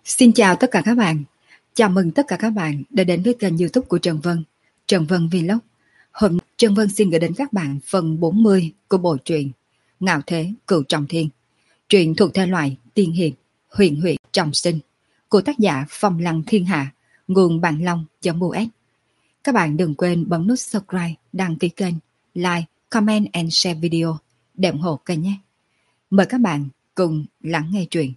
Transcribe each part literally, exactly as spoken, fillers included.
Xin chào tất cả các bạn. Chào mừng tất cả các bạn đã đến với kênh YouTube của Trần Vân, Trần Vân Vlog. Hôm nay Trần Vân xin gửi đến các bạn phần bốn mươi của bộ truyện Ngạo Thế Cửu Trọng Thiên. Truyện thuộc thể loại tiên hiệp, huyền huyễn, trọng sinh của tác giả Phong Lăng Thiên Hạ, nguồn Bạn Long.us. Các bạn đừng quên bấm nút subscribe, đăng ký kênh, like, comment and share video để ủng hộ kênh nhé. Mời các bạn cùng lắng nghe truyện.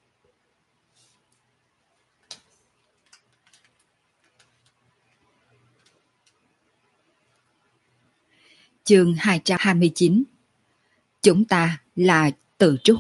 Chương hai trăm hai mươi chín. Chúng ta là Tự Trúc.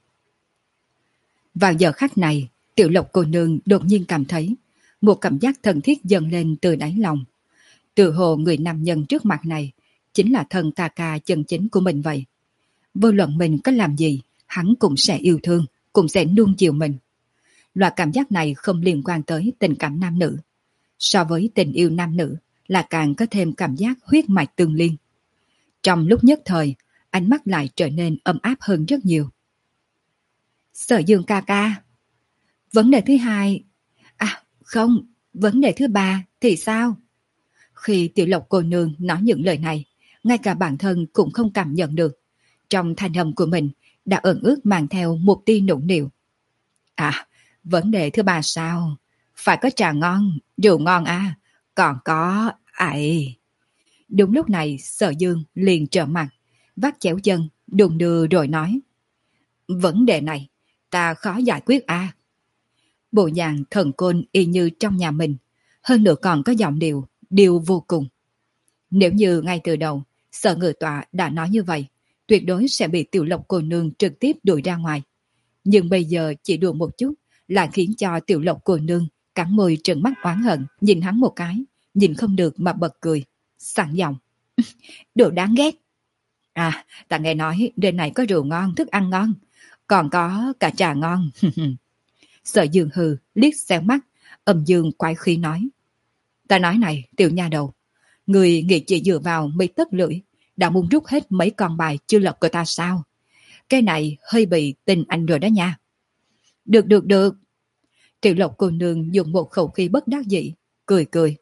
Vào giờ khắc này, Tiểu Lộc cô nương đột nhiên cảm thấy một cảm giác thân thiết dâng lên từ đáy lòng. Tự hồ người nam nhân trước mặt này chính là thân ca ca chân chính của mình vậy. Vô luận mình có làm gì, hắn cũng sẽ yêu thương, cũng sẽ nuông chiều mình. Loại cảm giác này không liên quan tới tình cảm nam nữ. So với tình yêu nam nữ là càng có thêm cảm giác huyết mạch tương liên. Trong lúc nhất thời, ánh mắt lại trở nên ấm áp hơn rất nhiều. Sở Dương ca ca. Vấn đề thứ hai... À, không, vấn đề thứ ba thì sao? Khi Tiểu Lộc cô nương nói những lời này, ngay cả bản thân cũng không cảm nhận được. Trong thanh âm của mình đã ẩn ước mang theo một tia nũng nịu. À, vấn đề thứ ba sao? Phải có trà ngon, rượu ngon à, còn có... Ây... Đúng lúc này Sở Dương liền trở mặt, vắt chéo chân, đùng đưa rồi nói. Vấn đề này, ta khó giải quyết à. Bộ dạng thần côn y như trong nhà mình, hơn nữa còn có giọng điệu, điệu vô cùng. Nếu như ngay từ đầu, Sở Ngự Tọa đã nói như vậy, tuyệt đối sẽ bị Tiểu Lộc cô nương trực tiếp đuổi ra ngoài. Nhưng bây giờ chỉ đùa một chút, lại khiến cho Tiểu Lộc cô nương cắn môi trừng mắt oán hận, nhìn hắn một cái, nhìn không được mà bật cười. Sẵn giọng. Đồ đáng ghét. À, ta nghe nói đêm này có rượu ngon, thức ăn ngon, còn có cả trà ngon. Sở Dương hừ, liếc xéo mắt, âm dương quái khí nói. Ta nói này, tiểu nha đầu, người nghĩ chỉ dựa vào mấy tấc lưỡi, đã muốn rút hết mấy con bài chưa lật của ta sao? Cái này hơi bị tình anh rồi đó nha. Được được được. Tiểu Lộc cô nương dùng một khẩu khí bất đắc dĩ, cười cười.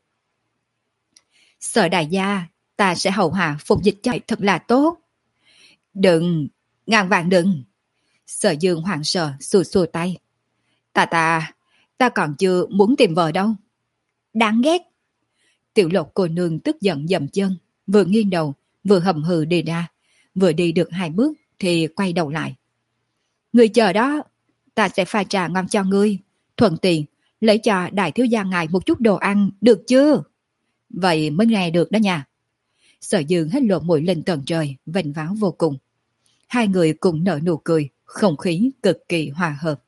Sở đại gia, ta sẽ hầu hạ phục dịch cho thật là tốt. Đừng, ngàn vạn đừng. Sở Dương hoảng sợ xua xua tay. Ta ta, ta còn chưa muốn tìm vợ đâu. Đáng ghét. Tiểu Lộc cô nương tức giận dậm chân, vừa nghiêng đầu, vừa hầm hừ đi ra, vừa đi được hai bước thì quay đầu lại. Ngươi chờ đó, ta sẽ pha trà ngon cho ngươi, thuận tiện lấy cho đại thiếu gia ngài một chút đồ ăn, được chưa? Vậy mới nghe được đó nha. Sở Dương hết lộ mũi lên tận trời, vênh váo vô cùng. Hai người cùng nở nụ cười, không khí cực kỳ hòa hợp.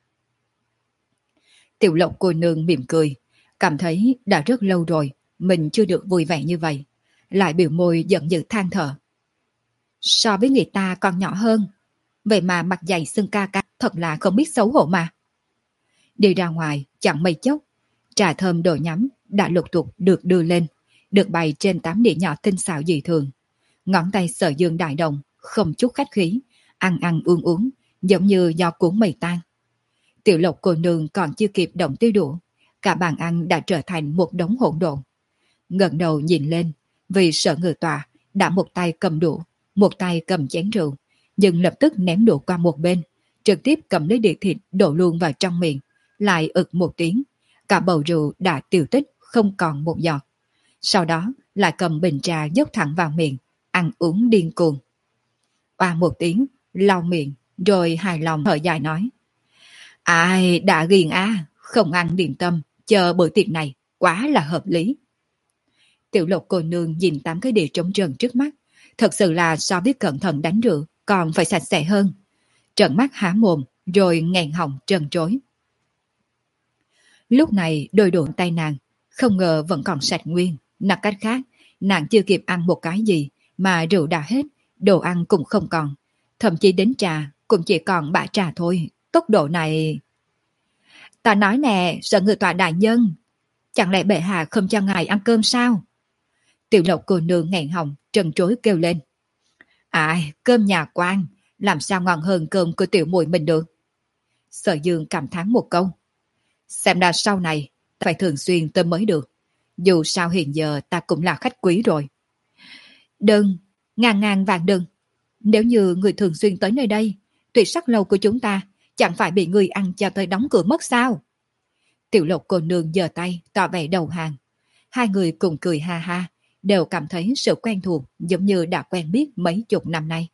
Tiểu Lộc cô nương mỉm cười, cảm thấy đã rất lâu rồi mình chưa được vui vẻ như vậy, lại biểu môi giận dữ than thở. So với người ta còn nhỏ hơn, vậy mà mặt dày xưng ca ca, thật là không biết xấu hổ mà. Đi ra ngoài chẳng mấy chốc, trà thơm đồ nhắm đã lục tục được đưa lên, được bày trên tám đĩa nhỏ tinh xảo dị thường. Ngón tay Sở Dương đại động, không chút khách khí, ăn ăn uống uống, giống như do cuốn mây tan. Tiểu Lộc cô nương còn chưa kịp động tiêu đũa, cả bàn ăn đã trở thành một đống hỗn độn. Ngẩng đầu nhìn lên, vì Sở Ngự Tọa đã một tay cầm đũa, một tay cầm chén rượu, nhưng lập tức ném đũa qua một bên, trực tiếp cầm lấy đĩa thịt đổ luôn vào trong miệng, lại ực một tiếng, cả bầu rượu đã tiêu tích không còn một giọt. Sau đó lại cầm bình trà dốc thẳng vào miệng, ăn uống điên cuồng. Oa một tiếng, lau miệng, rồi hài lòng thở dài nói. Ai đã ghiền à, không ăn điện tâm, chờ bữa tiệc này, quá là hợp lý. Tiểu Lộc cô nương nhìn tám cái đĩa trống trơn trước mắt, thật sự là so với cẩn thận đánh rượu, còn phải sạch sẽ hơn. Trợn mắt há mồm, rồi nghẹn họng trần trối. Lúc này đôi đũa tay nàng, không ngờ vẫn còn sạch nguyên. Nói cách khác, nàng chưa kịp ăn một cái gì mà rượu đã hết, đồ ăn cũng không còn. Thậm chí đến trà cũng chỉ còn bã trà thôi. Tốc độ này... Ta nói nè, Sở Ngự Tọa đại nhân, chẳng lẽ bệ hạ không cho ngài ăn cơm sao? Tiểu Lộc cô nương nghẹn họng, trần trối kêu lên. Ai, cơm nhà quan, làm sao ngon hơn cơm của tiểu muội mình được? Sở Dương cảm thán một câu. Xem ra sau này ta phải thường xuyên tới mới được. Dù sao hiện giờ ta cũng là khách quý rồi. Đừng, ngàn ngàn vạn đừng. Nếu như người thường xuyên tới nơi đây, tuyệt sắc lâu của chúng ta chẳng phải bị người ăn cho tới đóng cửa mất sao? Tiểu Lộc cô nương giơ tay tỏ vẻ đầu hàng. Hai người cùng cười ha ha, đều cảm thấy sự quen thuộc giống như đã quen biết mấy chục năm nay.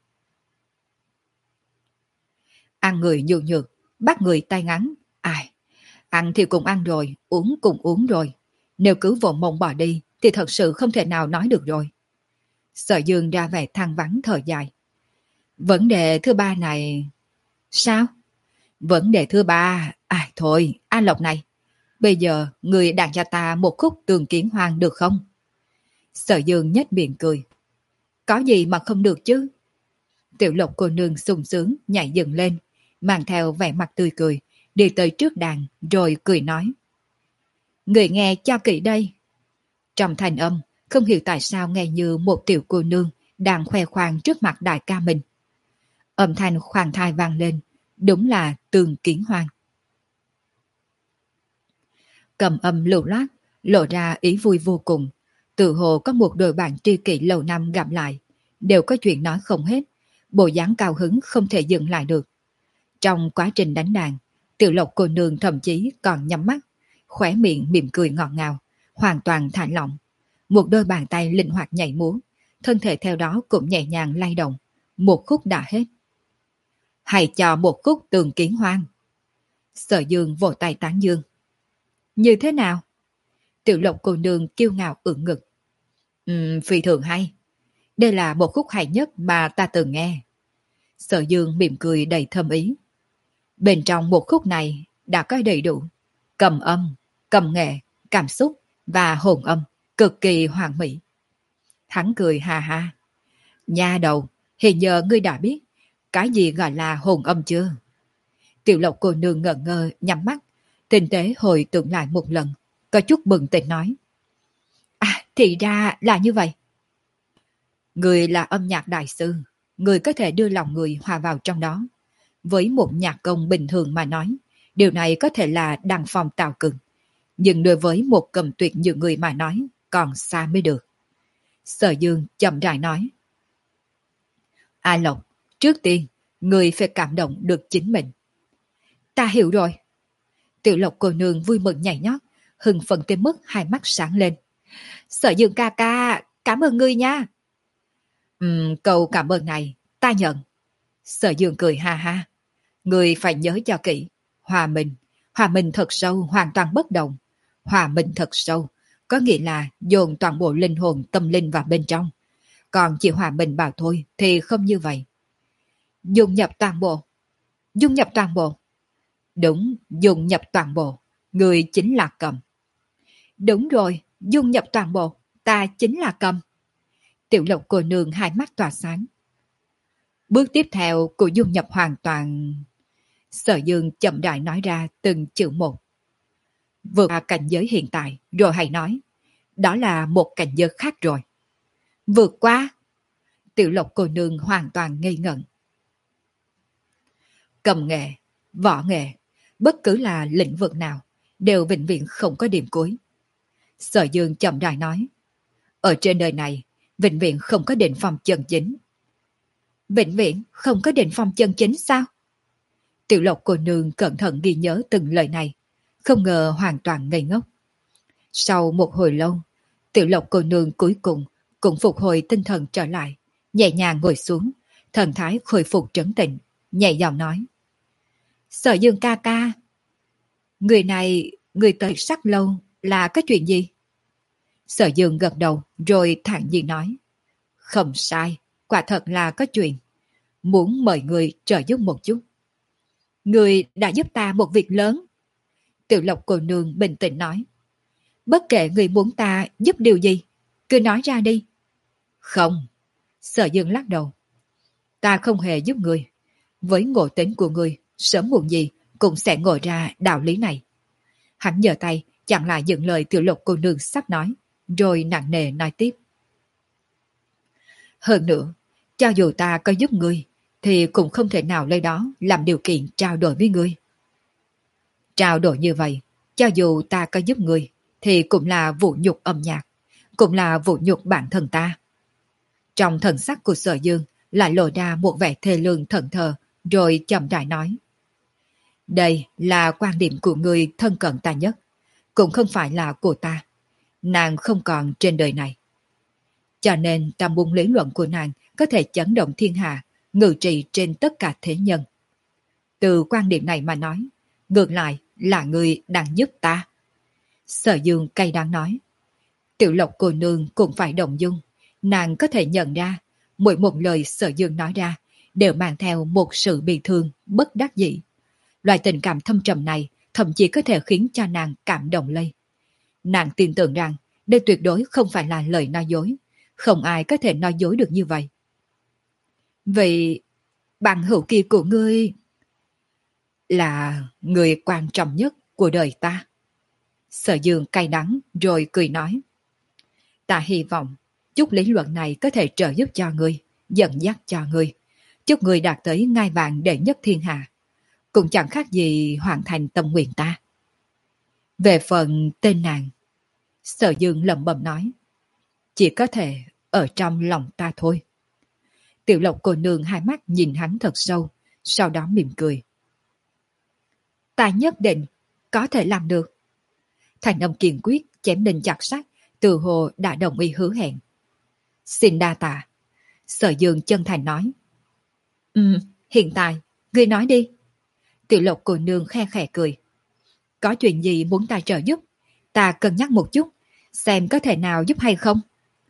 Ăn người nhược nhược, bắt người tay ngắn. Ai, ăn thì cũng ăn rồi, uống cũng uống rồi. Nếu cứ vội mộng bỏ đi thì thật sự không thể nào nói được rồi. Sở Dương ra vẻ than vắng thở dài. Vấn đề thứ ba này... Sao? Vấn đề thứ ba... À thôi, An Lộc này. Bây giờ người đàn cho ta một khúc tường kiến hoang được không? Sở Dương nhếch miệng cười. Có gì mà không được chứ? Tiểu Lộc cô nương sung sướng nhảy dựng lên, mang theo vẻ mặt tươi cười, đi tới trước đàn rồi cười nói. Người nghe cho kỹ đây. Trong thanh âm, không hiểu tại sao nghe như một tiểu cô nương đang khoe khoang trước mặt đại ca mình. Âm thanh khoan thai vang lên, đúng là tường kiến hoang. Cầm âm lưu loát, lộ ra ý vui vô cùng. Tự hồ có một đôi bạn tri kỷ lâu năm gặp lại, đều có chuyện nói không hết, bộ dáng cao hứng không thể dừng lại được. Trong quá trình đánh đàn, Tiểu Lộc cô nương thậm chí còn nhắm mắt, khóe miệng mỉm cười ngọt ngào, hoàn toàn thả lỏng. Một đôi bàn tay linh hoạt nhảy múa, thân thể theo đó cũng nhẹ nhàng lay động. Một khúc đã hết. Hãy cho một khúc tường kiến hoang. Sở Dương vỗ tay tán dương. Như thế nào? Tiểu Lộc cô nương kiêu ngạo ưỡn ngực. Ừm, phi thường hay. Đây là một khúc hay nhất mà ta từng nghe. Sở Dương mỉm cười đầy thâm ý. Bên trong một khúc này đã có đầy đủ cầm âm, cầm nghệ, cảm xúc và hồn âm, cực kỳ hoàn mỹ. Hắn cười ha ha. Nha đầu, hiện giờ ngươi đã biết cái gì gọi là hồn âm chưa? Tiểu Lộc cô nương ngẩn ngơ nhắm mắt, tinh tế hồi tưởng lại một lần, có chút bừng tỉnh nói. À, thì ra là như vậy. Người là âm nhạc đại sư, người có thể đưa lòng người hòa vào trong đó. Với một nhạc công bình thường mà nói, điều này có thể là đăng phong tạo cực. Nhưng đối với một cầm tuyệt như người mà nói, còn xa mới được. Sở Dương chậm rãi nói. A Lộc, trước tiên, người phải cảm động được chính mình. Ta hiểu rồi. Tiểu Lộc cô nương vui mừng nhảy nhót, hưng phấn tới mức hai mắt sáng lên. Sở Dương ca ca, cảm ơn ngươi nha. Ừm, câu cảm ơn này, ta nhận. Sở Dương cười ha ha. Ngươi phải nhớ cho kỹ. Hòa mình, hòa mình thật sâu, hoàn toàn bất động. Hòa mình thật sâu, có nghĩa là dồn toàn bộ linh hồn tâm linh vào bên trong. Còn chỉ hòa mình bảo thôi thì không như vậy. Dung nhập toàn bộ. Dung nhập toàn bộ. Đúng, dung nhập toàn bộ. Người chính là Cầm. Đúng rồi, dung nhập toàn bộ. Ta chính là Cầm. Tiểu Lộc cô nương hai mắt tỏa sáng. Bước tiếp theo của dung nhập hoàn toàn... Sở Dương chậm rãi nói ra từng chữ một. Vượt qua cảnh giới hiện tại, rồi hãy nói. Đó là một cảnh giới khác rồi. Vượt qua? Tiểu Lộc cô nương hoàn toàn ngây ngẩn. Cầm nghệ, võ nghệ, bất cứ là lĩnh vực nào, đều vĩnh viễn không có điểm cuối. Sở Dương chậm rãi nói. Ở trên đời này, vĩnh viễn không có đỉnh phong chân chính. Vĩnh viễn không có đỉnh phong chân chính sao? Tiểu Lộc cô nương cẩn thận ghi nhớ từng lời này, không ngờ hoàn toàn ngây ngốc. Sau một hồi lâu, Tiểu Lộc cô nương cuối cùng cũng phục hồi tinh thần trở lại, nhẹ nhàng ngồi xuống, thần thái khôi phục trấn tĩnh, nhẹ giọng nói. Sở Dương ca ca, người này, người tới sắc lâu là cái chuyện gì? Sở Dương gật đầu rồi thản nhiên nói. Không sai, quả thật là có chuyện. Muốn mời người trợ giúp một chút. Người đã giúp ta một việc lớn. Tiểu Lộc cô nương bình tĩnh nói. Bất kể người muốn ta giúp điều gì, cứ nói ra đi. Không. Sở Dương lắc đầu. Ta không hề giúp người. Với ngộ tính của người, sớm muộn gì cũng sẽ ngồi ra đạo lý này. Hắn giơ tay chặn lại những lời Tiểu Lộc cô nương sắp nói, rồi nặng nề nói tiếp. Hơn nữa, cho dù ta có giúp ngươi, thì cũng không thể nào lấy đó làm điều kiện trao đổi với ngươi. Trao đổi như vậy, Cho dù ta có giúp người, thì cũng là vũ nhục âm nhạc, cũng là vũ nhục bản thân ta. Trong thần sắc của Sở Dương lại lộ ra một vẻ thê lương thẫn thờ, rồi chậm rãi nói. Đây là quan điểm của người thân cận ta nhất, cũng không phải là của ta. Nàng không còn trên đời này. Cho nên ta muốn lý luận của nàng có thể chấn động thiên hạ, ngự trị trên tất cả thế nhân. Từ quan điểm này mà nói, ngược lại là người đang giúp ta. Sở Dương cay đắng nói. Tiểu Lộc cô nương cũng phải động dung. Nàng có thể nhận ra, mỗi một lời Sở Dương nói ra đều mang theo một sự bị thương, bất đắc dĩ. Loại tình cảm thâm trầm này thậm chí có thể khiến cho nàng cảm động lây. Nàng tin tưởng rằng đây tuyệt đối không phải là lời nói dối. Không ai có thể nói dối được như vậy. Vậy bằng hữu kia của ngươi là người quan trọng nhất của đời ta. Sở Dương cay đắng rồi cười nói. Ta hy vọng chút lý luận này có thể trợ giúp cho ngươi, dẫn dắt cho ngươi. Chúc ngươi đạt tới ngai vàng đệ nhất thiên hạ. Cũng chẳng khác gì hoàn thành tâm nguyện ta. Về phần tên nàng, Sở Dương lẩm bẩm nói. Chỉ có thể ở trong lòng ta thôi. Tiểu Lộc cô nương hai mắt nhìn hắn thật sâu, sau đó mỉm cười. Ta nhất định có thể làm được. Thành âm kiên quyết chém đinh chặt sắt, từ hồ đã đồng ý hứa hẹn. Xin đa tạ. Sở Dương chân thành nói. Ừ, hiện tại, ngươi nói đi. Tiểu Lộc cô nương khe khẽ cười. Có chuyện gì muốn ta trợ giúp? Ta cân nhắc một chút, xem có thể nào giúp hay không.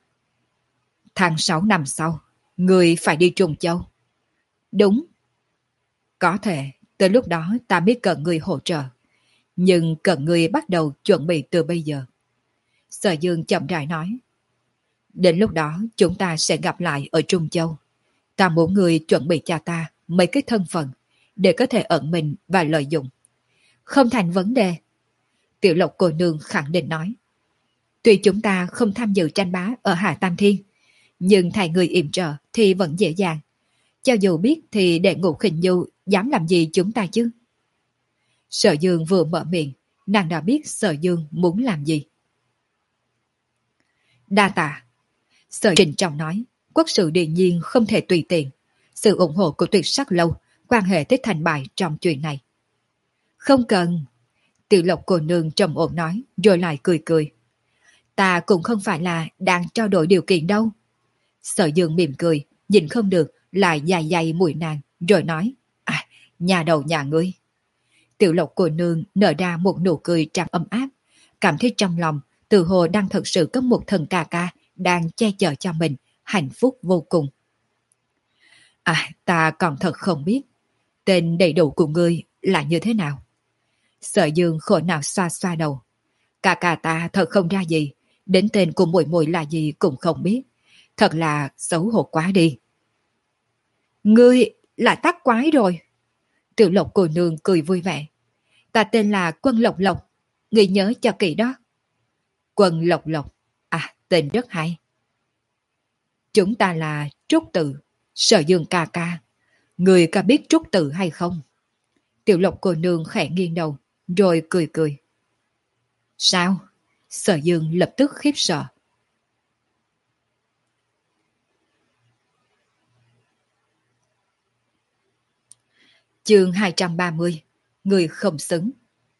Tháng sáu năm sau, người phải đi Trùng Châu. Đúng. Có thể, tới lúc đó ta biết cần người hỗ trợ. Nhưng cần người bắt đầu chuẩn bị từ bây giờ. Sở Dương chậm rãi nói. Đến lúc đó chúng ta sẽ gặp lại ở Trung Châu. Ta muốn người chuẩn bị cho ta mấy cái thân phận để có thể ẩn mình và lợi dụng. Không thành vấn đề. Tiểu Lộc cô nương khẳng định nói. Tuy chúng ta không tham dự tranh bá ở Hạ Tam Thiên, nhưng thầy người yểm trợ thì vẫn dễ dàng. Cho dù biết thì đệ Ngũ Khinh Nhu dám làm gì chúng ta chứ? Sở Dương vừa mở miệng, nàng đã biết Sở Dương muốn làm gì. Đa tạ. Sở Trình trọng nói, quốc sự điền nhiên không thể tùy tiện. Sự ủng hộ của Tuyệt Sắc Lâu quan hệ tới thành bại trong chuyện này. Không cần. Tiểu Lộc cô nương trầm ổn nói, rồi lại cười cười. Ta cũng không phải là đang trao đổi điều kiện đâu. Sở Dương mỉm cười, nhìn không được, lại dài dài mũi nàng, rồi nói, à, nhà đầu nhà ngươi. Tiểu Lộc cô nương nở ra một nụ cười tràn ấm áp, cảm thấy trong lòng, tự hồ đang thật sự có một thần ca ca đang che chở cho mình, hạnh phúc vô cùng. À, ta còn thật không biết, tên đầy đủ của ngươi là như thế nào? Sở Dương khổ nào xoa xoa đầu. Ca ca ta thật không ra gì, đến tên của muội muội là gì cũng không biết. Thật là xấu hổ quá đi. Ngươi lại tắc quái rồi. Tiểu Lộc cô nương cười vui vẻ. Ta tên là Quân Lộc Lộc, ngươi nhớ cho kỹ đó. Quân Lộc Lộc, à, tên rất hay. Chúng ta là Trúc Tự, Sở Dương ca ca. Ngươi có biết Trúc Tự hay không? Tiểu Lộc cô nương khẽ nghiêng đầu, rồi cười cười. Sao? Sở Dương lập tức khiếp sợ. Chương hai trăm ba mươi. Người không xứng.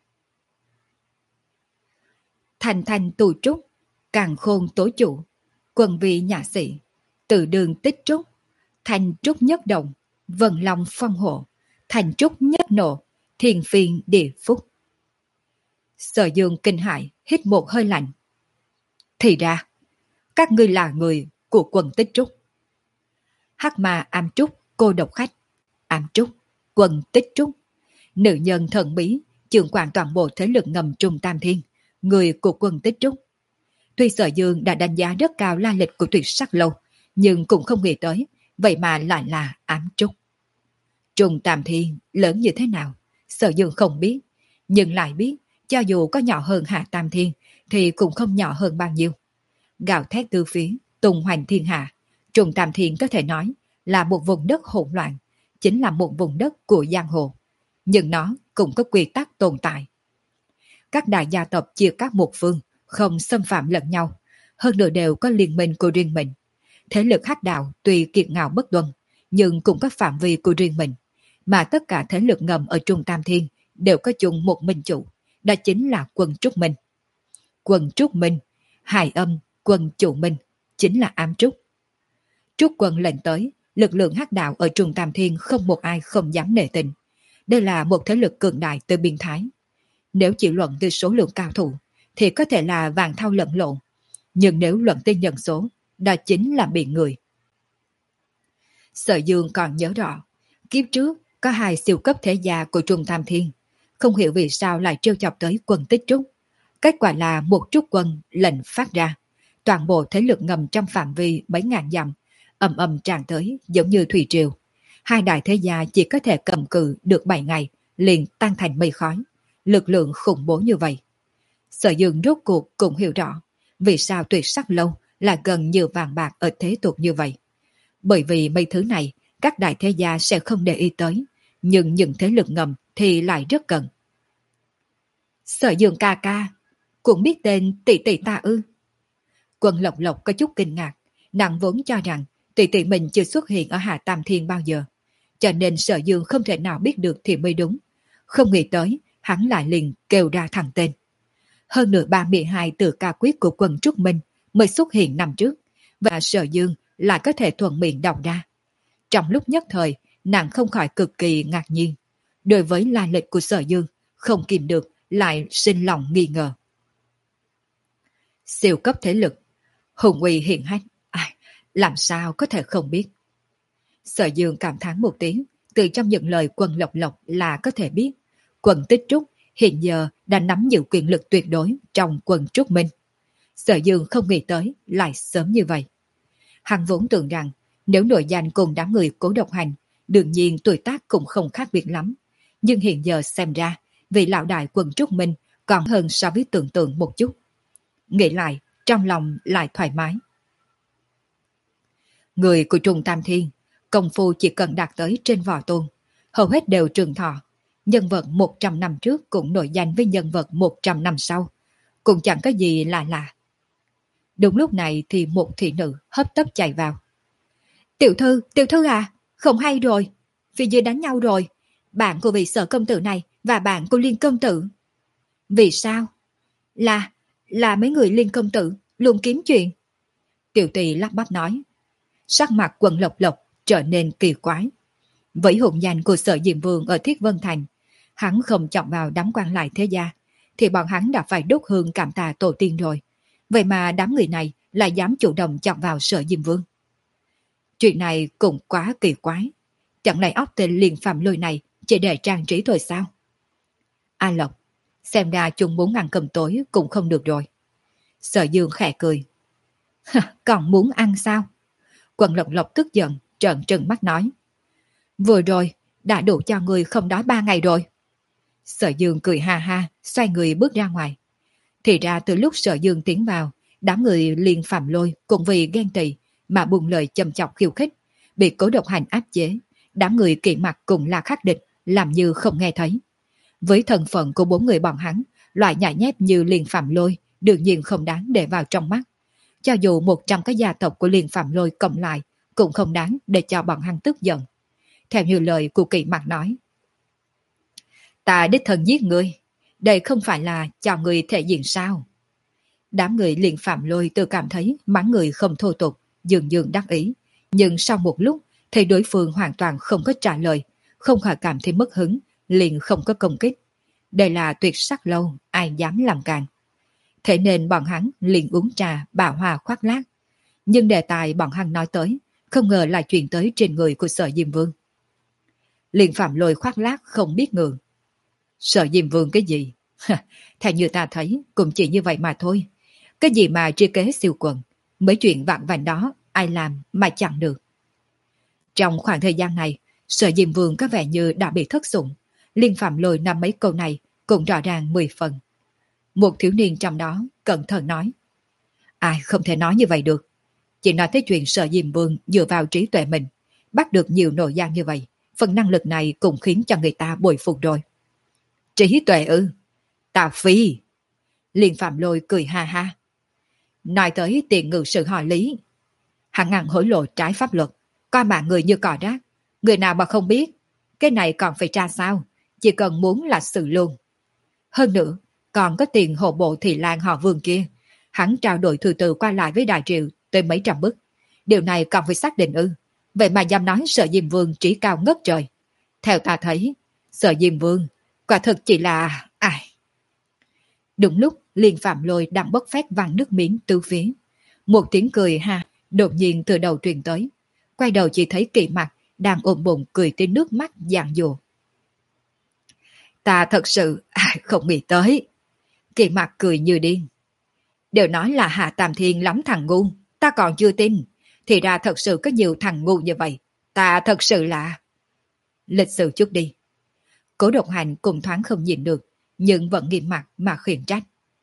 Thành thành tù trúc, càng khôn tố chủ, quần vị nhà sĩ, tự đường tích trúc, thành trúc nhất động, vần lòng phong hộ, thành trúc nhất nộ, thiền phiền địa phúc. Sở Dương kinh hãi hít một hơi lạnh. Thì ra, các ngươi là người của quần tích trúc. Hắc ma ám trúc, cô độc khách, ám trúc, quần tích trúc, nữ nhân thần bí, trưởng quản toàn bộ thế lực ngầm Trung Tam Thiên, người của quân tích trúc. Tuy Sở Dương đã đánh giá rất cao la lịch của Tuyệt Sắc Lâu, nhưng cũng không nghĩ tới, vậy mà lại là ám trúc. Trung Tam Thiên lớn như thế nào, Sở Dương không biết, nhưng lại biết, cho dù có nhỏ hơn Hạ Tam Thiên, thì cũng không nhỏ hơn bao nhiêu. Gào thét từ phía, tung hoành thiên hạ, Trung Tam Thiên có thể nói là một vùng đất hỗn loạn, chính là một vùng đất của giang hồ. Nhưng nó cũng có quy tắc tồn tại. các đại gia tộc chia các một phương, không xâm phạm lẫn nhau, hơn nữa đều có liên minh của riêng mình. Thế lực hắc đạo tuy kiệt ngạo bất tuân, nhưng cũng có phạm vi của riêng mình, mà tất cả thế lực ngầm ở Trung Tam Thiên đều có chung một minh chủ, đó chính là quân Trúc Minh. Quân Trúc Minh, hài âm, quân chủ Minh, chính là ám Trúc. Trúc quân lệnh tới, lực lượng hắc đạo ở Trung Tam Thiên không một ai không dám nể tình. Đây là một thế lực cường đại từ biên thái. Nếu chỉ luận từ số lượng cao thủ, thì có thể là vàng thao lẫn lộn. Nhưng nếu luận tên nhân số, đó chính là bị người. Sở Dương còn nhớ rõ, kiếp trước có hai siêu cấp thế gia của Trung Tam Thiên. Không hiểu vì sao lại trêu chọc tới quân Tích Trúc. Kết quả là một Trúc quân lệnh phát ra. Toàn bộ thế lực ngầm trong phạm vi mấy ngàn dặm, ầm ầm tràn tới giống như thủy triều. Hai đại thế gia chỉ có thể cầm cự được bảy ngày, liền tan thành mây khói. Lực lượng khủng bố như vậy. Sở Dương rốt cuộc cũng hiểu rõ vì sao Tuyệt Sắc Lâu là gần như vàng bạc ở thế tục như vậy. Bởi vì mấy thứ này các đại thế gia sẽ không để ý tới, nhưng những thế lực ngầm thì lại rất cần. Sở Dương ca ca, cũng biết tên tỷ tỷ ta ư? Quân Lộc Lộc có chút kinh ngạc, nàng vốn cho rằng tỷ tỷ mình chưa xuất hiện ở Hạ Tam Thiên bao giờ, cho nên Sở Dương không thể nào biết được thì mới đúng. Không nghĩ tới, hắn lại liền kêu ra thằng tên. Hơn nữa ba mươi hai từ ca quyết của quân Trúc Minh mới xuất hiện năm trước, và Sở Dương lại có thể thuận miệng đọc ra. Trong lúc nhất thời, nàng không khỏi cực kỳ ngạc nhiên. Đối với lai lịch của Sở Dương, không kìm được, lại sinh lòng nghi ngờ. Siêu cấp thế lực, hùng uy hiển hách, ai, làm sao có thể không biết. Sở Dương cảm thán một tiếng, từ trong những lời Quân Lộc Lộc là có thể biết, Quân Tích Trúc hiện giờ đã nắm giữ quyền lực tuyệt đối trong quân Trúc Minh. Sở Dương không nghĩ tới lại sớm như vậy. Hắn vốn tưởng rằng nếu nội danh cùng đám người Cố Độc Hành, đương nhiên tuổi tác cũng không khác biệt lắm. Nhưng hiện giờ xem ra, vị lão đại quân Trúc Minh còn hơn so với tưởng tượng một chút. Nghĩ lại, trong lòng lại thoải mái. Người của Trung Tam Thiên, công phu chỉ cần đạt tới trên võ tôn, hầu hết đều trường thọ. Nhân vật một trăm năm trước cũng nổi danh với nhân vật một trăm năm sau, cũng chẳng có gì lạ lạ. Đúng lúc này thì một thị nữ hấp tấp chạy vào. Tiểu thư, tiểu thư à, không hay rồi, phía dưới đánh nhau rồi, bạn của vị Sở công tử này và bạn của Liên công tử. Vì sao? Là, là mấy người Liên công tử luôn kiếm chuyện. Tiểu tỳ lắp bắp nói. Sắc mặt Quân Lộc Lộc trở nên kỳ quái. Với hùng danh của Sở Diệm Vương ở Thiết Vân Thành, hắn không chọn vào đám quan lại thế gia, thì bọn hắn đã phải đốt hương cảm tạ tổ tiên rồi. Vậy mà đám người này lại dám chủ động chọn vào Sở Diệm Vương. Chuyện này cũng quá kỳ quái. Chẳng lẽ óc tên Liên Phạm Lôi này chỉ để trang trí thôi sao? A Lộc, xem ra chúng muốn ăn cơm tối cũng không được rồi. Sở Dương khẽ cười. Còn muốn ăn sao? Quân Lộc Lộc tức giận, trợn trừng mắt nói. Vừa rồi, đã đủ cho người không đói ba ngày rồi. Sở Dương cười ha ha, xoay người bước ra ngoài. Thì ra từ lúc Sở Dương tiến vào, đám người Liên Phạm Lôi cũng vì ghen tị mà buông lời châm chọc khiêu khích, bị Cố Độc Hành áp chế. Đám người kỵ mặt cùng là khắc địch, làm như không nghe thấy. Với thân phận của bốn người bọn hắn, loại nhại nhép như Liên Phạm Lôi đương nhiên không đáng để vào trong mắt. Cho dù một trăm cái gia tộc của Liên Phạm Lôi cộng lại, cũng không đáng để cho bọn hắn tức giận. Theo như lời của kỵ mặt nói. Ta đích thân giết ngươi, đây không phải là cho người thể diện sao? Đám người Liên Phạm Lôi tự cảm thấy mắng người không thô tục, dường dường đắc ý. Nhưng sau một lúc, thì đối phương hoàn toàn không có trả lời, không khỏi cảm thấy mất hứng, liền không có công kích. Đây là Tuyệt Sắc Lâu, ai dám làm càng. Thế nên bọn hắn liền uống trà, bảo hòa khoác lác. Nhưng đề tài bọn hắn nói tới, không ngờ lại chuyển tới trên người của Sở Diêm Vương. Liên Phạm Lôi khoác lác không biết ngượng. Sở Diêm Vương cái gì? Theo như ta thấy, cũng chỉ như vậy mà thôi. Cái gì mà tri kế siêu quần, mấy chuyện vạn vảnh đó, ai làm mà chẳng được. Trong khoảng thời gian này, Sở Diêm Vương có vẻ như đã bị thất sủng. Liên Phạm Lôi nằm mấy câu này cũng rõ ràng mười phần. Một thiếu niên trong đó cẩn thận nói. Ai không thể nói như vậy được. Chỉ nói tới chuyện Sở Diêm Vương dựa vào trí tuệ mình, bắt được nhiều nội gian như vậy. Phần năng lực này cũng khiến cho người ta bội phục rồi. Trí tuệ ư? Ta phi. Liên Phạm Lôi cười ha ha. Nói tới tiền ngự sự họ Lý. Hắn ăn hối lộ trái pháp luật. Coi mạng người như cỏ rác. Người nào mà không biết. Cái này còn phải tra sao. Chỉ cần muốn là xử luôn. Hơn nữa, còn có tiền hộ bộ thị lang họ Vương kia. Hắn trao đổi thư từ qua lại với Đại Triệu tới mấy trăm bức. Điều này còn phải xác định ư. Vậy mà dám nói Sở Diêm Vương trí cao ngất trời. Theo ta thấy, Sở Diêm Vương quả thực chỉ là... ai. Đúng lúc Liên Phạm Lôi đang bốc phét văng nước miếng tứ phía. Một tiếng cười ha đột nhiên từ đầu truyền tới. Quay đầu chỉ thấy Kỳ Mặc đang ôm bụng cười tới nước mắt giàn dụa. Ta thật sự không nghĩ tới. Kỳ Mặc cười như điên. Đều nói là Hạ Tam Thiên lắm thằng ngu, ta còn chưa tin. Thì ra thật sự có nhiều thằng ngu như vậy. Ta thật sự là... Lịch sự chút đi. Cố Độc Hành cùng thoáng không nhìn được, nhưng vẫn nghiêm mặt mà khiển trách.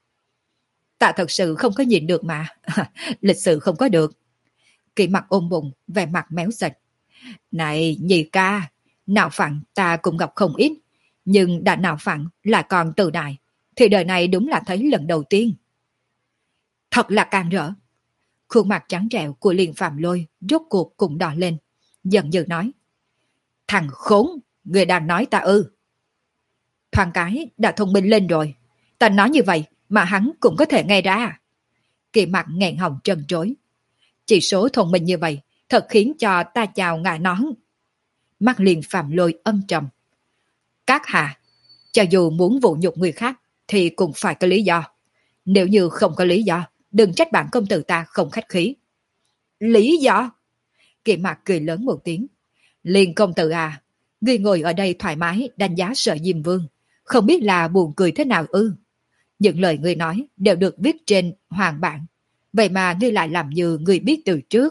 Ta thật sự không có nhìn được mà. Lịch sự không có được. Kỳ Mặc ôm bụng, vẻ mặt méo sạch. Này nhị ca, nạo phẳng ta cũng gặp không ít. Nhưng đã nạo phẳng là còn tự đại. Thì đời này đúng là thấy lần đầu tiên. Thật là càng rỡ. Khuôn mặt trắng trẻo của Liên Phạm Lôi rốt cuộc cũng đỏ lên. Giận dữ nói. Thằng khốn, người đang nói ta ư. Thoáng cái đã thông minh lên rồi. Ta nói như vậy mà hắn cũng có thể nghe ra. Kỳ Mặc nghẹn họng trần trối. Chỉ số thông minh như vậy thật khiến cho ta chào ngại nón. Mắt Liên Phạm Lôi âm trầm. Các hạ, cho dù muốn vụ nhục người khác thì cũng phải có lý do. Nếu như không có lý do, đừng trách bản công tử ta không khách khí. Lý do? Kỳ Mặc cười lớn một tiếng. Liên công tử à, ngươi ngồi ở đây thoải mái đánh giá Sở Diêm Vương, không biết là buồn cười thế nào ư? Những lời ngươi nói đều được viết trên hoàng bản, vậy mà ngươi lại làm như ngươi biết từ trước.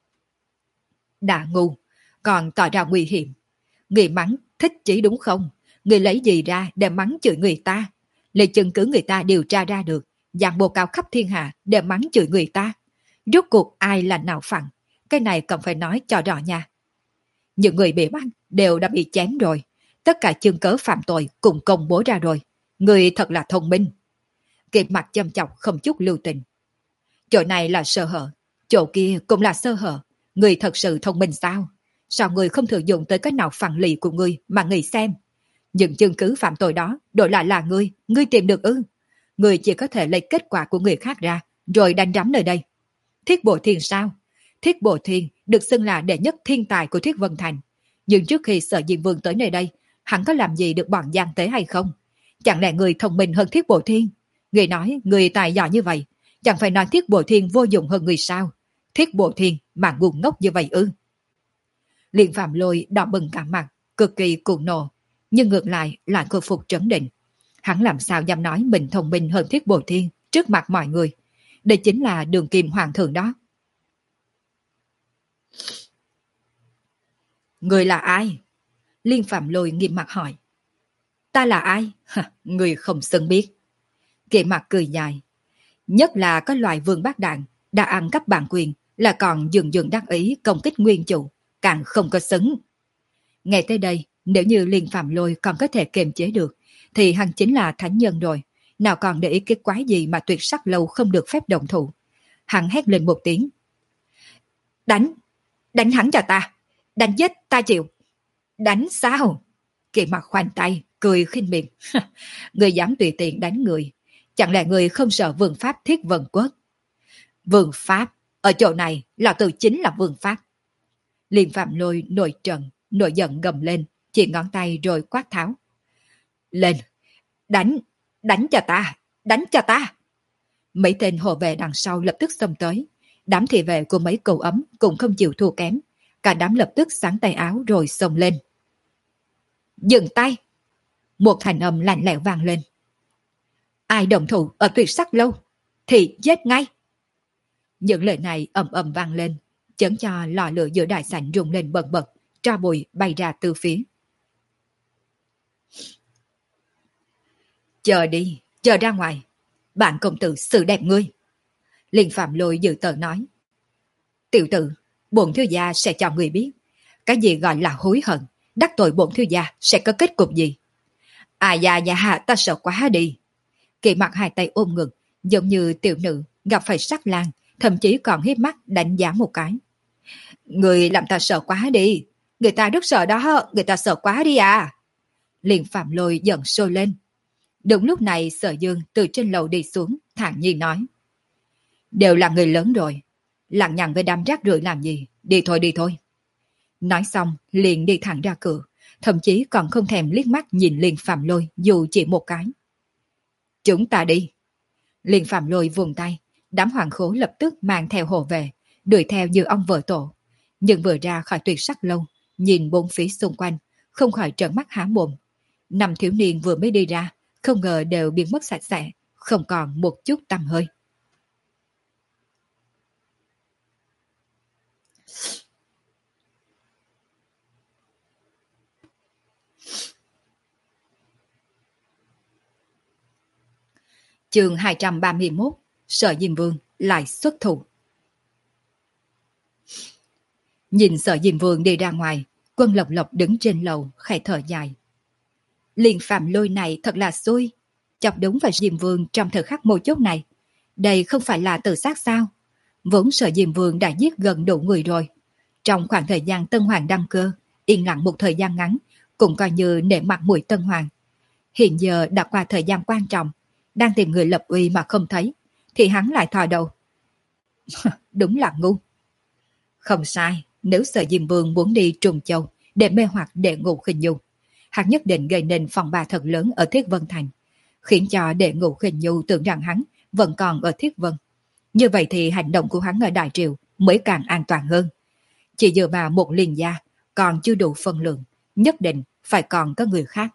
Đã ngu, còn tỏ ra nguy hiểm. Ngươi mắng thích chí đúng không? Ngươi lấy gì ra để mắng chửi người ta? Lấy chứng cứ người ta điều tra ra được, dạng bồ cao khắp thiên hạ để mắng chửi người ta. Rốt cuộc ai là nào phẳng? Cái này cần phải nói cho rõ nha. Những người bị bắt đều đã bị chém rồi. Tất cả chứng cớ phạm tội cũng công bố ra rồi. Người thật là thông minh. Kỳ Mặc châm chọc không chút lưu tình. Chỗ này là sơ hở, chỗ kia cũng là sơ hở. Người thật sự thông minh sao? Sao người không thường dùng tới cái nào phản lì của người mà người xem? Những chứng cứ phạm tội đó đổi lại là ngươi, ngươi tìm được ư? Ngươi chỉ có thể lấy kết quả của người khác ra rồi đánh rắm nơi đây. Thiết Bộ Thiên sao? Thiết Bộ Thiên được xưng là đệ nhất thiên tài của Thiết Vân Thành. Nhưng trước khi Sở Diêm Vương tới nơi đây, hắn có làm gì được bọn gian tế hay không? Chẳng lẽ người thông minh hơn Thiết Bộ Thiên? Người nói người tài giỏi như vậy, chẳng phải nói Thiết Bộ Thiên vô dụng hơn người sao? Thiết Bộ Thiên mà ngu ngốc như vậy ư? Liên Phạm Lôi đỏ bừng cả mặt, cực kỳ cuồng nộ, nhưng ngược lại lại khôi phục trấn định. Hắn làm sao dám nói mình thông minh hơn Thiết Bộ Thiên trước mặt mọi người? Đây chính là đường kim hoàng thượng đó. Người là ai? Liên Phạm Lôi nghiêm mặt hỏi. Ta là ai? Người không xứng biết. Kỳ Mặc cười dài. Nhất là có loại vương bát đạn đã ăn cắp bản quyền là còn dừng dừng đắc ý công kích nguyên chủ, càng không có xứng. Nghe tới đây, nếu như Liên Phạm Lôi còn có thể kiềm chế được thì hắn chính là thánh nhân rồi, nào còn để ý cái quái gì mà tuyệt sắc lâu không được phép động thủ. Hắn hét lên một tiếng. Đánh! Đánh hắn cho ta! Đánh chết ta chịu! Đánh sao? Kỳ Mặc khoanh tay, cười khinh miệng. Người dám tùy tiện đánh người, chẳng lẽ người không sợ vương pháp Thiết Vân Quốc? Vương pháp? Ở chỗ này, lão tử chính là vương pháp. Liên Phạm Lôi nổi trận, nổi giận gầm lên, chỉ ngón tay rồi quát tháo. Lên! Đánh! Đánh cho ta! Đánh cho ta! Mấy tên hộ vệ đằng sau lập tức xông tới. Đám thị vệ của mấy cậu ấm cũng không chịu thua kém. Cả đám lập tức sáng tay áo rồi xông lên. Dừng tay! Một thành âm lạnh lẽo vang lên. Ai đồng thủ ở tuyệt sắc lâu thì giết ngay! Những lời này ầm ầm vang lên, chấn cho lò lửa giữa đại sảnh rung lên bần bật, tro bụi bay ra từ phía. Chờ đi, chờ ra ngoài, bản công tử xử đẹp ngươi. Liên Phạm Lôi dự tờ nói. Tiểu tử, bổn thiếu gia sẽ cho người biết, cái gì gọi là hối hận, đắc tội bổn thiếu gia sẽ có kết cục gì. À da da ta sợ quá đi. Kỳ mặt hai tay ôm ngực, giống như tiểu nữ gặp phải sắc lang, thậm chí còn hiếp mắt đánh giá một cái. Người làm ta sợ quá đi, người ta rất sợ đó, người ta sợ quá đi à. Liền Phạm Lôi giận sôi lên. Đúng lúc này Sở Dương từ trên lầu đi xuống, thản nhiên nói. Đều là người lớn rồi, lặng nhặng với đám rác rưởi làm gì, đi thôi đi thôi. Nói xong liền đi thẳng ra cửa, thậm chí còn không thèm liếc mắt nhìn Liên Phạm Lôi dù chỉ một cái. Chúng ta đi. Liên Phạm Lôi vùng tay, đám hoàng khố lập tức mang theo hộ về, đuổi theo như ông vợ tổ. Nhưng vừa ra khỏi tuyệt sắc lâu, nhìn bốn phía xung quanh, không khỏi trợn mắt há mồm. Năm thiếu niên vừa mới đi ra, không ngờ đều biến mất sạch sẽ, không còn một chút tăm hơi. Chương hai trăm ba mươi mốt, Sở Diêm Vương lại xuất thủ. Nhìn Sở Diêm Vương đi ra ngoài, Quân Lộc Lộc đứng trên lầu, khẽ thở dài. Liên Phạm Lôi này thật là xui, chọc đúng vào Diêm Vương trong thời khắc mấu chốt này. Đây không phải là tự sát sao? Vốn Sở Diêm Vương đã giết gần đủ người rồi. Trong khoảng thời gian Tân Hoàng đăng cơ, yên lặng một thời gian ngắn, cũng coi như nể mặt mũi Tân Hoàng. Hiện giờ đã qua thời gian quan trọng, đang tìm người lập uy mà không thấy, thì hắn lại thò đầu. Đúng là ngu. Không sai, nếu Sở Diêm Vương muốn đi Trùng Châu để mê hoặc Đệ Ngũ Khinh Nhu, hắn nhất định gây nên phòng bà thật lớn ở Thiết Vân Thành, khiến cho Đệ Ngũ Khinh Nhu tưởng rằng hắn vẫn còn ở Thiết Vân. Như vậy thì hành động của hắn ở Đại Triều mới càng an toàn hơn. Chỉ dựa vào một liền gia còn chưa đủ phân lượng, nhất định phải còn có người khác.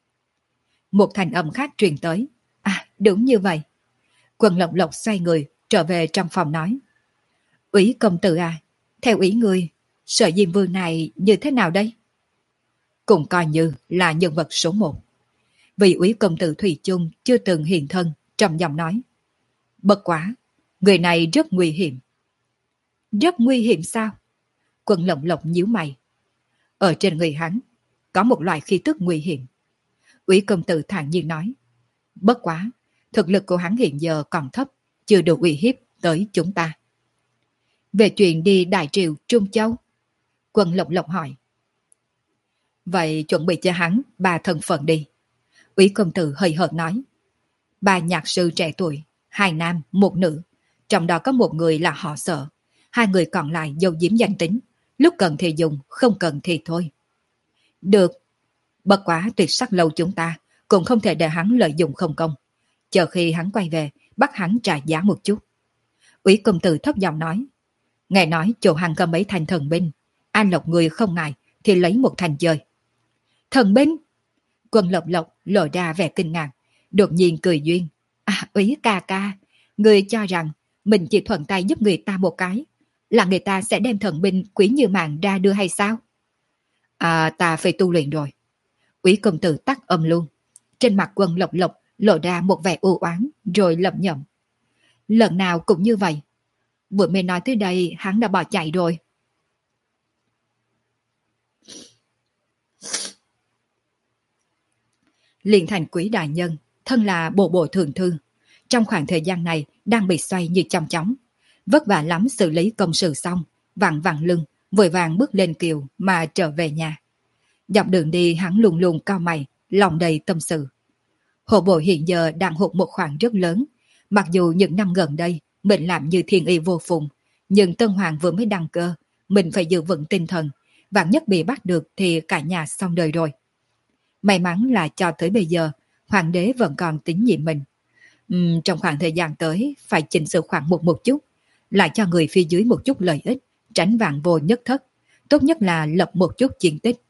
Một thành âm khác truyền tới. À, đúng như vậy. Quân Lộc Lộc xoay người, trở về trong phòng nói. Úy công tử à, theo ý người, Sở Diêm Vương này như thế nào đây? Cũng coi như là nhân vật số một. Vì Úy công tử Thủy chung chưa từng hiện thân, trầm giọng nói. Bất quá, người này rất nguy hiểm. Rất nguy hiểm sao? Quân Lộc Lộc nhíu mày. Ở trên người hắn, có một loại khí tức nguy hiểm. Úy công tử thản nhiên nói. Bất quá, thực lực của hắn hiện giờ còn thấp, chưa đủ uy hiếp tới chúng ta. Về chuyện đi Đại Triều Trung Châu, Quân Lộc Lộc hỏi. Vậy chuẩn bị cho hắn ba thân phận đi. Úy công tử hơi hợt nói. Ba nhạc sư trẻ tuổi, hai nam, một nữ, trong đó có một người là họ Sở, hai người còn lại giấu giếm danh tính, lúc cần thì dùng, không cần thì thôi. Được, bất quá tuyệt sắc lâu chúng ta cũng không thể để hắn lợi dụng không công. Chờ khi hắn quay về, bắt hắn trả giá một chút. Úy công tử thấp giọng nói. Nghe nói chỗ hắn có mấy thành thần binh, An Lộc người không ngại thì lấy một thành chơi. Thần binh? Quân Lộc Lộc lộ ra vẻ kinh ngạc, đột nhiên cười duyên. À, Úy ca ca, người cho rằng mình chỉ thuận tay giúp người ta một cái, là người ta sẽ đem thần binh Quý Như Mạn ra đưa hay sao? À, ta phải tu luyện rồi. Úy công tử tắt âm luôn. Trên mặt Quân Lộc Lộc lộ ra một vẻ u oán, rồi lẩm nhẩm. Lần nào cũng như vậy. Vừa mới nói tới đây, hắn đã bỏ chạy rồi. Liên Thành Quý đại nhân, thân là bộ bộ thường thư, trong khoảng thời gian này đang bị xoay như chong chóng, vất vả lắm xử lý công sự xong, vặn vặn lưng, vội vàng bước lên kiều mà trở về nhà. Dọc đường đi hắn luôn luôn cao mày, lòng đầy tâm sự. Hộ bộ hiện giờ đang hụt một khoản rất lớn, mặc dù những năm gần đây mình làm như thiên y vô phùng, nhưng Tân Hoàng vừa mới đăng cơ, mình phải giữ vững tinh thần, vạn nhất bị bắt được thì cả nhà xong đời rồi. May mắn là cho tới bây giờ, hoàng đế vẫn còn tín nhiệm mình. Uhm, trong khoảng thời gian tới, phải chỉnh sửa khoản một một chút, lại cho người phía dưới một chút lợi ích, tránh vạn vô nhất thất, tốt nhất là lập một chút chiến tích.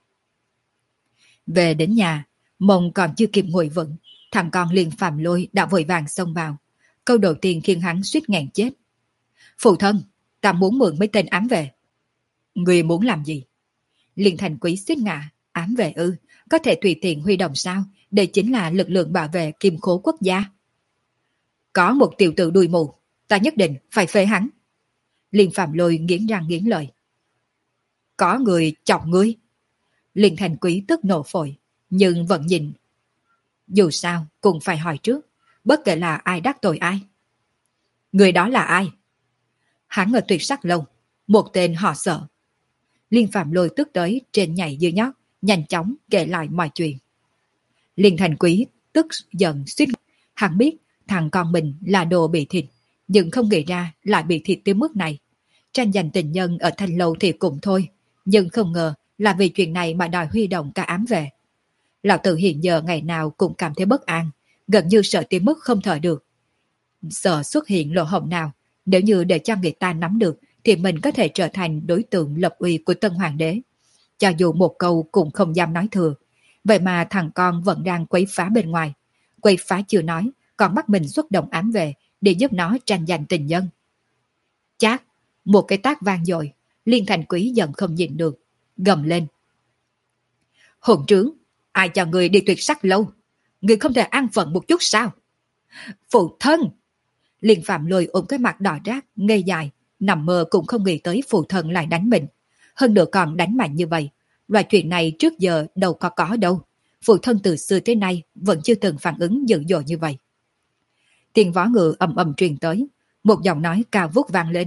Về đến nhà, mông còn chưa kịp ngồi vững, thằng con liền Phạm Lôi đã vội vàng xông vào. Câu đầu tiên khiến hắn suýt nghẹn chết. Phụ thân, ta muốn mượn mấy tên ám vệ. Người muốn làm gì? Liên Thành Quý suýt ngã. Ám vệ ư, có thể tùy tiện huy động sao? Đây chính là lực lượng bảo vệ kim khố quốc gia. Có một tiểu tử đuôi mù, ta nhất định phải phê hắn. Liên Phạm Lôi nghiến răng nghiến lợi. Có người chọc ngươi. Liên Thành Quý tức nổ phổi, nhưng vẫn nhìn. Dù sao cũng phải hỏi trước, bất kể là ai đắc tội ai. Người đó là ai? Hắn ở Tuyệt Sắc Lâu, một tên họ Sợ. Liên Phạm Lôi tức tới trên nhảy dưới nhót, nhanh chóng kể lại mọi chuyện. Liên Thành Quý tức giận suýt. Hắn biết thằng con mình là đồ bị thịt, nhưng không nghĩ ra lại bị thịt tới mức này. Tranh giành tình nhân ở Thanh Lâu thì cũng thôi, nhưng không ngờ là vì chuyện này mà đòi huy động cả ám về. Lão tử hiện giờ ngày nào cũng cảm thấy bất an, gần như sợ tới mức không thở được. Sợ xuất hiện lỗ hổng nào, nếu như để cho người ta nắm được thì mình có thể trở thành đối tượng lập uy của Tân Hoàng đế. Cho dù một câu cũng không dám nói thừa. Vậy mà thằng con vẫn đang quấy phá bên ngoài. Quấy phá chưa nói, còn bắt mình xuất động ám về để giúp nó tranh giành tình nhân. Chát, một cái tác vang dội, Liên Thành Quý giận không nhịn được, gầm lên. Hỗn trướng, ai cho người đi Tuyệt Sắc Lâu? Người không thể an phận một chút sao? Phụ thân! Liên Phạm Lôi ôm cái mặt đỏ rát, ngây dài, nằm mơ cũng không nghĩ tới phụ thân lại đánh mình. Hơn nữa còn đánh mạnh như vậy. Loại chuyện này trước giờ đâu có có đâu. Phụ thân từ xưa tới nay vẫn chưa từng phản ứng dữ dội như vậy. Tiếng vó ngựa ầm ầm truyền tới, một giọng nói cao vút vang lên.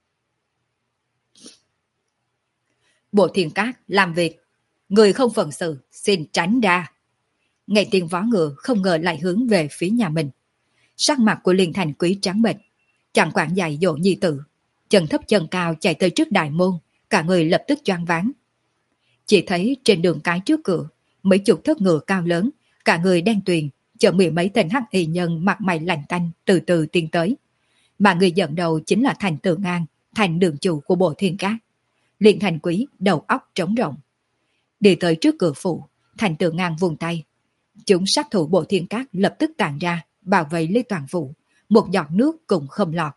Bộ Thiên Cát làm việc, người không phận sự, xin tránh ra. Nghe tiếng vó ngựa không ngờ lại hướng về phía nhà mình. Sắc mặt của Liên Thành Quý trắng bệch, chẳng quản dạy dỗ nhi tử, chân thấp chân cao chạy tới trước đại môn, cả người lập tức choáng váng. Chỉ thấy trên đường cái trước cửa, mấy chục thất ngựa cao lớn, cả người đen tuyền, chở mười mấy tên hắc y nhân mặt mày lạnh tanh từ từ tiến tới. Mà người dẫn đầu chính là Thành Tử Ngang, thành đường chủ của Bộ Thiên Cát. Liên Thành Quý đầu óc trống rỗng. Đi tới trước cửa phủ, Thành Tử Ngang vùng tay. Chúng sát thủ Bộ Thiên Cát lập tức tản ra, bảo vệ lấy toàn phủ, một giọt nước cũng không lọt.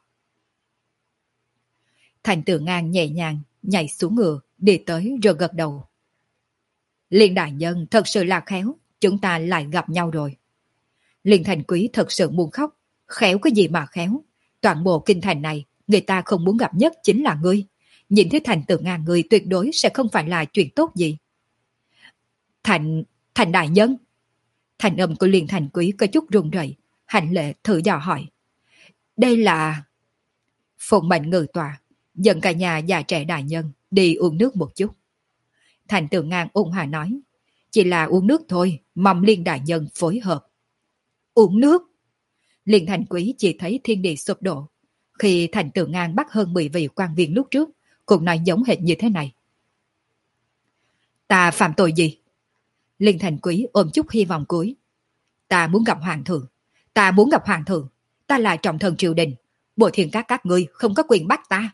Thành Tử Ngang nhẹ nhàng nhảy xuống ngựa, đi tới rồi gật đầu. Liên đại nhân thật sự là khéo, chúng ta lại gặp nhau rồi. Liên Thành Quý thật sự muốn khóc, khéo cái gì mà khéo. Toàn bộ kinh thành này, người ta không muốn gặp nhất chính là ngươi. Nhìn thấy Thành Tử Ngang ngươi tuyệt đối sẽ không phải là chuyện tốt gì. Thành, Thành đại nhân. Thành âm của Liên Thành Quý có chút run rẩy, hành lễ thử dò hỏi. Đây là... Phụng mệnh ngự tòa, dẫn cả nhà già trẻ đại nhân đi uống nước một chút. Thành Tử Ngang ung hòa nói, chỉ là uống nước thôi, mong Liên đại nhân phối hợp. Uống nước? Liên Thành Quý chỉ thấy thiên địa sụp đổ. Khi Thành Tử Ngang bắt hơn mười vị quan viên lúc trước, cũng nói giống hệt như thế này. Ta phạm tội gì? Liên Thành Quý ôm chút hy vọng cuối. Ta muốn gặp hoàng thượng. Ta muốn gặp hoàng thượng. Ta là trọng thần triều đình. Bộ Thiên Cát các ngươi không có quyền bắt ta.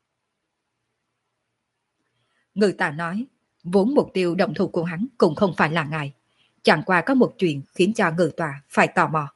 Người ta nói, vốn mục tiêu động thủ của hắn cũng không phải là ngài. Chẳng qua có một chuyện khiến cho người tòa phải tò mò.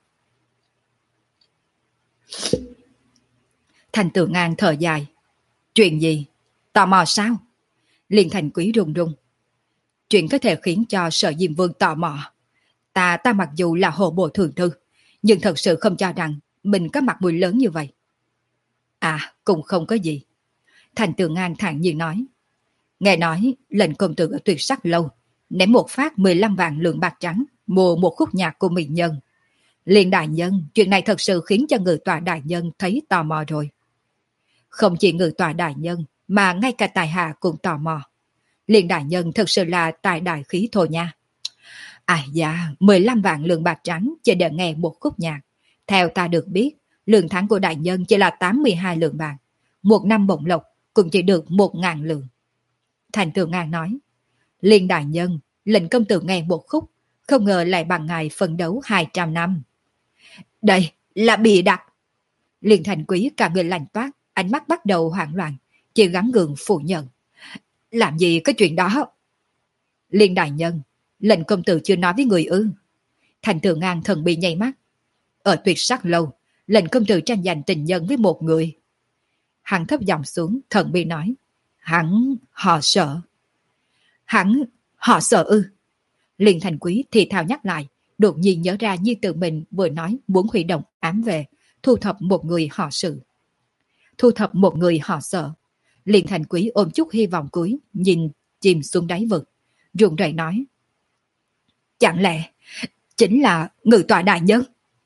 Thành Tử Ngang thở dài. Chuyện gì? Tò mò sao? Liên Thành Quý run run. Chuyện có thể khiến cho Sở Diêm Vương tò mò. Ta ta mặc dù là hộ bộ thường thư, nhưng thật sự không cho rằng mình có mặt mũi lớn như vậy. À, cũng không có gì. Thành Tử Ngang thản nhiên nói. Nghe nói, lệnh công tử ở Tuyệt Sắc Lâu ném một phát mười lăm vạn lượng bạc trắng mua một khúc nhạc của mỹ nhân. Liên đại nhân, chuyện này thật sự khiến cho ngự tòa đại nhân thấy tò mò rồi. Không chỉ ngự tòa đại nhân, mà ngay cả tài hạ cũng tò mò. Liên đại nhân thật sự là tài đại khí thô nha. À dạ, mười lăm vạn lượng bạc trắng chỉ để nghe một khúc nhạc. Theo ta được biết, lượng tháng của đại nhân chỉ là tám mươi hai lượng bạc. Một năm bổng lộc cũng chỉ được một ngàn lượng. Thành Tử Ngang nói, Liên đại nhân, lệnh công tử nghe một khúc, không ngờ lại bằng ngài phân đấu hai trăm năm. Đây là bịa đặt. Liên Thành Quý cả người lạnh toát, ánh mắt bắt đầu hoảng loạn, chỉ gắng gượng phủ nhận. Làm gì có chuyện đó? Liên đại nhân, lệnh công tử chưa nói với người ư? Thành Tử Ngang thần bị nhảy mắt. Ở Tuyệt Sắc Lâu, lệnh công tử tranh giành tình nhân với một người. Hắn thấp giọng xuống, thần bị nói. Hắn họ sợ. Hắn họ sợ ư? Liên Thành Quý thì thào nhắc lại, đột nhiên nhớ ra như tự mình vừa nói muốn huy động ám về, thu thập một người họ sự. Thu thập một người họ sợ. Liên Thành Quý ôm chút hy vọng cuối, nhìn chìm xuống đáy vực, run rẩy nói. Chẳng lẽ chính là ngự tòa đại nhân?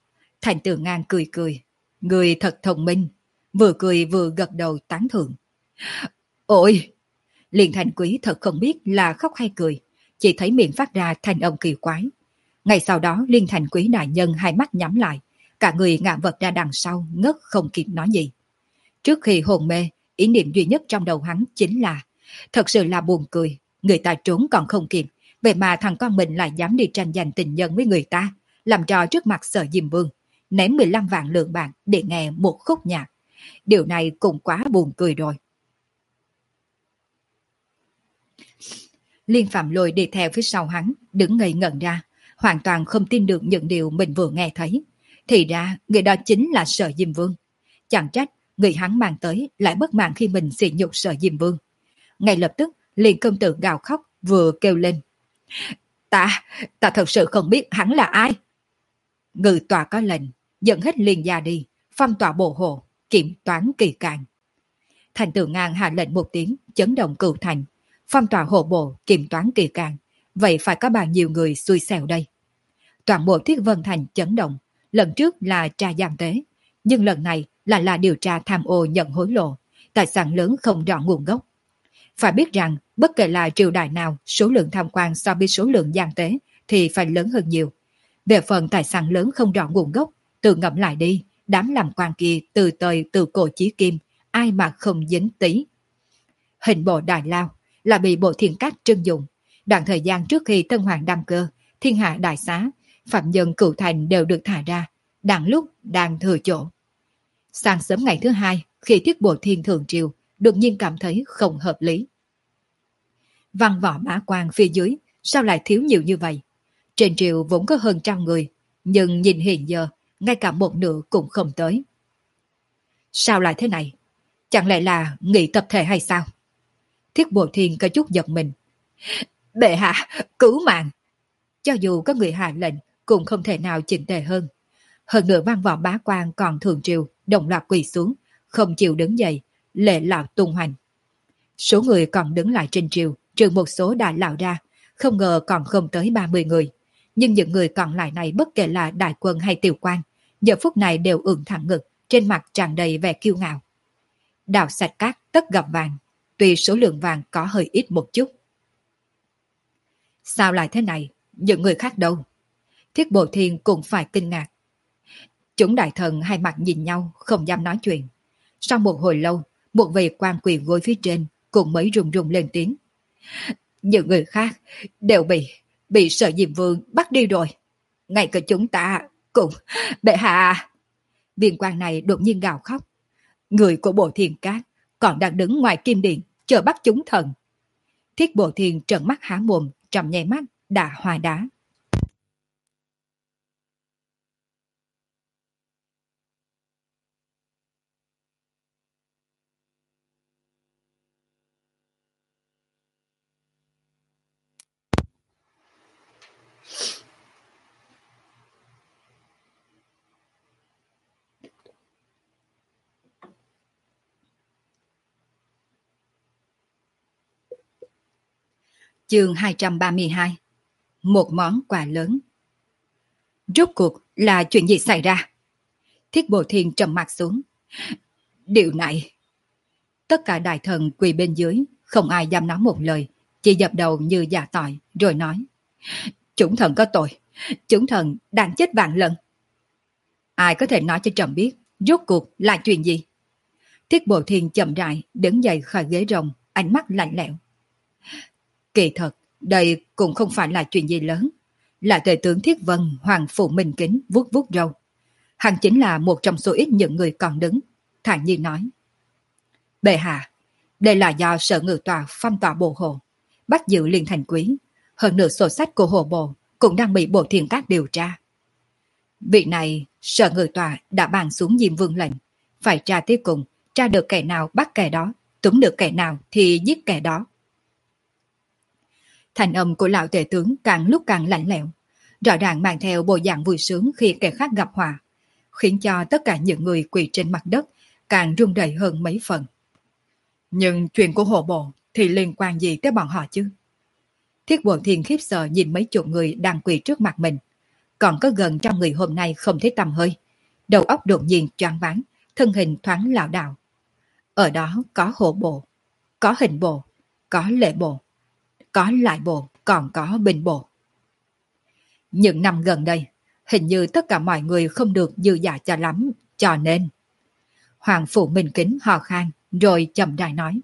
Thành Tử Ngang cười cười. Người thật thông minh. Vừa cười vừa gật đầu tán thưởng. Ôi! Liền Thành Quý thật không biết là khóc hay cười. Chỉ thấy miệng phát ra thanh âm kỳ quái. Ngay sau đó Liên Thành Quý đại nhân hai mắt nhắm lại. Cả người ngã vật ra đằng sau, ngất không kịp nói gì. Trước khi hồn mê, ý niệm duy nhất trong đầu hắn chính là thật sự là buồn cười. Người ta trốn còn không kịp, vậy mà thằng con mình lại dám đi tranh giành tình nhân với người ta, làm trò trước mặt Sở Diêm Vương, ném mười lăm vạn lượng bạc để nghe một khúc nhạc. Điều này cũng quá buồn cười rồi. Liên Phạm Lôi đi theo phía sau hắn, đứng ngây ngẩn ra, hoàn toàn không tin được những điều mình vừa nghe thấy. Thì ra, người đó chính là Sở Diêm Vương. Chẳng trách, người hắn mang tới lại bất mãn khi mình sỉ nhục Sở Diêm Vương. Ngay lập tức, liền công tử gào khóc, vừa kêu lên. Ta, ta thật sự không biết hắn là ai. Ngự tòa có lệnh, dẫn hết liền gia đi, phong tỏa bộ hộ, kiểm toán kỳ càng. Thành Tử Ngang hạ lệnh một tiếng, chấn động cửu thành, phong tỏa hộ bộ, kiểm toán kỳ càng. Vậy phải có bao nhiêu người xui xẻo đây? Toàn bộ Thiết Vân Thành chấn động, lần trước là tra giam tế, nhưng lần này là là điều tra tham ô nhận hối lộ, tài sản lớn không rõ nguồn gốc. Phải biết rằng, bất kể là triều đại nào, số lượng tham quan so với số lượng giam tế thì phải lớn hơn nhiều. Về phần tài sản lớn không rõ nguồn gốc, tự ngẫm lại đi, đám làm quan kia từ thời từ cổ chí kim, ai mà không dính tí. Hình bộ Đại Lao là bị bộ Thiên Cát trưng dụng. Đoạn thời gian trước khi Tân Hoàng đăng cơ, thiên hạ đại xá, phạm nhân cửu thành đều được thả ra, đang lúc đang thừa chỗ. Sáng sớm ngày thứ hai, khi Thiết Bộ Thiên thượng triều, đột nhiên cảm thấy không hợp lý. Văn võ mã quan phía dưới, sao lại thiếu nhiều như vậy? Trên triều vốn có hơn trăm người, nhưng nhìn hiện giờ, ngay cả một nửa cũng không tới. Sao lại thế này? Chẳng lẽ là nghị tập thể hay sao? Thiết Bộ Thiên có chút giật mình. Bệ hạ, cứu mạng! Cho dù có người hạ lệnh, cũng không thể nào chỉnh tề hơn. Hơn nữa văn võ bá quan còn thường triều, đồng loạt quỳ xuống, không chịu đứng dậy, lệ lão tung hoành. Số người còn đứng lại trên triều, trừ một số đã lão ra, không ngờ còn không tới ba mươi người. Nhưng những người còn lại này bất kể là đại quân hay tiểu quan, giờ phút này đều ưỡn thẳng ngực, trên mặt tràn đầy vẻ kiêu ngạo. Đào sạch cát tất gặp vàng, tuy số lượng vàng có hơi ít một chút. Sao lại thế này? Những người khác đâu? Thiết Bộ Thiên cũng phải kinh ngạc. Chúng đại thần hai mặt nhìn nhau, không dám nói chuyện. Sau một hồi lâu, một vị quan quỳ gối phía trên cũng mới run run lên tiếng. Những người khác đều bị bị Sở Diêm Vương bắt đi rồi. Ngay cả chúng ta cũng... Bệ hạ! Viên quan này đột nhiên gào khóc. Người của Bộ Thiên Cát còn đang đứng ngoài kim điện chờ bắt chúng thần. Thiết Bộ Thiên trợn mắt há mồm, trong nháy mắt đã hóa đá. Chương hai trăm ba mươi hai. Một món quà lớn. Rốt cuộc là chuyện gì xảy ra? Thiết Bộ Thiên trầm mặt xuống. Điều này... Tất cả đại thần quỳ bên dưới, không ai dám nói một lời, chỉ dập đầu như giả tỏi, rồi nói. Chúng thần có tội, chúng thần đang chết vạn lần. Ai có thể nói cho trẫm biết, rốt cuộc là chuyện gì? Thiết Bộ Thiên chậm rãi, đứng dậy khỏi ghế rồng, ánh mắt lạnh lẽo. Kỳ thật, đây cũng không phải là chuyện gì lớn. Là tể tướng Thiết Vân Hoàng Phủ Minh Kính vuốt vuốt râu. Hắn chính là một trong số ít những người còn đứng, thản nhiên nói. Bệ hạ, đây là do Sở Ngự Tòa phong tỏa bộ hộ, bắt giữ Liên Thành Quý. Hơn nữa sổ sách của hộ bộ cũng đang bị Bộ Thiên Cát điều tra. Vị này, Sở Ngự Tòa đã bàn xuống Diêm Vương lệnh, phải tra tiếp cùng, tra được kẻ nào bắt kẻ đó, túm được kẻ nào thì giết kẻ đó. Thành âm của lão tể tướng càng lúc càng lạnh lẽo, rõ ràng mang theo bộ dạng vui sướng khi kẻ khác gặp họa, khiến cho tất cả những người quỳ trên mặt đất càng rung rẩy hơn mấy phần. Nhưng chuyện của hộ bộ thì liên quan gì tới bọn họ chứ? Thiết Bộ Thiên khiếp sợ nhìn mấy chục người đang quỳ trước mặt mình, còn có gần trăm người hôm nay không thấy tăm hơi, đầu óc đột nhiên choáng váng, thân hình thoáng lảo đảo. Ở đó có hộ bộ, có hình bộ, có lệ bộ, có lại bộ, còn có binh bộ. Những năm gần đây, hình như tất cả mọi người không được dư giả cho lắm, cho nên... Hoàng Phủ Minh Kính hò khan, rồi chậm rãi nói.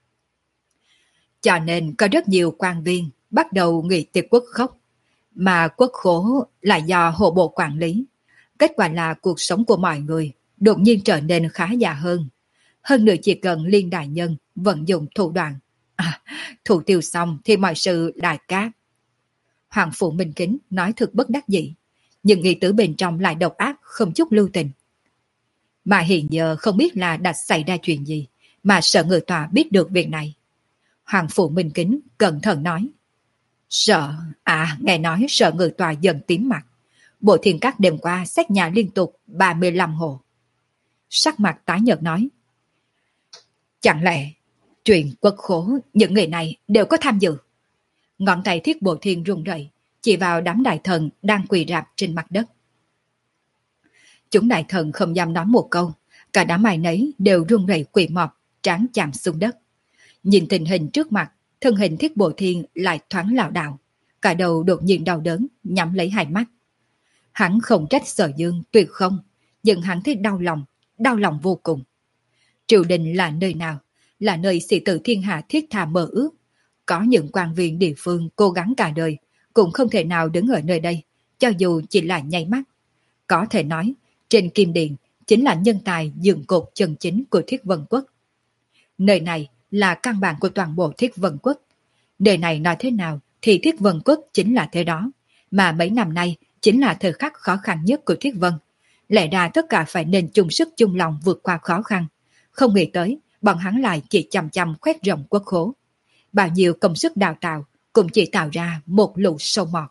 Cho nên có rất nhiều quan viên bắt đầu nghị tiệc quốc khốc, mà quốc khố là do hộ bộ quản lý. Kết quả là cuộc sống của mọi người đột nhiên trở nên khá giả hơn. Hơn nữa chỉ cần Liên đại nhân vận dụng thủ đoạn, à, thủ tiêu xong thì mọi sự đại cát. Hoàng Phủ Minh Kính nói thật bất đắc dĩ, nhưng nghĩ tử bên trong lại độc ác không chút lưu tình. Mà hiện giờ không biết là đã xảy ra chuyện gì, mà Sở Ngự Tòa biết được việc này. Hoàng Phủ Minh Kính cẩn thận nói. Sợ, à nghe nói Sở Ngự Tòa dần tím mặt. Bộ Thiên Các đêm qua xét nhà liên tục ba mươi lăm hộ. Sắc mặt tái nhợt nói. Chẳng lẽ chuyện quốc khố những người này đều có tham dự? Ngón tay Thiết Bộ Thiên run rẩy, chỉ vào đám đại thần đang quỳ rạp trên mặt đất. Chúng đại thần không dám nói một câu, cả đám ai nấy đều run rẩy quỳ mọp, trán chạm xuống đất. Nhìn tình hình trước mặt, thân hình Thiết Bộ Thiên lại thoáng lảo đảo, cả đầu đột nhiên đau đớn, nhắm lấy hai mắt. Hắn không trách Sở Dương tuyệt không, nhưng hắn thấy đau lòng, đau lòng vô cùng. Triều đình là nơi nào? Là nơi sĩ tử thiên hạ thiết tha mơ ước. Có những quan viên địa phương cố gắng cả đời, cũng không thể nào đứng ở nơi đây, cho dù chỉ là nháy mắt. Có thể nói, trên Kim Điện chính là nhân tài dựng cột chân chính của Thiết Vân Quốc. Nơi này là căn bản của toàn bộ Thiết Vân Quốc. Nơi này nói thế nào thì Thiết Vân Quốc chính là thế đó, mà mấy năm nay chính là thời khắc khó khăn nhất của Thiết Vân. Lẽ ra tất cả phải nên chung sức chung lòng vượt qua khó khăn. Không nghĩ tới, bọn hắn lại chỉ chăm chăm khoét rộng quốc khố. Bao nhiêu công sức đào tạo cũng chỉ tạo ra một lũ sâu mọt.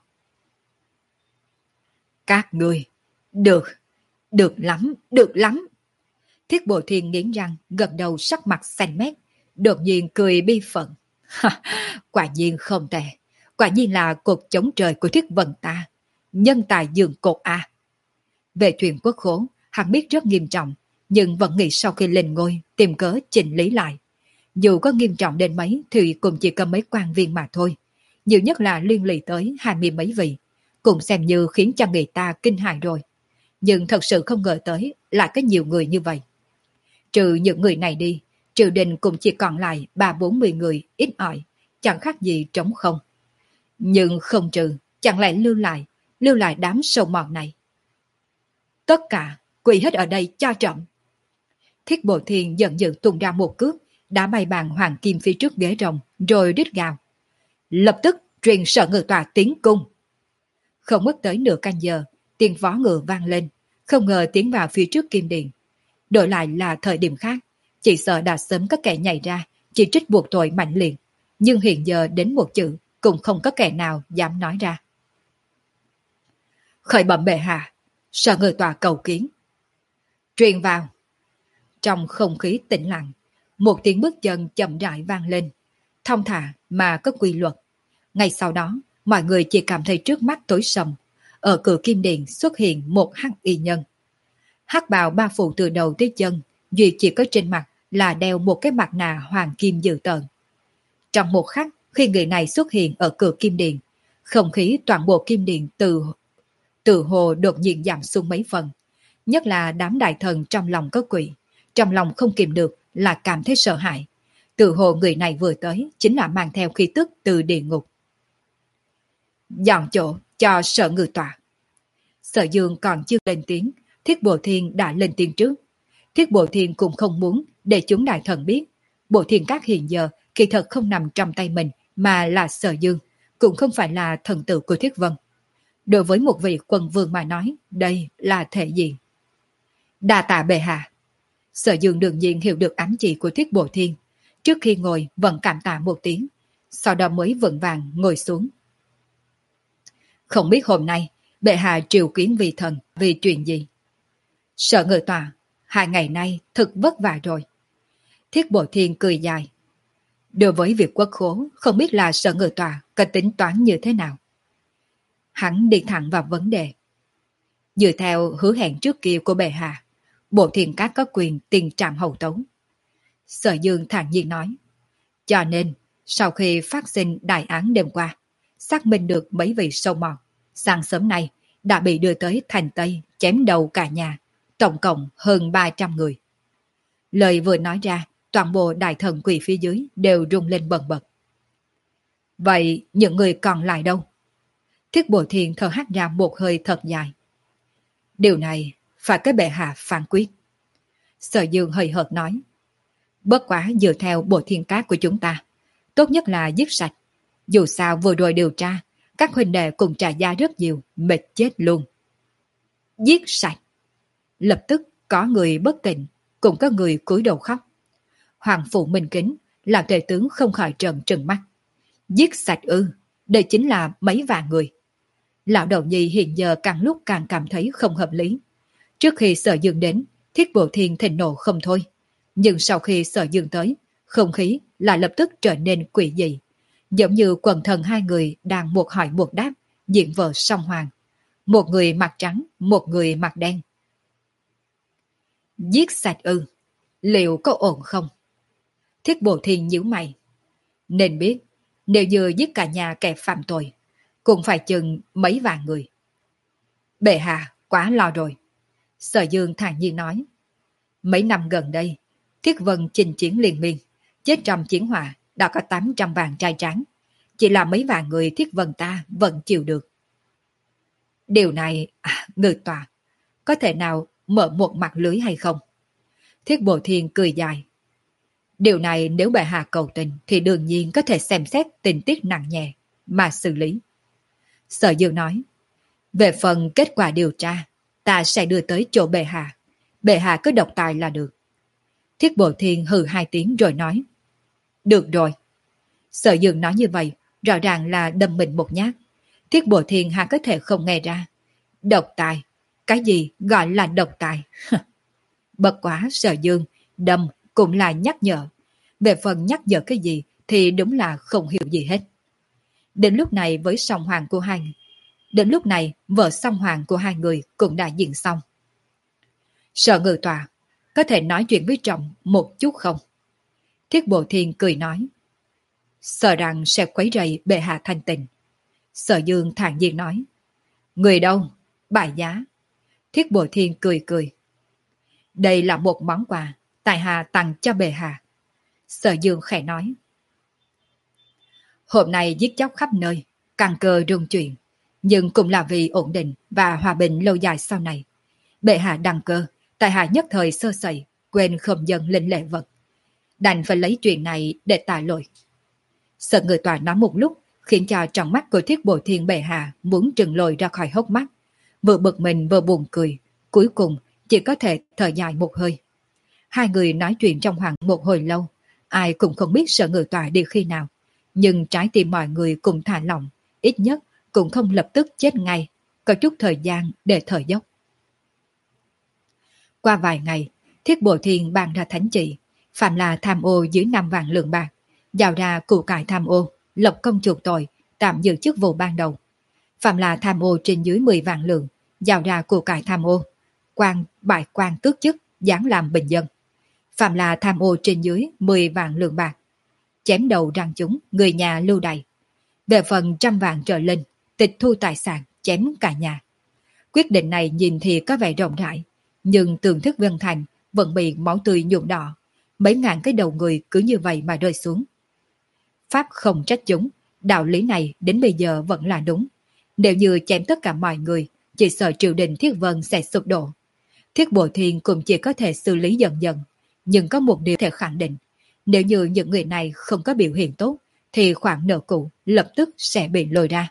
Các người, được, được lắm, được lắm. Thiết Bộ Thiên nghiến răng, gật đầu sắc mặt xanh mét, đột nhiên cười bi phận. Quả nhiên không tệ, quả nhiên là cột chống trời của Thiết Vân ta, nhân tài dường cột A. Về chuyện quốc khố, hắn biết rất nghiêm trọng, nhưng vẫn nghĩ sau khi lên ngôi tìm cớ chỉnh lý lại. Dù có nghiêm trọng đến mấy thì cũng chỉ có mấy quan viên mà thôi, nhiều nhất là liên lụy tới hai mươi mấy vị, cũng xem như khiến cho người ta kinh hãi rồi. Nhưng thật sự không ngờ tới lại có nhiều người như vậy. Trừ những người này đi, triều đình cũng chỉ còn lại ba bốn mươi người ít ỏi, chẳng khác gì trống không. Nhưng không trừ, chẳng lẽ lưu lại, lưu lại đám sâu mọt này. Tất cả quỳ hết ở đây cho trọng. Thiết Bộ Thiên giận dữ tung ra một cước, đã bay bàn hoàng kim phía trước ghế rồng, rồi rít gào. Lập tức truyền Sở Ngự Tòa tiến cung. Không mất tới nửa canh giờ, tiếng vó ngựa vang lên, không ngờ tiến vào phía trước kim điện. Đổi lại là thời điểm khác, chỉ sợ đã sớm có kẻ nhảy ra, chỉ trích buộc tội mạnh liệt, nhưng hiện giờ đến một chữ cũng không có kẻ nào dám nói ra. Khởi bẩm bệ hạ, Sở Ngự Tòa cầu kiến. Truyền vào. Trong không khí tĩnh lặng, một tiếng bước chân chậm rãi vang lên, thong thả mà có quy luật. Ngay sau đó, mọi người chỉ cảm thấy trước mắt tối sầm. Ở cửa kim điện xuất hiện một hắc y nhân. Hắc bào ba phủ từ đầu tới chân, duy chỉ có trên mặt là đeo một cái mặt nạ hoàng kim dữ tợn. Trong một khắc, khi người này xuất hiện ở cửa kim điện, không khí toàn bộ kim điện từ từ hồ đột nhiên giảm xuống mấy phần. Nhất là đám đại thần trong lòng có quỷ, trong lòng không kìm được là cảm thấy sợ hãi. Từ hồ người này vừa tới chính là mang theo khí tức từ địa ngục. Dọn chỗ cho Sở Ngự Tòa. Sở Dương còn chưa lên tiếng, Thiết Bộ Thiên đã lên tiếng trước. Thiết Bộ Thiên cũng không muốn để chúng đại thần biết. Bộ Thiên Các hiện giờ kỳ thật không nằm trong tay mình, mà là Sở Dương, cũng không phải là thần tử của Thiết Vân. Đối với một vị quần vương mà nói, đây là thể diện. Đa tạ bệ hạ. Sở Dương đương nhiên hiểu được ám chỉ của Thiết Bộ Thiên. Trước khi ngồi vẫn cảm tạ một tiếng, sau đó mới vững vàng ngồi xuống. Không biết hôm nay bệ hạ triều kiến vi thần vì chuyện gì? Sở Ngự Tòa, hai ngày nay thật vất vả rồi. Thiết Bộ Thiên cười dài. Đối với việc quốc khố, không biết là Sở Ngự Tòa có tính toán như thế nào? Hắn đi thẳng vào vấn đề. Dựa theo hứa hẹn trước kia của bệ hạ, Bộ Thiên Các có quyền tiền trạm hậu tấu. Sở Dương thản nhiên nói. Cho nên, sau khi phát sinh đại án đêm qua, xác minh được mấy vị sâu mọt, sáng sớm nay đã bị đưa tới thành Tây chém đầu cả nhà, tổng cộng hơn ba trăm người. Lời vừa nói ra, toàn bộ đại thần quỳ phía dưới đều rung lên bần bật. Vậy những người còn lại đâu? Thiết Bộ Thiên thở hắt ra một hơi thật dài. Điều này phải cái bệ hạ phán quyết. Sở Dương hơi hợt nói. Bất quá dựa theo Bộ Thiên Các của chúng ta, tốt nhất là giết sạch. Dù sao vừa rồi điều tra, các huynh đệ cùng trả giá rất nhiều, mệt chết luôn. Giết sạch. Lập tức có người bất tỉnh, cũng có người cúi đầu khóc. Hoàng phụ Minh Kính làm tể tướng không khỏi trợn trừng mắt. Giết sạch ư, đây chính là mấy vạn người. Lão đầu nhi hiện giờ càng lúc càng cảm thấy không hợp lý. Trước khi Sở Dương đến, Thiết Bộ Thiên thịnh nộ không thôi. Nhưng sau khi Sở Dương tới, không khí lại lập tức trở nên quỷ dị. Giống như quần thần hai người đang một hỏi một đáp, diễn vở song hoàng. Một người mặt trắng, một người mặt đen. Giết sạch ư, liệu có ổn không? Thiết Bộ Thiên nhíu mày. Nên biết, nếu như giết cả nhà kẻ phạm tội, cũng phải chừng mấy vạn người. Bệ hạ quá lo rồi. Sở Dương thản nhiên nói. Mấy năm gần đây, Thiết Vân chinh chiến liên miên, chết trong chiến hỏa đã có tám trăm vạn trai trắng. Chỉ là mấy vạn người Thiết Vân ta vẫn chịu được. Điều này, à, ngự tòa, có thể nào mở một mặt lưới hay không? Thiết Bộ Thiên cười dài. Điều này nếu bệ hạ cầu tình thì đương nhiên có thể xem xét tình tiết nặng nhẹ mà xử lý. Sở Dương nói. Về phần kết quả điều tra, ta sẽ đưa tới chỗ bệ hạ. Bệ hạ cứ độc tài là được. Thiết Bộ Thiên hừ hai tiếng rồi nói. Được rồi. Sở Dương nói như vậy, rõ ràng là đâm mình một nhát. Thiết Bộ Thiên hạ có thể không nghe ra. Độc tài? Cái gì gọi là độc tài? Bất quá Sở Dương, đâm cũng là nhắc nhở. Về phần nhắc nhở cái gì thì đúng là không hiểu gì hết. Đến lúc này với song hoàng của hai Đến lúc này vợ song hoàng của hai người cũng đã diễn xong. Sở Ngự Tòa, có thể nói chuyện với trọng một chút không? Thiết Bộ Thiên cười nói. Sợ rằng sẽ quấy rầy bệ hạ thanh tình. Sở Dương thản nhiên nói. Người đâu? Bài giá. Thiết Bộ Thiên cười cười. Đây là một món quà tại hạ tặng cho bệ hạ. Sở Dương khẽ nói. Hôm nay giết chóc khắp nơi, căn cơ rung chuyển, nhưng cũng là vì ổn định và hòa bình lâu dài sau này. Bệ hạ đăng cơ, tại hạ nhất thời sơ sẩy, quên không dâng lên lễ vật. Đành phải lấy chuyện này để tạ lỗi. Sở Ngự Tòa nói một lúc, khiến cho trong mắt của Thiết Bộ Thiên bệ hạ muốn trừng lồi ra khỏi hốc mắt. Vừa bực mình vừa buồn cười, cuối cùng chỉ có thể thở dài một hơi. Hai người nói chuyện trong khoảng một hồi lâu, ai cũng không biết Sở Ngự Tòa đi khi nào. Nhưng trái tim mọi người cùng thả lỏng, ít nhất cũng không lập tức chết ngay, có chút thời gian để thở dốc. Qua vài ngày, Thiết Bộ Thiên ban ra thánh chỉ, phạm là tham ô dưới năm vạn lượng bạc, giao ra củ cải tham ô, lập công chuộc tội, tạm giữ chức vụ ban đầu. Phạm là tham ô trên dưới mười vạn lượng, giao ra củ cải tham ô, quan bại quan tước chức, giáng làm bình dân. Phạm là tham ô trên dưới mười vạn lượng bạc, chém đầu răng chúng, người nhà lưu đày. Về phần trăm vạn trở lên, tịch thu tài sản, chém cả nhà. Quyết định này nhìn thì có vẻ rộng rãi, nhưng tường thức Vân Thành vẫn bị máu tươi nhuộm đỏ. Mấy ngàn cái đầu người cứ như vậy mà rơi xuống. Pháp không trách chúng, đạo lý này đến bây giờ vẫn là đúng. Nếu như chém tất cả mọi người, chỉ sợ triều đình Thiết Vân sẽ sụp đổ. Thiết Bộ Thiên cũng chỉ có thể xử lý dần dần, nhưng có một điều thể khẳng định. Nếu như những người này không có biểu hiện tốt, thì khoản nợ cũ lập tức sẽ bị lôi ra.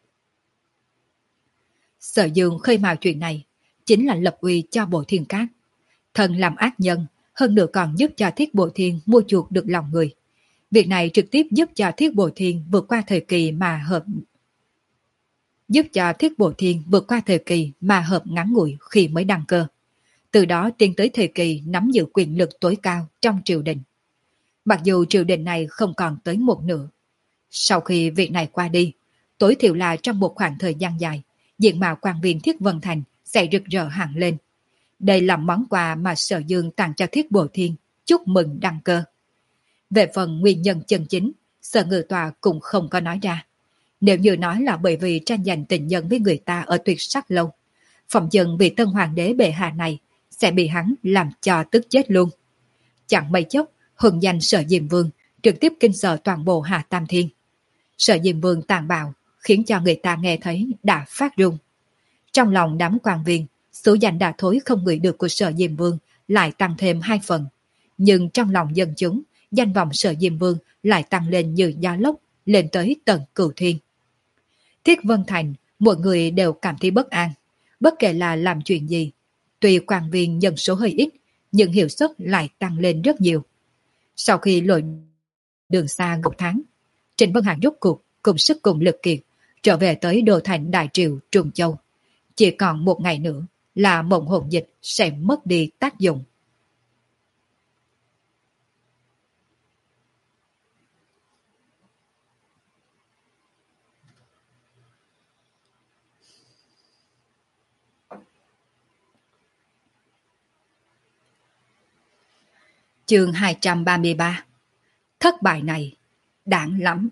Sở Dương khơi mào chuyện này, chính là lập uy cho Bộ Thiên Các. Thần làm ác nhân, hơn nữa còn giúp cho Thiết Bộ Thiên mua chuộc được lòng người. Việc này trực tiếp giúp cho Thiết Bộ Thiên vượt qua thời kỳ mà hợp giúp cho Thiết Bộ Thiên vượt qua thời kỳ mà hợp ngắn ngủi khi mới đăng cơ. Từ đó tiến tới thời kỳ nắm giữ quyền lực tối cao trong triều đình. Mặc dù triều đình này không còn tới một nửa. Sau khi việc này qua đi, tối thiểu là trong một khoảng thời gian dài, diện mạo quan viên Thiết Vân Thành sẽ rực rỡ hẳn lên. Đây là món quà mà Sở Dương tặng cho Thiết Bộ Thiên, chúc mừng đăng cơ. Về phần nguyên nhân chân chính, Sở Ngự Tọa cũng không có nói ra. Nếu như nói là bởi vì tranh giành tình nhân với người ta ở Tuyệt Sắc Lâu, phòng dân vì tân hoàng đế bệ hạ này sẽ bị hắn làm cho tức chết luôn. Chẳng mấy chốc, hùng danh Sở Diêm Vương trực tiếp kinh sợ toàn bộ Hà Tam Thiên. Sở Diêm Vương tàn bạo khiến cho người ta nghe thấy đã phát run. Trong lòng đám quan viên, số danh đã thối không ngửi được của Sở Diêm Vương lại tăng thêm hai phần. Nhưng trong lòng dân chúng, danh vọng Sở Diêm Vương lại tăng lên như gió lốc, lên tới tận cửu thiên. Thiết Vân Thành, mọi người đều cảm thấy bất an, bất kể là làm chuyện gì. Tuy quan viên nhân số hơi ít, nhưng hiệu suất lại tăng lên rất nhiều. Sau khi lội đường xa một tháng, Trịnh Vân Hạc rút cuộc cùng sức cùng lực kiệt, trở về tới đô thành Đại Triều Trung Châu. Chỉ còn một ngày nữa là mộng hồn dịch sẽ mất đi tác dụng. Chương hai trăm ba mươi ba. Thất bại này đáng lắm.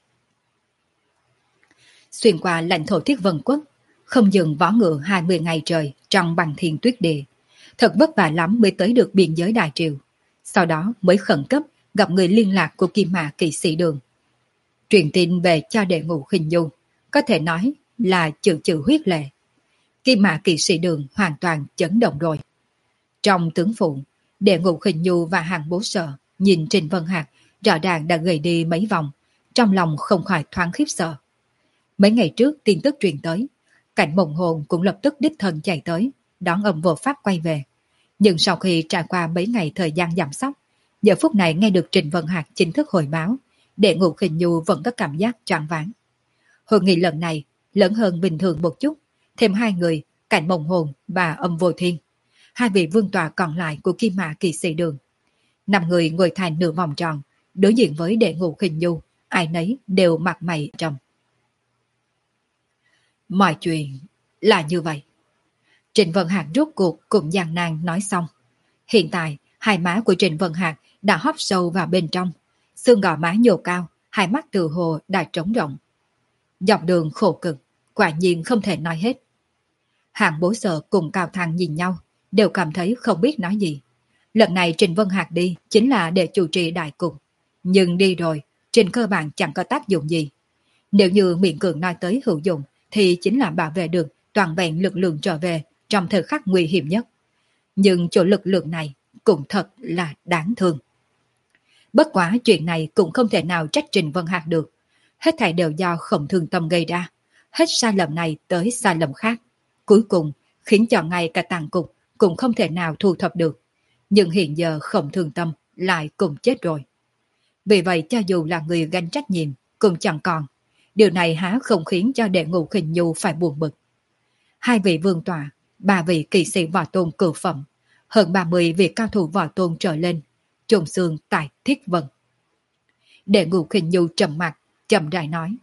Xuyên qua lãnh thổ Thiết Vân Quốc, không dừng võ ngựa hai mươi ngày trời trong bằng thiên tuyết địa. Thật vất vả lắm mới tới được biên giới Đại Triều. Sau đó mới khẩn cấp gặp người liên lạc của Kim Mã Kỵ Sĩ Đường. Truyền tin về cho đệ ngũ Khinh Nhu, có thể nói là chữ chữ huyết lệ. Kim Mã Kỵ Sĩ Đường hoàn toàn chấn động rồi. Trong tướng phụ, đệ ngũ Khinh Nhu và hàng bố sợ nhìn Trịnh Vân Hạc rõ ràng đã gầy đi mấy vòng, trong lòng không khỏi thoáng khiếp sợ. Mấy ngày trước tin tức truyền tới, Cảnh Mộng Hồn cũng lập tức đích thân chạy tới, đón âm vô pháp quay về. Nhưng sau khi trải qua mấy ngày thời gian giảm sóc, giờ phút này nghe được Trịnh Vân Hạc chính thức hồi báo, đệ ngũ Khinh Nhu vẫn có cảm giác choáng váng. Hội nghị lần này lớn hơn bình thường một chút, thêm hai người, Cảnh Mộng Hồn và Âm Vô Thiên, hai vị vương tọa còn lại của Kim Mã Kỵ Sĩ Đường. Năm người ngồi thành nửa vòng tròn, đối diện với đệ ngũ Khinh Nhu, ai nấy đều mặt mày trầm. Mọi chuyện là như vậy. Trịnh Vân Hạc rốt cuộc cũng gian nan nói xong. Hiện tại, hai má của Trịnh Vân Hạc đã hóp sâu vào bên trong, xương gò má nhô cao, hai mắt từ hồ đã trống rộng. Dọc đường khổ cực, quả nhiên không thể nói hết. Hạng Bố Sợ cùng Cao Thăng nhìn nhau, đều cảm thấy không biết nói gì. Lần này Trịnh Vân Hạc đi chính là để chủ trì đại cục, nhưng đi rồi, trên cơ bản chẳng có tác dụng gì. Nếu như miệng cường nói tới hữu dụng, thì chính là bảo vệ được toàn vẹn lực lượng trở về trong thời khắc nguy hiểm nhất. Nhưng chỗ lực lượng này cũng thật là đáng thương. Bất quá chuyện này cũng không thể nào trách Trịnh Vân Hạc được. Hết thảy đều do Khổng Thương Tâm gây ra. Hết sai lầm này tới sai lầm khác. Cuối cùng khiến cho ngay cả tàn cục cũng không thể nào thu thập được. Nhưng hiện giờ Khổng Thương Tâm lại cùng chết rồi. Vì vậy cho dù là người gánh trách nhiệm cũng chẳng còn. Điều này há không khiến cho đệ ngũ Khinh Nhu phải buồn bực. Hai vị vương tọa, ba vị kỵ sĩ võ tôn cửu phẩm, hơn ba mươi vị cao thủ võ tôn trở lên, chôn xương tại Thiết Vân. Đệ ngũ Khinh Nhu trầm mặt, chậm rãi nói.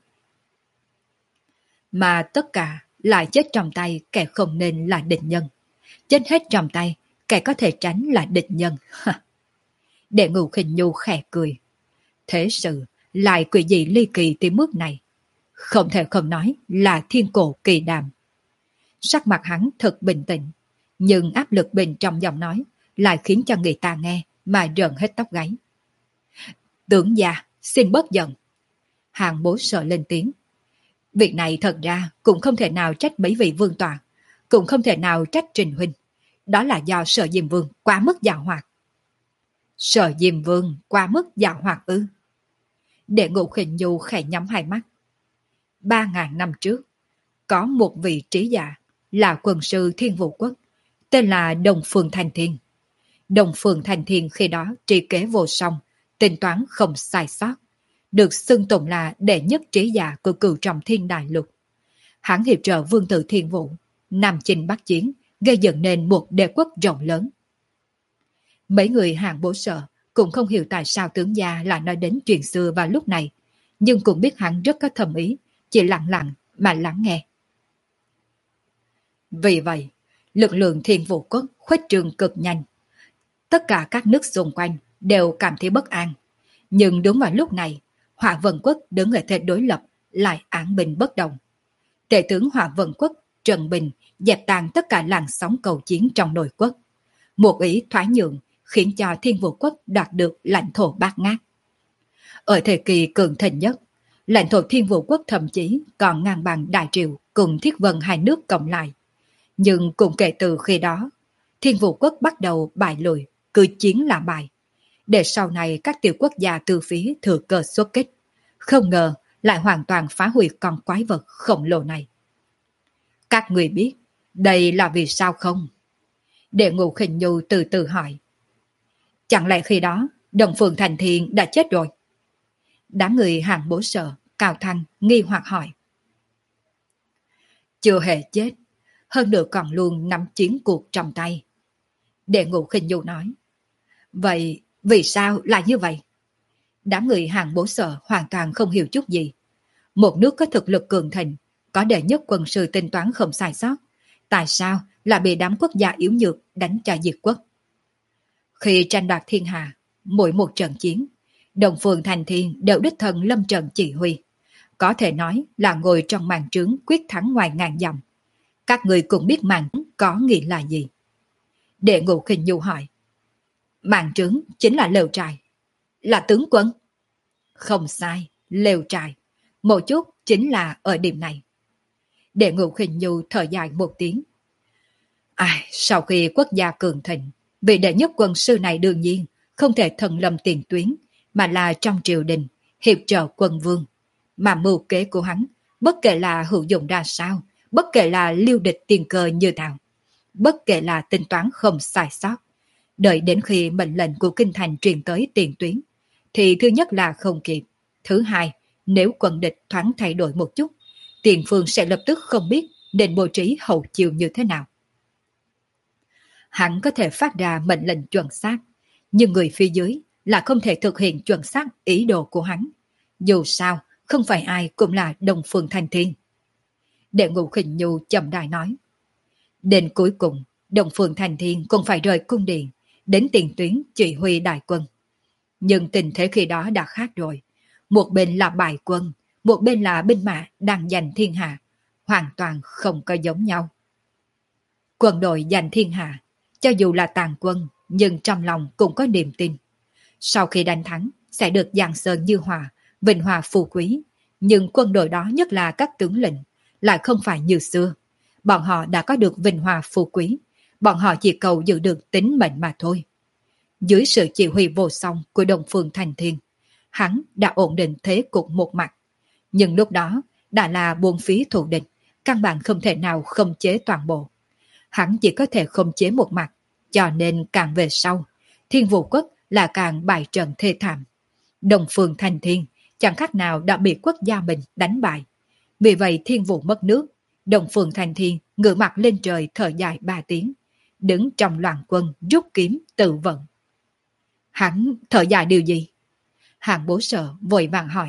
Mà tất cả lại chết trong tay kẻ không nên là địch nhân. Chết hết trong tay, kẻ có thể tránh là địch nhân. Đệ ngũ Khinh Nhu khẽ cười. Thế sự lại quỷ dị ly kỳ tới mức này. Không thể không nói là thiên cổ kỳ đàm. Sắc mặt hắn thật bình tĩnh, nhưng áp lực bên trong giọng nói lại khiến cho người ta nghe mà rợn hết tóc gáy. Tướng già, xin bớt giận. Hàng Bố Sợ lên tiếng. Việc này thật ra cũng không thể nào trách mấy vị vương tọa, cũng không thể nào trách Trình huynh. Đó là do Sở Diêm Vương quá mức giàu hoạt. Sở Diêm Vương quá mức giàu hoạt ư? Đệ ngũ Khinh Nhu khẽ nhắm hai mắt. Ba ngàn năm trước, có một vị trí giả là quân sư Thiên Vũ Quốc, tên là Đồng Phương Thành Thiên. Đồng Phương Thành Thiên khi đó trí kế vô song, tính toán không sai sót, được xưng tụng là đệ nhất trí giả của cửu trọng thiên đại lục. Hắn hiệp trợ vương tử Thiên Vũ, Nam chinh bắc chiến, gây dựng nên một đế quốc rộng lớn. Mấy người Hạng Bố Sợ cũng không hiểu tại sao tướng gia lại nói đến chuyện xưa vào lúc này, nhưng cũng biết hắn rất có thầm ý, chỉ lặng lặng mà lắng nghe. Vì vậy, Lực lượng Thiên Vũ Quốc khuếch trương cực nhanh. Tất cả các nước xung quanh đều cảm thấy bất an. Nhưng đúng vào lúc này, Hỏa Vân Quốc đứng ở thế đối lập lại án binh bất động. Tể tướng Hỏa Vân Quốc Trần Bình dẹp tàn tất cả làn sóng cầu chiến trong nội quốc. Một ý thoái nhượng khiến cho Thiên Vũ Quốc đoạt được lãnh thổ bát ngát. Ở thời kỳ cường thịnh nhất, lãnh thổ Thiên Vũ Quốc thậm chí còn ngang bằng Đại Triệu cùng Thiết Vân hai nước cộng lại. Nhưng cũng kể từ khi đó, Thiên Vũ Quốc bắt đầu bại lùi, cứ chiến là bại. Để sau này các tiểu quốc gia từ phía thừa cơ xuất kích, không ngờ lại hoàn toàn phá hủy con quái vật khổng lồ này. Các người biết, đây là vì sao không? Đệ Ngũ Khinh Nhu từ từ hỏi. Chẳng lẽ khi đó, Đồng Phượng Thành Thiên đã chết rồi? Đám người Hàng Bố Sở, Cao Thăng nghi hoặc hỏi. Chưa hề chết, hơn nữa còn luôn nắm chiến cuộc trong tay. Đệ Ngũ Khinh Nhu nói. Vậy vì sao lại như vậy? Đám người Hàng Bố Sở hoàn toàn không hiểu chút gì. Một nước có thực lực cường thịnh, có đệ nhất quân sự tính toán không sai sót, tại sao lại bị đám quốc gia yếu nhược đánh cho diệt quốc? Khi tranh đoạt thiên hạ, mỗi một trận chiến, Đồng Phượng Thành Thiên đều đích thân lâm trận chỉ huy. Có thể nói là ngồi trong màn trướng quyết thắng ngoài ngàn dặm. Các người cũng biết màn trướng có nghĩa là gì. Đệ Ngũ Khinh Nhu hỏi. Màn trướng chính là lều trại. Là tướng quân? Không sai, lều trại. Một chút chính là ở điểm này. Đệ Ngũ Khinh Nhu thở dài một tiếng. Ai, sau khi quốc gia cường thịnh, vị đệ nhất quân sư này đương nhiên không thể thần lâm tiền tuyến, mà là trong triều đình, hiệp trợ quân vương. Mà mưu kế của hắn, bất kể là hữu dụng ra sao, bất kể là liêu địch tiền cơ như nào, bất kể là tính toán không sai sót, đợi đến khi mệnh lệnh của kinh thành truyền tới tiền tuyến, thì thứ nhất là không kịp. Thứ hai, nếu quân địch thoáng thay đổi một chút, tiền phương sẽ lập tức không biết nên bố trí hậu chiều như thế nào. Hắn có thể phát ra mệnh lệnh chuẩn xác, nhưng người phía dưới là không thể thực hiện chuẩn xác ý đồ của hắn. Dù sao, không phải ai cũng là Đồng Phượng Thành Thiên. Đệ Ngũ Khinh Nhu chậm rãi nói. Đến cuối cùng, Đồng Phượng Thành Thiên cũng phải rời cung điện, đến tiền tuyến chỉ huy đại quân. Nhưng tình thế khi đó đã khác rồi. Một bên là bại quân, một bên là binh mã đang giành thiên hạ, hoàn toàn không có giống nhau. Quân đội giành thiên hạ, cho dù là tàn quân, nhưng trong lòng cũng có niềm tin. Sau khi đánh thắng, sẽ được giang sơn như hòa, vinh hòa phú quý. Nhưng quân đội đó, nhất là các tướng lĩnh, lại không phải như xưa. Bọn họ đã có được vinh hòa phú quý, bọn họ chỉ cầu giữ được tính mệnh mà thôi. Dưới sự chỉ huy vô song của Đồng Phượng Thành Thiên, hắn đã ổn định thế cục một mặt. Nhưng lúc đó đã là buông phí thù địch, căn bản không thể nào khống chế toàn bộ. Hắn chỉ có thể khống chế một mặt, cho nên càng về sau, Thiên Vũ Quốc là càng bại trận thê thảm. Đồng Phượng Thành Thiên chẳng khác nào đã bị quốc gia mình đánh bại. Vì vậy Thiên Vũ mất nước, Đồng Phượng Thành Thiên ngửa mặt lên trời thở dài ba tiếng, đứng trong loạn quân rút kiếm tự vận. Hắn thở dài điều gì? Hàng Bố Sở vội vàng hỏi.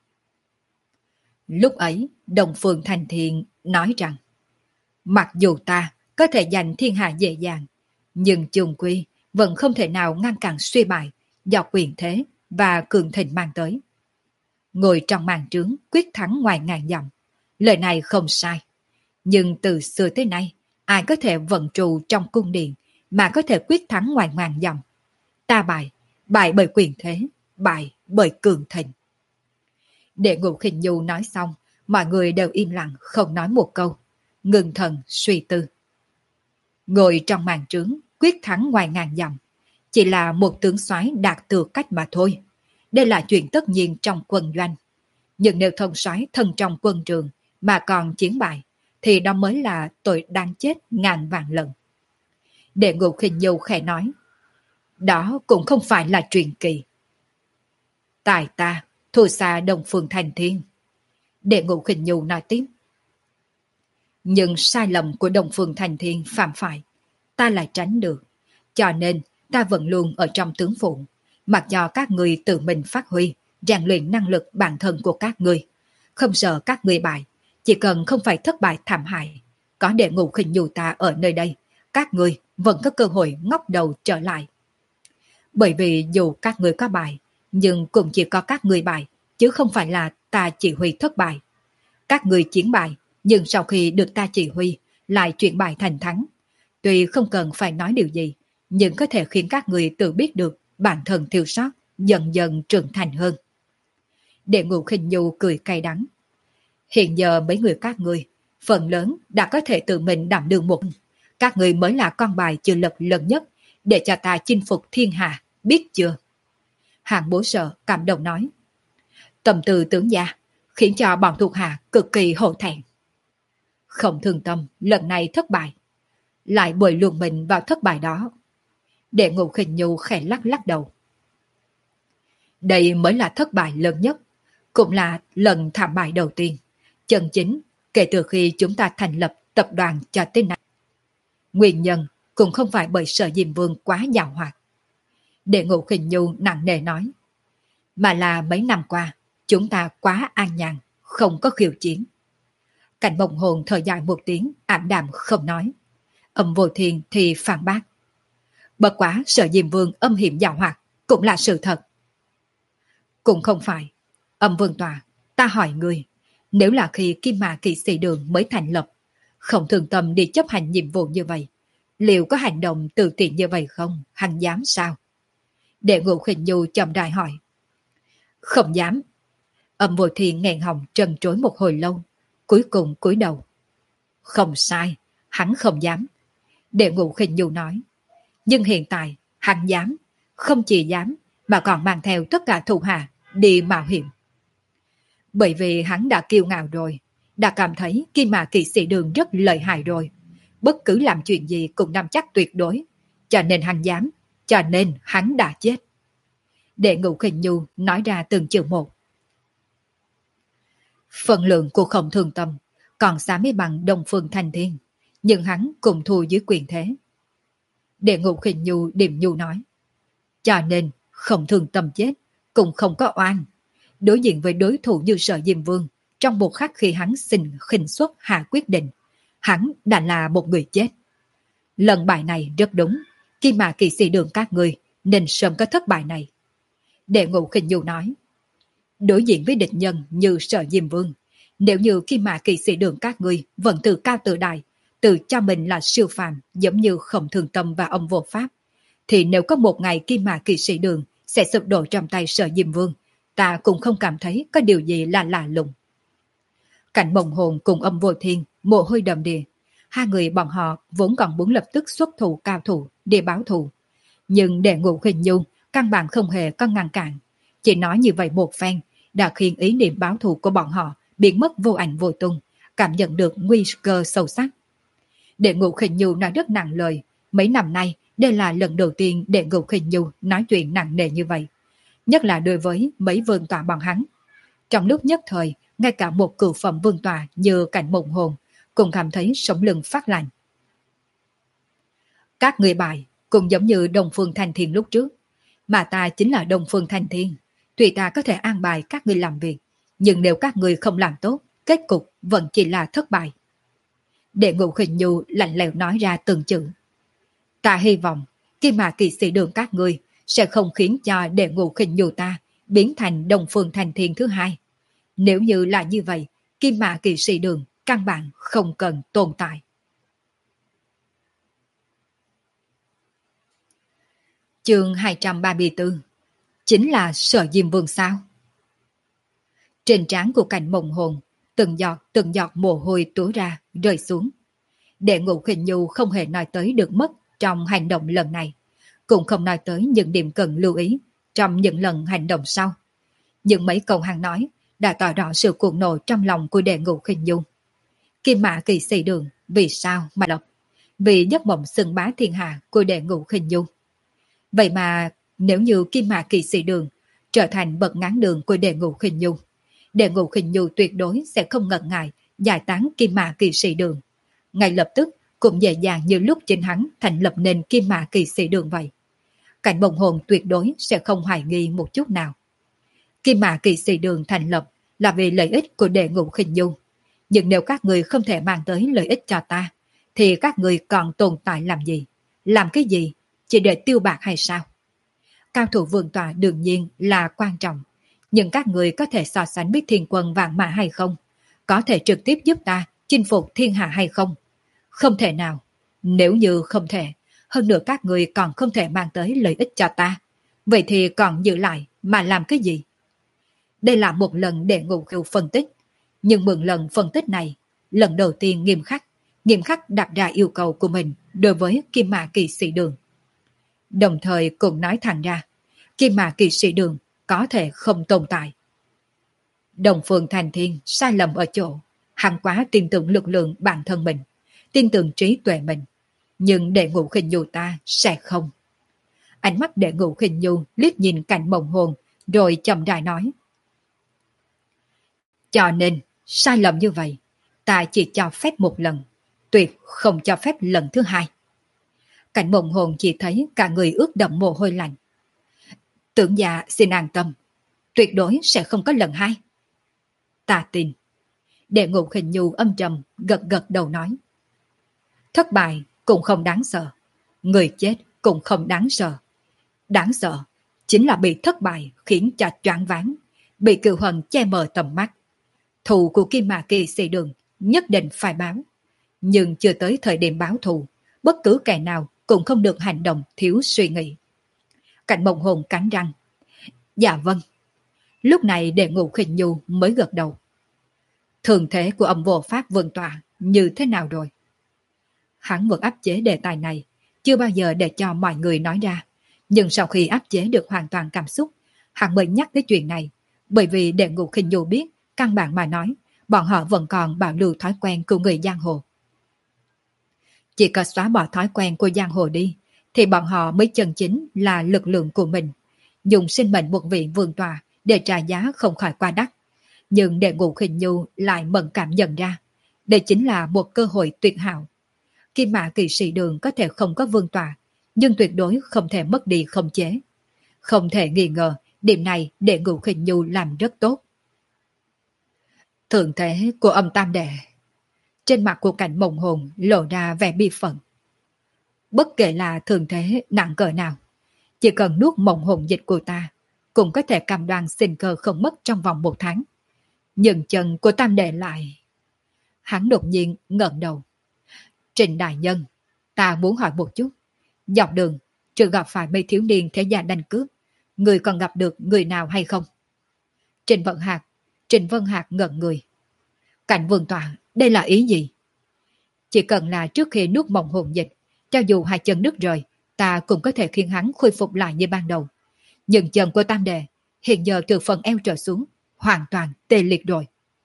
Lúc ấy, Đồng Phượng Thành Thiên nói rằng, mặc dù ta có thể giành thiên hạ dễ dàng, nhưng chung quy vẫn không thể nào ngăn cản suy bại do quyền thế và cường thịnh mang tới. Ngồi trong màn trướng quyết thắng ngoài ngàn dặm, lời này không sai. Nhưng từ xưa tới nay, ai có thể vận trụ trong cung điện mà có thể quyết thắng ngoài ngàn dặm? Ta bại, bại bởi quyền thế, bại bởi cường thịnh. Đệ Ngũ Khinh Nhu nói xong, mọi người đều im lặng không nói một câu, ngừng thần suy tư. Ngồi trong màn trướng quyết thắng ngoài ngàn dặm, chỉ là một tướng soái đạt tư cách mà thôi. Đây là chuyện tất nhiên trong quân doanh. Nhưng nếu thông soái thân trong quân trường mà còn chiến bại, thì đó mới là tội đáng chết ngàn vạn lần. Đệ Ngũ Khinh Nhu khẽ nói, đó cũng không phải là truyền kỳ. Tại ta, thua xa Đồng Phượng Thành Thiên. Đệ Ngũ Khinh Nhu nói tiếp. Nhưng sai lầm của Đồng Phượng Thành Thiên phạm phải, ta lại tránh được. Cho nên ta vẫn luôn ở trong tướng phủ, mặc cho các người tự mình phát huy, rèn luyện năng lực bản thân của các người. Không sợ các người bại, chỉ cần không phải thất bại thảm hại. Có Đệ Ngũ Khinh Nhu ta ở nơi đây, các người vẫn có cơ hội ngóc đầu trở lại. Bởi vì dù các người có bài, nhưng cũng chỉ có các người bài, chứ không phải là ta chỉ huy thất bại. Các người chiến bại, nhưng sau khi được ta chỉ huy, lại chuyển bài thành thắng. Tuy không cần phải nói điều gì, nhưng có thể khiến các người tự biết được bản thân thiếu sót, dần dần trưởng thành hơn. Đệ Ngũ Khinh Nhu cười cay đắng. Hiện giờ mấy người các người, phần lớn đã có thể tự mình đảm đương một. Các người mới là con bài chưa lật lần nhất, để cho ta chinh phục thiên hạ, biết chưa? Hạng Bố Sợ cảm động nói. Tâm tư tướng gia, khiến cho bọn thuộc hạ cực kỳ hổ thẹn. Không thương tâm, lần này thất bại. Lại bồi luồn mình vào thất bại đó. Đệ Ngũ Khinh Nhu khẽ lắc lắc đầu. Đây mới là thất bại lớn nhất, cũng là lần thảm bại đầu tiên, chân chính kể từ khi chúng ta thành lập tập đoàn cho tới nay. Nguyên nhân cũng không phải bởi Sở Diêm Vương quá giàu hoạt. Đệ Ngũ Khinh Nhu nặng nề nói, mà là mấy năm qua chúng ta quá an nhàn, không có khiêu chiến. Cảnh Mộng Hồn thở dài một tiếng, ảm đạm không nói. Âm Vô Thiên thì phản bác. Bất quá Sở Diêm Vương âm hiểm giàu hoạt cũng là sự thật. Cũng không phải. Âm Vương Tòa, ta hỏi người, nếu là khi Kim Mã Kỵ Sĩ Đường mới thành lập, không thường tâm đi chấp hành nhiệm vụ như vậy, liệu có hành động tự tiện như vậy không? Hắn dám sao? Đệ Ngũ Khinh Nhu chậm rãi hỏi. Không dám. Âm Vô Thiên nghẹn họng trần trối một hồi lâu, cuối cùng cúi đầu. Không sai, hắn không dám. Đệ Ngũ Khinh Nhu nói. Nhưng hiện tại, hắn dám, không chỉ dám, mà còn mang theo tất cả thủ hạ đi mạo hiểm. Bởi vì hắn đã kiêu ngạo rồi, đã cảm thấy Kim Mã Kỵ Sĩ Đường rất lợi hại rồi. Bất cứ làm chuyện gì cũng nắm chắc tuyệt đối, cho nên hắn dám, cho nên hắn đã chết. Đệ Ngũ Khinh Nhu nói ra từng chữ một. Phần lượng của Không Thương Tâm còn xa mới bằng Đông Phương Thanh Thiên, nhưng hắn cùng thua dưới quyền thế. Đệ Ngũ Khinh Nhu điềm nhu nói, cho nên Không Thương Tâm chết cũng không có oan. Đối diện với đối thủ như Sở Diêm Vương, trong một khắc khi hắn xin khinh suất hạ quyết định, hắn đã là một người chết. Lần bại này rất đúng, Kim Mã Kỵ Sĩ Đường các người nên sớm có thất bại này. Đệ Ngũ Khinh Nhu nói, đối diện với địch nhân như Sở Diêm Vương, nếu như Kim Mã Kỵ Sĩ Đường các người vẫn tự cao tự đại, tự cho mình là siêu phàm giống như Không Thương Tâm và Âm Vô Pháp, thì nếu có một ngày Kim Mã Kỵ Sĩ Đường sẽ sụp đổ trong tay Sở Diêm Vương, ta cũng không cảm thấy có điều gì là lạ lùng. Cảnh Mộng Hồn cùng Âm Vô Thiên mồ hôi đầm đìa, hai người bọn họ vốn còn muốn lập tức xuất thủ cao thủ để báo thù, nhưng Đệ Ngũ Khinh Nhu căn bản không hề có ngăn cản, chỉ nói như vậy một phen đã khiến ý niệm báo thù của bọn họ biến mất vô ảnh vô tung, cảm nhận được nguy cơ sâu sắc. Đệ Ngũ Khinh Nhu nói rất nặng lời, mấy năm nay đây là lần đầu tiên Đệ Ngũ Khinh Nhu nói chuyện nặng nề như vậy, nhất là đối với mấy vương tọa bọn hắn. Trong lúc nhất thời, ngay cả một cửu phẩm vương tọa như Cảnh Mộng Hồn cũng cảm thấy sống lưng phát lạnh. Các người bài cũng giống như Đông Phương Thanh Thiên lúc trước, mà ta chính là Đông Phương Thanh Thiên, tùy ta có thể an bài các người làm việc, nhưng nếu các người không làm tốt, kết cục vẫn chỉ là thất bại. Đệ Ngũ Khinh Nhu lạnh lẽo nói ra từng chữ. Ta hy vọng Kim Mã Kỵ Sĩ Đường các người sẽ không khiến cho Đệ Ngũ Khinh Nhu ta biến thành Đông Phương Thanh Thiên thứ hai. Nếu như là như vậy, Kim Mã Kỵ Sĩ Đường căn bản không cần tồn tại. Chương hai trăm ba mươi tư. Chính là Sở Diêm Vương sao? Trên trán của Cảnh Mộng Hồn, từng giọt từng giọt mồ hôi túa ra, rơi xuống. Đệ Ngũ Khinh Nhu không hề nói tới được mất trong hành động lần này, cũng không nói tới những điểm cần lưu ý trong những lần hành động sau. Nhưng mấy câu hắn nói đã tỏ rõ sự cuồng nộ trong lòng của Đệ Ngũ Khinh Nhu. Kim Mã Kỵ Sĩ Đường vì sao mà lập? Vì giấc mộng xưng bá thiên hạ của Đệ Ngũ Khinh Nhu. Vậy mà nếu như Kim Mã Kỵ Sĩ Đường trở thành bậc ngáng đường của Đệ Ngũ Khinh Nhu, Đệ Ngũ Khinh Nhu tuyệt đối sẽ không ngần ngại giải tán Kim Mã Kỵ Sĩ Đường. Ngay lập tức cũng dễ dàng như lúc chính hắn thành lập nên Kim Mã Kỵ Sĩ Đường vậy. Cảnh Mộng Hồn tuyệt đối sẽ không hoài nghi một chút nào. Kim Mã Kỵ Sĩ Đường thành lập là vì lợi ích của Đệ Ngũ Khinh Nhu. Nhưng nếu các người không thể mang tới lợi ích cho ta, thì các người còn tồn tại làm gì? Làm cái gì? Chỉ để tiêu bạc hay sao? Cao thủ vương tọa đương nhiên là quan trọng, nhưng các người có thể so sánh với thiên quân vạn mã hay không? Có thể trực tiếp giúp ta chinh phục thiên hạ hay không? Không thể nào. Nếu như không thể, hơn nữa các người còn không thể mang tới lợi ích cho ta, vậy thì còn giữ lại mà làm cái gì? Đây là một lần để Ngũ Khiêu phân tích, nhưng mượn lần phân tích này, lần đầu tiên nghiêm khắc, nghiêm khắc đặt ra yêu cầu của mình đối với Kim Mã Kỵ Sĩ Đường. Đồng thời cũng nói thẳng ra, Kim Mã Kỵ Sĩ Đường có thể không tồn tại. Đồng Phương Thành Thiên sai lầm ở chỗ, hắn quá tin tưởng lực lượng bản thân mình, tin tưởng trí tuệ mình, nhưng để Ngũ Khinh Nhu ta sẽ không. Ánh mắt để Ngũ Khinh Nhu liếc nhìn cảnh mộng hồn, rồi chậm rãi nói. Cho nên, sai lầm như vậy, ta chỉ cho phép một lần, tuyệt không cho phép lần thứ hai. Cảnh mộng hồn chỉ thấy cả người ướt đẫm mồ hôi lạnh. Tưởng già xin an tâm, tuyệt đối sẽ không có lần hai. Ta tin. Đệ Ngũ Khinh Nhu âm trầm gật gật đầu nói. Thất bại cũng không đáng sợ, người chết cũng không đáng sợ. Đáng sợ chính là bị thất bại khiến cho choáng váng, bị cựu hận che mờ tầm mắt. Thù của Kim Mã Kỵ Sĩ Đường nhất định phải báo, nhưng chưa tới thời điểm báo thù, bất cứ kẻ nào cũng không được hành động thiếu suy nghĩ. Cảnh mộng hồn cắn răng. Dạ vâng. Lúc này Đệ Ngũ Khinh Nhu mới gật đầu. Thường thế của âm vô pháp vương tọa như thế nào rồi? Hắn vẫn áp chế đề tài này, chưa bao giờ để cho mọi người nói ra. Nhưng sau khi áp chế được hoàn toàn cảm xúc, hắn mới nhắc tới chuyện này, bởi vì Đệ Ngũ Khinh Nhu biết, căn bản mà nói, bọn họ vẫn còn bảo lưu thói quen của người giang hồ. Chỉ có xóa bỏ thói quen của giang hồ đi, thì bọn họ mới chân chính là lực lượng của mình, dùng sinh mệnh một vị vương tọa để trả giá không khỏi quá đắt. Nhưng Đệ Ngũ Khinh Nhu lại mẫn cảm nhận ra, đây chính là một cơ hội tuyệt hảo. Kim Mã Kỵ Sĩ Đường có thể không có vương tọa, nhưng tuyệt đối không thể mất đi không chế. Không thể nghi ngờ, điểm này Đệ Ngũ Khinh Nhu làm rất tốt. Thượng thế của âm tam đệ. Trên mặt của cảnh mộng hồn lộ ra vẻ bi phận. Bất kể là thường thế nặng cỡ nào, chỉ cần nuốt mộng hồn dịch của ta, cũng có thể cam đoan sinh cơ không mất trong vòng một tháng. Nhưng chân của tam đệ lại... Hắn đột nhiên ngẩng đầu. Trình đại nhân, ta muốn hỏi một chút. Dọc đường, trừ gặp phải mấy thiếu niên thế gia đánh cướp, người còn gặp được người nào hay không? Trình Vân Hạc, Trình Vân Hạc ngẩn người. Cảnh vương tọa, đây là ý gì? Chỉ cần là trước khi nuốt mộng hồn dịch, cho dù hai chân đứt rời, ta cũng có thể khiến hắn khôi phục lại như ban đầu. Nhưng chân của tam đệ, hiện giờ từ phần eo trở xuống, hoàn toàn tê liệt rồi.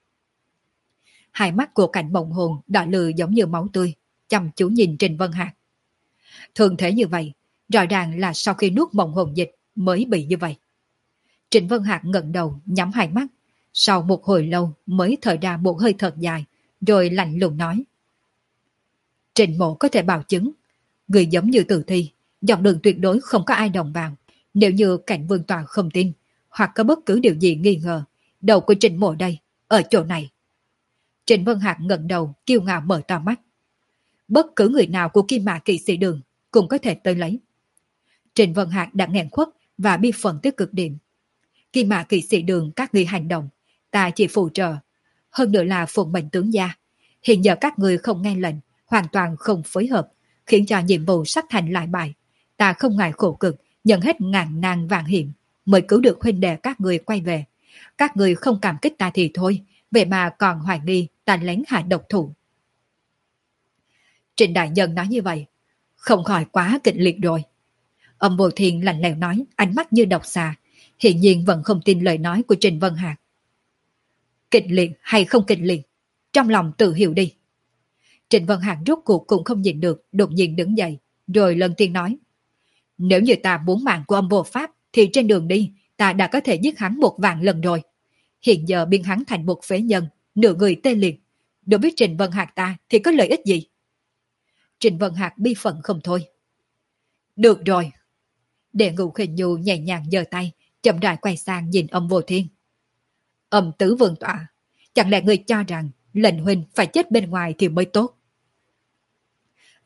Hai mắt của cảnh mộng hồn đỏ lừ giống như máu tươi, chăm chú nhìn Trình Vân Hạc. Thường thế như vậy, rõ ràng là sau khi nuốt mộng hồn dịch mới bị như vậy. Trình Vân Hạc ngẩng đầu nhắm hai mắt, sau một hồi lâu mới thở ra một hơi thật dài, rồi lạnh lùng nói. Trình mộ có thể bảo chứng, người giống như tử thi, dọc đường tuyệt đối không có ai đồng vào. Nếu như cảnh vương tọa không tin, hoặc có bất cứ điều gì nghi ngờ, đầu của Trình mộ đây, ở chỗ này. Trình Vân Hạc ngẩng đầu, kiêu ngạo mở to mắt. Bất cứ người nào của Kim Mã Kỵ Sĩ Đường cũng có thể tới lấy. Trình Vân Hạc đã nghẹn khuất và bi phẫn tới cực điểm. Kim Mã Kỵ Sĩ Đường các người hành động, ta chỉ phụ trợ. Hơn nữa là phụng mệnh tướng gia. Hiện giờ các người không nghe lệnh, hoàn toàn không phối hợp, khiến cho nhiệm vụ sắp thành lại bại. Ta không ngại khổ cực, nhận hết ngàn nan vạn hiểm, mới cứu được huynh đệ các người quay về. Các người không cảm kích ta thì thôi, vậy mà còn hoài nghi ta lén hạ độc thủ. Trịnh đại nhân nói như vậy, không khỏi quá kịch liệt rồi. Âm Vô Thiên lạnh lẽo nói, ánh mắt như độc xà, hiện nhiên vẫn không tin lời nói của Trình Vân Hạc. Kịch liệt hay không kịch liệt, trong lòng tự hiểu đi. Trình Vân Hạc rốt cuộc cũng không nhìn được, đột nhiên đứng dậy, rồi lần tiên nói. Nếu như ta muốn mạng của âm vô pháp, thì trên đường đi, ta đã có thể giết hắn một vạn lần rồi. Hiện giờ biến hắn thành một phế nhân, nửa người tê liệt. Đối với Trình Vân Hạc ta thì có lợi ích gì? Trình Vân Hạc bi phận không thôi. Được rồi. Đệ Ngũ Khinh Nhu nhẹ nhàng giơ tay, chậm rãi quay sang nhìn Âm Vô Thiên. Âm tứ vương tọa, chẳng lẽ người cho rằng lệnh huynh phải chết bên ngoài thì mới tốt?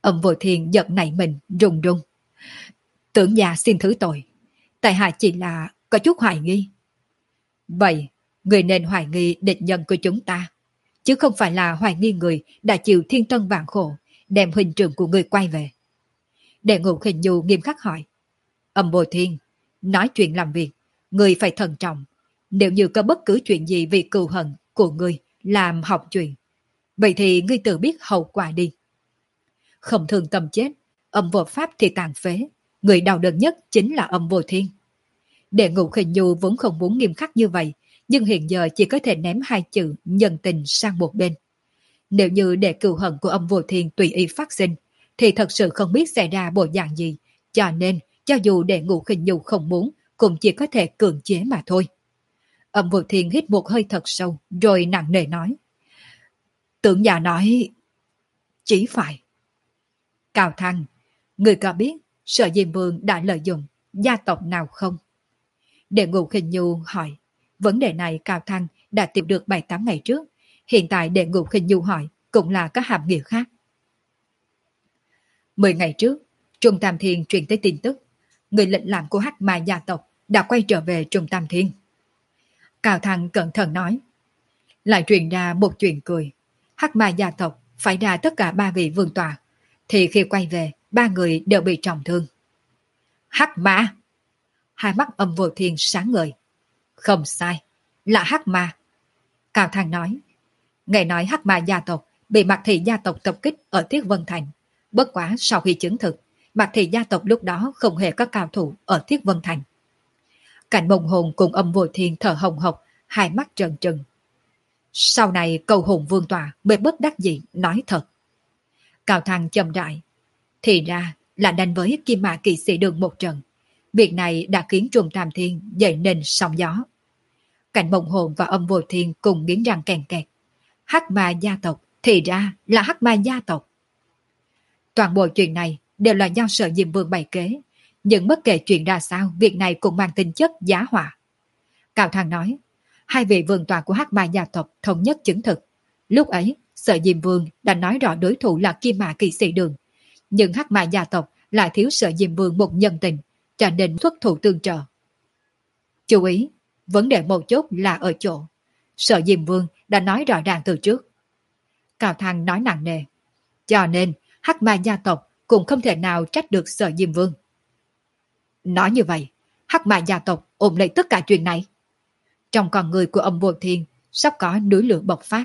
Âm Vô Thiên giật nảy mình, run run. Tưởng già xin thứ tội. Tại hạ chỉ là có chút hoài nghi. Vậy, người nên hoài nghi địch nhân của chúng ta, chứ không phải là hoài nghi người đã chịu thiên tân vạn khổ, đem huynh trưởng của người quay về. Đệ Ngũ Khinh Nhu nghiêm khắc hỏi. Âm Vô Thiên, nói chuyện làm việc, người phải thận trọng. Nếu như có bất cứ chuyện gì vì cừu hận của người làm hỏng chuyện, vậy thì ngươi tự biết hậu quả đi. Không thương tâm chết, âm vô pháp thì tàn phế. Người đau đớn nhất chính là Âm Vô Thiên. Đệ Ngũ Khinh Nhu vốn không muốn nghiêm khắc như vậy, nhưng hiện giờ chỉ có thể ném hai chữ nhân tình sang một bên. Nếu như để cừu hận của Âm Vô Thiên tùy ý phát sinh, thì thật sự không biết xảy ra bộ dạng gì, cho nên cho dù Đệ Ngũ Khinh Nhu không muốn, cũng chỉ có thể cưỡng chế mà thôi. Âm Vô Thiên hít một hơi thật sâu, rồi nặng nề nói. Tưởng già nói, chỉ phải. Cao Thăng, người có biết Sở Diêm Vương đã lợi dụng gia tộc nào không? Đệ Ngũ Khinh Nhu hỏi. Vấn đề này Cao Thăng đã tìm được bảy tám ngày trước. Hiện tại Đệ Ngũ Khinh Nhu hỏi cũng là có hàm nghĩa khác. Mười ngày trước, Trung Tam Thiên truyền tới tin tức, người lệnh làm của Hắc Ma gia tộc đã quay trở về Trung Tam Thiên. Cao Thăng cẩn thận nói. Lại truyền ra một chuyện cười. Hắc Ma gia tộc phải ra tất cả ba vị vương tọa, thì khi quay về, ba người đều bị trọng thương. Hắc Ma! Hai mắt Âm Vô Thiên sáng ngời. Không sai, là Hắc Ma. Cao Thăng nói. Nghe nói Hắc Ma gia tộc bị Mạc Thị gia tộc tập kích ở Thiết Vân Thành. Bất quá sau khi chứng thực, Mạc Thị gia tộc lúc đó không hề có cao thủ ở Thiết Vân Thành. Cảnh Mông Hồn cùng Âm Vô Thiên thở hồng hộc, hai mắt trợn trừng. Sau này cầu hồn vương tọa mới bất đắc dĩ nói thật. Cao Thăng chậm rãi. Thì ra là đánh với Kim Mã Kỵ Sĩ Đường một trận. Việc này đã khiến Trung Tam Thiên dậy nên sóng gió. Cảnh Mông Hồn và Âm Vô Thiên cùng nghiến răng kèn kẹt. Hắc Ma gia tộc, thì ra là Hắc Ma gia tộc. Toàn bộ chuyện này đều là do Sở Diêm Vương bày kế, nhưng bất kể chuyện ra sao, việc này cũng mang tính chất giá họa. Cao Thăng nói, hai vị vương tọa của Hắc Ma gia tộc thống nhất chứng thực. Lúc ấy, Sở Diêm Vương đã nói rõ đối thủ là Kim Mã Kỵ Sĩ Đường, nhưng Hắc Ma gia tộc lại thiếu Sở Diêm Vương một nhân tình, cho nên xuất thủ tương trợ. Chú ý, vấn đề mấu chốt là ở chỗ Sở Diêm Vương đã nói rõ ràng từ trước. Cao Thăng nói nặng nề, cho nên Hắc Ma gia tộc cũng không thể nào trách được Sở Diêm Vương. Nói như vậy, Hắc Ma gia tộc ôm lấy tất cả chuyện này. Trong con người của Âm Vô Thiên sắp có núi lửa bộc phát.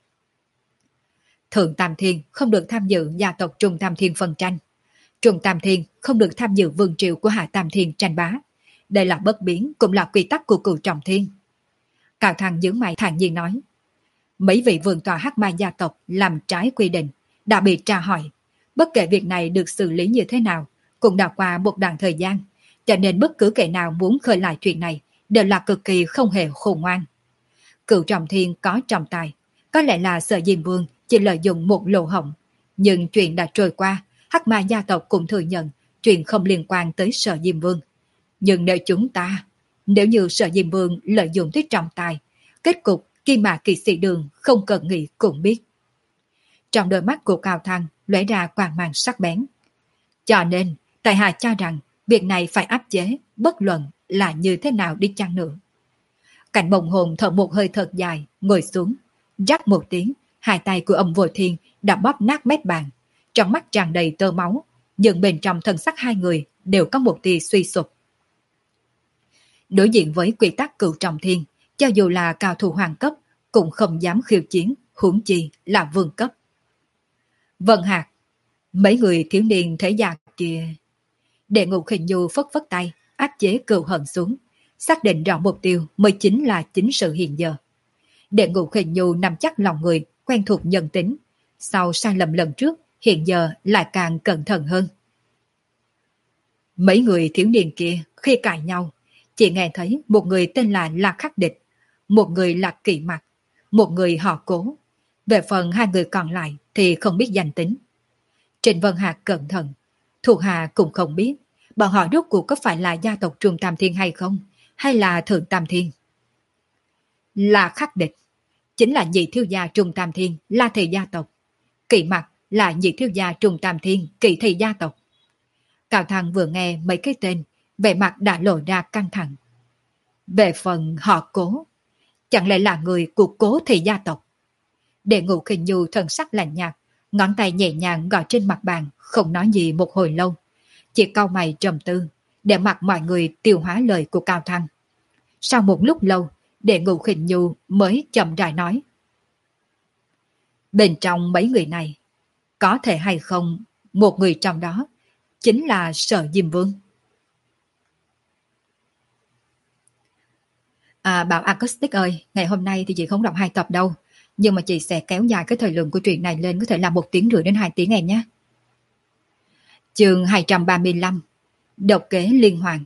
Thượng Tam Thiên không được tham dự gia tộc Trung Tam Thiên phân tranh. Trung Tam Thiên không được tham dự vương triều của Hạ Tam Thiên tranh bá. Đây là bất biến, cũng là quy tắc của Cửu Trọng Thiên. Cao Thăng nhướng mày thản nhiên nói. Mấy vị vương tọa Hắc Ma gia tộc làm trái quy định, đã bị tra hỏi. Bất kể việc này được xử lý như thế nào, cũng đã qua một đoạn thời gian, cho nên bất cứ kẻ nào muốn khơi lại chuyện này đều là cực kỳ không hề khôn ngoan. Cửu Trọng Thiên có trọng tài, có lẽ là Sở Diêm Vương chỉ lợi dụng một lỗ hổng, nhưng chuyện đã trôi qua, Hắc Ma gia tộc cũng thừa nhận chuyện không liên quan tới Sở Diêm Vương. Nhưng nếu chúng ta, nếu như Sở Diêm Vương lợi dụng tới trọng tài, kết cục Kim Mã Kỵ Sĩ Đường không cần nghĩ cũng biết. Trong đôi mắt của Cao Thăng lóe ra quang mang sắc bén. Cho nên, tại hạ cho rằng việc này phải áp chế, bất luận là như thế nào đi chăng nữa. Cảnh Mông Hồn thở một hơi thật dài, ngồi xuống, rắc một tiếng, hai tay của Âm Vô Thiên đã bóp nát mép bàn, trong mắt tràn đầy tơ máu, nhưng bên trong thân sắc hai người đều có một tia suy sụp. Đối diện với quy tắc Cửu Trọng Thiên, cho dù là cao thủ hoàng cấp cũng không dám khiêu chiến, huống chi là vương cấp. Vân Hạc, mấy người thiếu niên thế gia kia. Đệ Ngũ Khinh Nhu phất phất tay, áp chế cừu hận xuống, xác định rõ mục tiêu mới chính là chính sự hiện giờ. Đệ Ngũ Khinh Nhu nắm chắc lòng người, quen thuộc nhân tính, sau sai lầm lần trước, hiện giờ lại càng cẩn thận hơn. Mấy người thiếu niên kia khi cãi nhau, chỉ nghe thấy một người tên là Lạc Khắc Địch, một người là Kỵ Mặc, một người họ Cố. Về phần hai người còn lại thì không biết danh tính. Trịnh Vân Hạc cẩn thận, thuộc hạ cũng không biết bọn họ rốt cuộc có phải là gia tộc Trung Tam Thiên hay không, hay là Thượng Tam Thiên. Là Khắc Địch chính là nhị thiếu gia Trung Tam Thiên La Thị gia tộc. Kỵ Mặc là nhị thiếu gia Trung Tam Thiên Kỳ Thị gia tộc. Cao Thăng vừa nghe mấy cái tên, vẻ mặt đã lộ ra căng thẳng. Về phần họ Cố, chẳng lẽ là người của Cố Thị gia tộc? Đệ Ngũ Khinh Nhu thần sắc lạnh nhạt, ngón tay nhẹ nhàng gõ trên mặt bàn, không nói gì một hồi lâu, chỉ cau mày trầm tư, để mặc mọi người tiêu hóa lời của Cao Thăng. Sau một lúc lâu, Đệ Ngũ Khinh Nhu mới chậm rãi nói: bên trong mấy người này, có thể hay không, một người trong đó chính là Sở Diêm Vương. À, Bảo Acoustic ơi, ngày hôm nay thì chị không đọc hai tập đâu, nhưng mà chị sẽ kéo dài cái thời lượng của truyện này lên, có thể là một tiếng rưỡi đến hai tiếng em nhé. Chương hai trăm ba mươi lăm, Độc kế liên hoàn.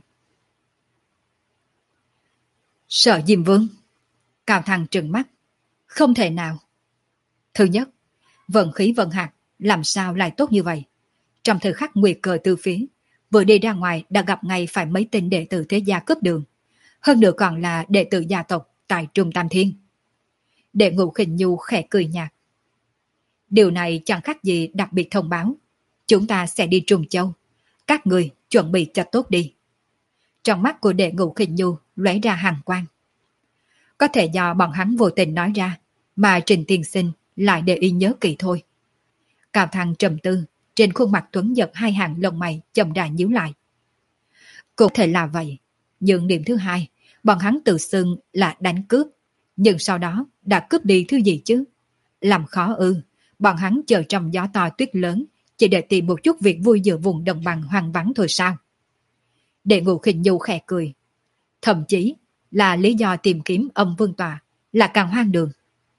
Sở Diêm Vương. Cao Thăng trừng mắt. Không thể nào. Thứ nhất, vận khí vận hạt làm sao lại tốt như vậy? Trong thời khắc nguy cơ từ phía, vừa đi ra ngoài đã gặp ngay phải mấy tên đệ tử thế gia cướp đường. Hơn nữa còn là đệ tử gia tộc tại Trung Tam Thiên. Đệ Ngũ Khinh Nhu khẽ cười nhạt. Điều này chẳng khác gì đặc biệt thông báo. Chúng ta sẽ đi Trung Châu. Các người chuẩn bị cho tốt đi. Trong mắt của Đệ Ngũ Khinh Nhu lóe ra hàn quang. Có thể do bọn hắn vô tình nói ra, mà Trình Tiên Sinh lại để ý nhớ kỹ thôi. Cao Thăng trầm tư, trên khuôn mặt tuấn giật hai hàng lông mày chậm rãi nhíu lại. Cũng thể là vậy, nhưng điểm thứ hai, bọn hắn tự xưng là đánh cướp, nhưng sau đó đã cướp đi thứ gì chứ? Làm khó ư, bọn hắn chờ trong gió to tuyết lớn, chỉ để tìm một chút việc vui giữa vùng đồng bằng hoang vắng thôi sao? Đệ Ngũ Khinh Nhu khẽ cười. Thậm chí là lý do tìm kiếm âm vương tòa là càng hoang đường.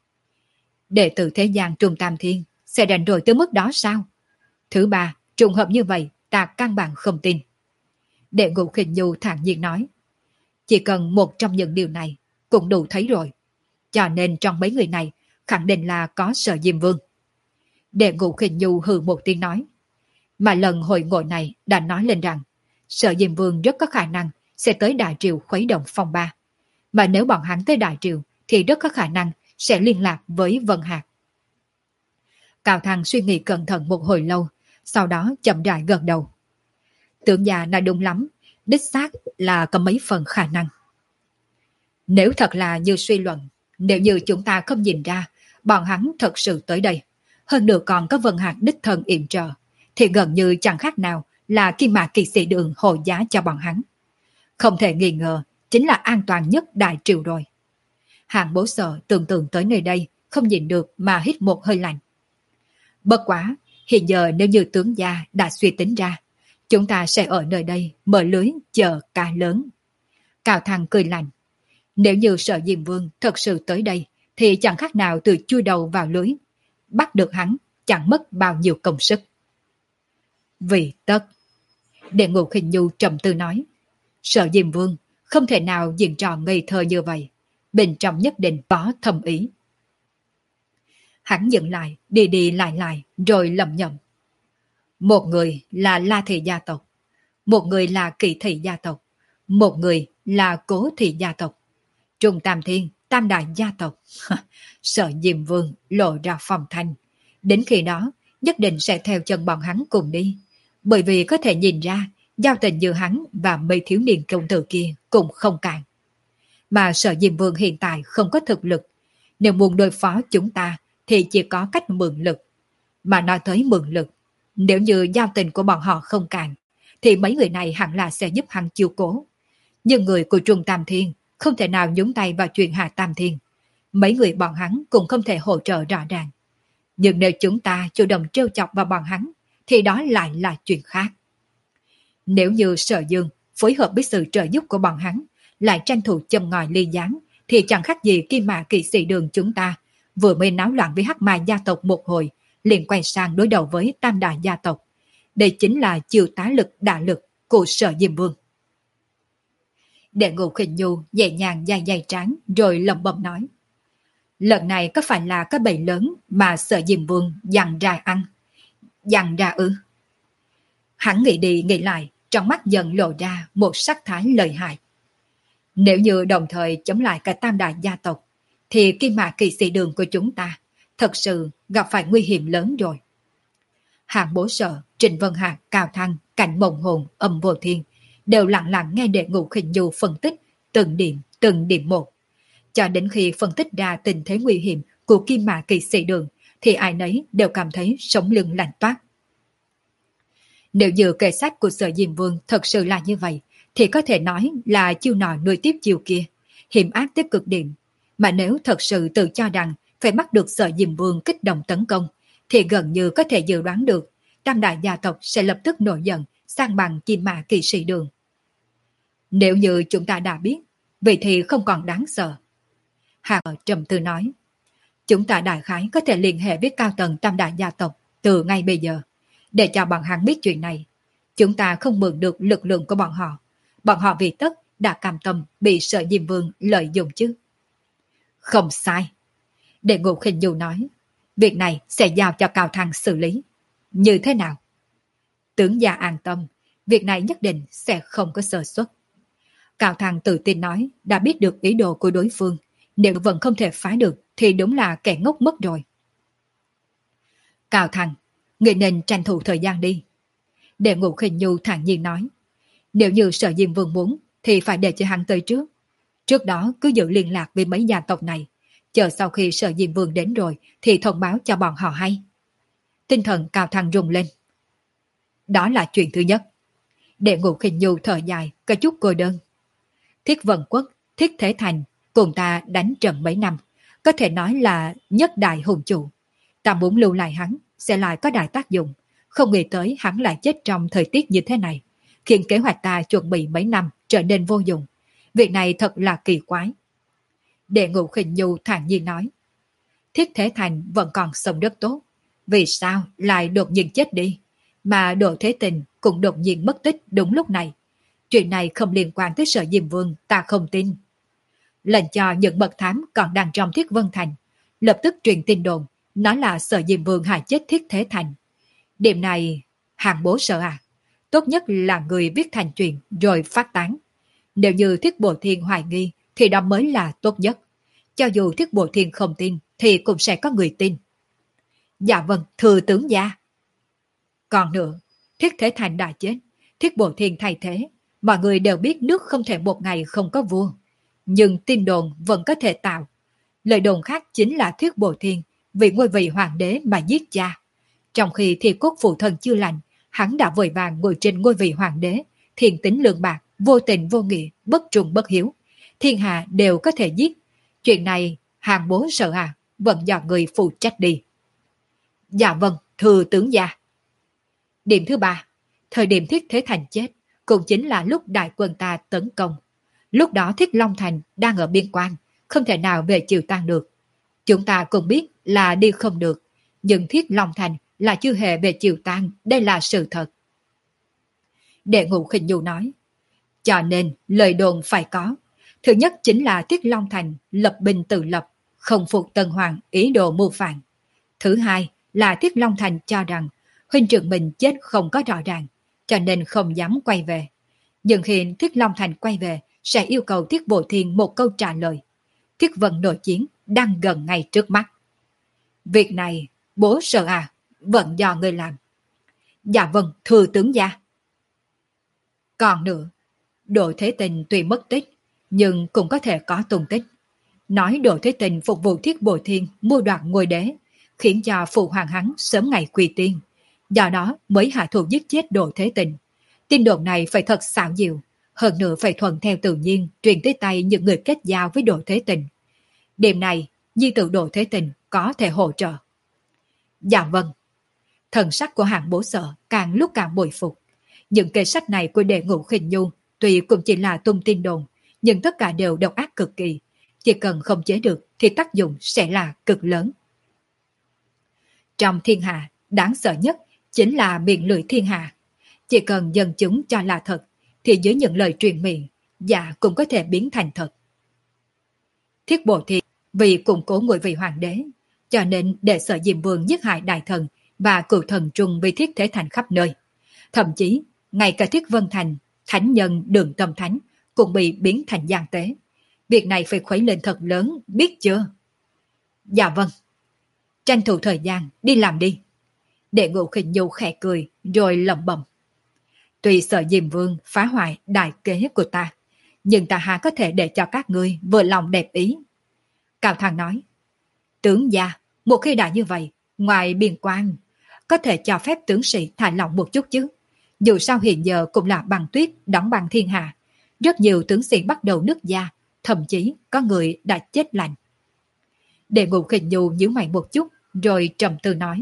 Đệ tử thế gian Trung Tam Thiên sẽ rảnh rỗi tới mức đó sao? Thứ ba, trùng hợp như vậy ta căn bản không tin. Đệ Ngũ Khinh Nhu thản nhiên nói. Chỉ cần một trong những điều này cũng đủ thấy rồi. Cho nên trong mấy người này khẳng định là có Sở Diêm Vương. Đệ Ngũ Khinh Nhu hừ một tiếng nói. Mà lần hội ngộ này đã nói lên rằng Sở Diêm Vương rất có khả năng sẽ tới Đại Triều khuấy động phong ba. Mà nếu bọn hắn tới Đại Triều thì rất có khả năng sẽ liên lạc với Vân Hạc. Cao Thăng suy nghĩ cẩn thận một hồi lâu, sau đó chậm rãi gật đầu. Tưởng già nói đúng lắm, đích xác là có mấy phần khả năng. Nếu thật là như suy luận, nếu như chúng ta không nhìn ra, bọn hắn thật sự tới đây, hơn nữa còn có Vân Hạc đích thân yểm trợ, thì gần như chẳng khác nào là Kim Mã Kỳ Sĩ Đường hộ giá cho bọn hắn. Không thể nghi ngờ, chính là an toàn nhất Đại Triều rồi. Hạng Bố Sở tưởng tượng tới nơi đây, không nhìn được mà hít một hơi lạnh. Bất quá, hiện giờ nếu như tướng gia đã suy tính ra, chúng ta sẽ ở nơi đây mở lưới chờ cá lớn. Cao Thăng cười lạnh. Nếu như Sở Diêm Vương thật sự tới đây, thì chẳng khác nào từ chui đầu vào lưới. Bắt được hắn chẳng mất bao nhiêu công sức. Vì tất, Đệ Ngũ Khinh Nhu trầm tư nói, Sở Diêm Vương không thể nào diễn trò ngây thơ như vậy, bên trong nhất định có thâm ý. Hắn dừng lại, đi đi lại lại, rồi lầm nhầm. Một người là La Thị gia tộc, một người là Kỳ Thị gia tộc, một người là Cố Thị gia tộc, Trung Tam Thiên, Tam Đại gia tộc. Sở Diêm Vương lộ ra phòng thanh. Đến khi đó, nhất định sẽ theo chân bọn hắn cùng đi. Bởi vì có thể nhìn ra, giao tình giữa hắn và mấy thiếu niên công tử kia cũng không cạn. Mà Sở Diêm Vương hiện tại không có thực lực. Nếu muốn đối phó chúng ta, thì chỉ có cách mượn lực. Mà nói tới mượn lực, nếu như giao tình của bọn họ không cạn, thì mấy người này hẳn là sẽ giúp hắn chiêu cố. Nhưng người của Trung Tam Thiên không thể nào nhúng tay vào chuyện Hạ Tam Thiên. Mấy người bọn hắn cũng không thể hỗ trợ rõ ràng. Nhưng nếu chúng ta chủ động trêu chọc vào bọn hắn, thì đó lại là chuyện khác. Nếu như Sở Dương phối hợp với sự trợ giúp của bọn hắn, lại tranh thủ châm ngòi ly gián, thì chẳng khác gì Kim Mã Kỵ Sĩ Đường chúng ta vừa mới náo loạn với Hắc Ma gia tộc một hồi, liền quay sang đối đầu với Tam Đại gia tộc. Đây chính là chiêu tá lực đả lực của Sở Diêm Vương. Đệ Ngũ Khinh Nhu nhẹ nhàng dài dài trán rồi lẩm bẩm nói. Lần này có phải là cái bầy lớn mà Sở Diêm Vương dằn ra ăn? Dằn ra ư? Hắn nghĩ đi nghĩ lại, trong mắt dần lộ ra một sắc thái lợi hại. Nếu như đồng thời chống lại cả Tam Đại gia tộc, thì Kim Mã Kỵ Sĩ Đường của chúng ta thật sự gặp phải nguy hiểm lớn rồi. Hạng Bố Sở, Trịnh Vân Hạc, Cao Thăng, Cảnh Mộng Hồn, Âm Vô Thiên đều lặng lặng nghe Đệ Ngũ Khinh Du phân tích từng điểm, từng điểm một. Cho đến khi phân tích ra tình thế nguy hiểm của Kim Mã Kỵ Sĩ Đường, thì ai nấy đều cảm thấy sống lưng lạnh toát. Nếu như kệ sách của Sở Diêm Vương thật sự là như vậy, thì có thể nói là chiêu nọ nuôi tiếp chiêu kia, hiểm ác tới cực điểm. Mà nếu thật sự tự cho rằng phải bắt được Sở Diêm Vương kích động tấn công, thì gần như có thể dự đoán được tam đại gia tộc sẽ lập tức nổi giận sang bằng Kim Mã Kỵ Sĩ Đường. Nếu như chúng ta đã biết, vậy thì không còn đáng sợ. Hạng trầm tư nói, chúng ta đại khái có thể liên hệ với cao tầng tam đại gia tộc từ ngay bây giờ, để cho bọn hắn biết chuyện này. Chúng ta không mượn được lực lượng của bọn họ. Bọn họ vì tất đã cam tâm bị Sở Diêm Vương lợi dụng chứ. Không sai. Đệ Ngũ Khinh Du nói, việc này sẽ giao cho Cao Thăng xử lý. Như thế nào? Tướng gia an tâm, việc này nhất định sẽ không có sơ suất. Cao Thăng tự tin nói, đã biết được ý đồ của đối phương, nếu vẫn không thể phá được thì đúng là kẻ ngốc mất rồi. Cao Thăng, người nên tranh thủ thời gian đi. Đệ Ngũ Khinh Du thản nhiên nói, nếu như Sở Diêm Vương muốn thì phải để cho hắn tới trước. Trước đó cứ giữ liên lạc với mấy gia tộc này, chờ sau khi Sở Diêm Vương đến rồi thì thông báo cho bọn họ hay. Tinh thần Cao Thăng rung lên. Đó là chuyện thứ nhất. Đệ Ngũ Khinh Du thở dài, có chút cô đơn. Thiết Vân Quốc, Thiết Thế Thành cùng ta đánh trận mấy năm, có thể nói là nhất đại hùng chủ. Ta muốn lưu lại hắn sẽ lại có đại tác dụng, không nghĩ tới hắn lại chết trong thời tiết như thế này, khiến kế hoạch ta chuẩn bị mấy năm trở nên vô dụng. Việc này thật là kỳ quái. Đệ Ngũ Khinh Du thản nhiên nói, Thiết Thế Thành vẫn còn sống rất tốt, vì sao lại đột nhiên chết đi, mà Đỗ Thế Tình cũng đột nhiên mất tích đúng lúc này. Chuyện này không liên quan tới Sở Diêm Vương, ta không tin. Lệnh cho những bậc thám còn đang trong Thiết Vân Thành lập tức truyền tin đồn, nói là Sở Diêm Vương hại chết Thiết Thế Thành. Điểm này, Hạng Bố Sở à, tốt nhất là người viết thành chuyện rồi phát tán. Nếu như Thiết Bộ Thiên hoài nghi thì đó mới là tốt nhất. Cho dù Thiết Bộ Thiên không tin thì cũng sẽ có người tin. Dạ vâng, thưa tướng gia. Còn nữa, Thiết Thế Thành đã chết, Thiết Bộ Thiên thay thế. Mọi người đều biết nước không thể một ngày không có vua. Nhưng tin đồn vẫn có thể tạo. Lời đồn khác chính là Thiết Bộ Thiên vì ngôi vị hoàng đế mà giết cha. Trong khi thì cốt phụ thân chưa lành, hắn đã vội vàng ngồi trên ngôi vị hoàng đế, thiên tính lương bạc, vô tình vô nghĩa, bất trung bất hiếu. Thiên hạ đều có thể giết. Chuyện này, Hạng Bố Sở à, vẫn do người phụ trách đi. Dạ vâng, thưa tướng gia. Điểm thứ ba, thời điểm Thiết Thế Thành chết, cũng chính là lúc đại quân ta tấn công. Lúc đó Thiết Long Thành đang ở biên quan, không thể nào về Triều Tan được. Chúng ta cũng biết là đi không được, nhưng Thiết Long Thành là chưa hề về Triều Tan, đây là sự thật. Đệ Ngũ Khinh Du nói, cho nên lời đồn phải có. Thứ nhất chính là Thiết Long Thành lập binh tự lập, không phục Tân Hoàng ý đồ mưu phản. Thứ hai là Thiết Long Thành cho rằng huynh trưởng mình chết không có rõ ràng, cho nên không dám quay về. Nhưng khi Thiết Long Thành quay về, sẽ yêu cầu Thiết Bộ Thiên một câu trả lời. Thiết vận nội chiến đang gần ngay trước mắt. Việc này, bố Sở à, vẫn do người làm. Dạ vâng, thưa tướng gia. Còn nữa, Đỗ Thế Tình tuy mất tích, nhưng cũng có thể có tung tích. Nói Đỗ Thế Tình phục vụ Thiết Bộ Thiên mua đoạt ngôi đế, khiến cho phụ hoàng hắn sớm ngày quy tiên. Do đó mới hạ thủ giết chết Đỗ Thế Tình. Tin đồn này phải thật xảo diệu, hơn nữa phải thuận theo tự nhiên truyền tới tay những người kết giao với Đỗ Thế Tình. Điểm này, di tự Đỗ Thế Tình có thể hỗ trợ. Dạ vâng. Thần sắc của Hạng Bố Sở càng lúc càng bội phục. Những kê sách này của Đệ Ngũ Khinh Du tuy cũng chỉ là tung tin đồn, nhưng tất cả đều độc ác cực kỳ. Chỉ cần không chế được thì tác dụng sẽ là cực lớn. Trong thiên hạ, đáng sợ nhất chính là miệng lưỡi thiên hạ. Chỉ cần dân chúng cho là thật, thì dưới những lời truyền miệng, dạ cũng có thể biến thành thật. Thiết Bộ Thiên vì củng cố ngôi vị hoàng đế, cho nên để Sở Diêm Vương giết hại đại thần và cựu thần trung vì Thiết Thế Thành khắp nơi. Thậm chí, ngay cả Thiết Vân Thành, thánh nhân Đường Tâm Thánh cũng bị biến thành gian tế. Việc này phải khuấy lên thật lớn, biết chưa? Dạ vâng. Tranh thủ thời gian, đi làm đi. Đệ Ngũ Khinh Nhu khẽ cười rồi lẩm bẩm. Tuy sợ Diêm Vương phá hoại đại kế của ta, nhưng ta há có thể để cho các ngươi vừa lòng đẹp ý. Cao Thăng nói, tướng gia, một khi đã như vậy, ngoài biên quan, có thể cho phép tướng sĩ thả lỏng một chút chứ. Dù sao hiện giờ cũng là băng tuyết đóng băng thiên hạ, rất nhiều tướng sĩ bắt đầu nứt da, thậm chí có người đã chết lạnh. Đệ Ngũ Khinh Nhu nhíu mày một chút, rồi trầm tư nói.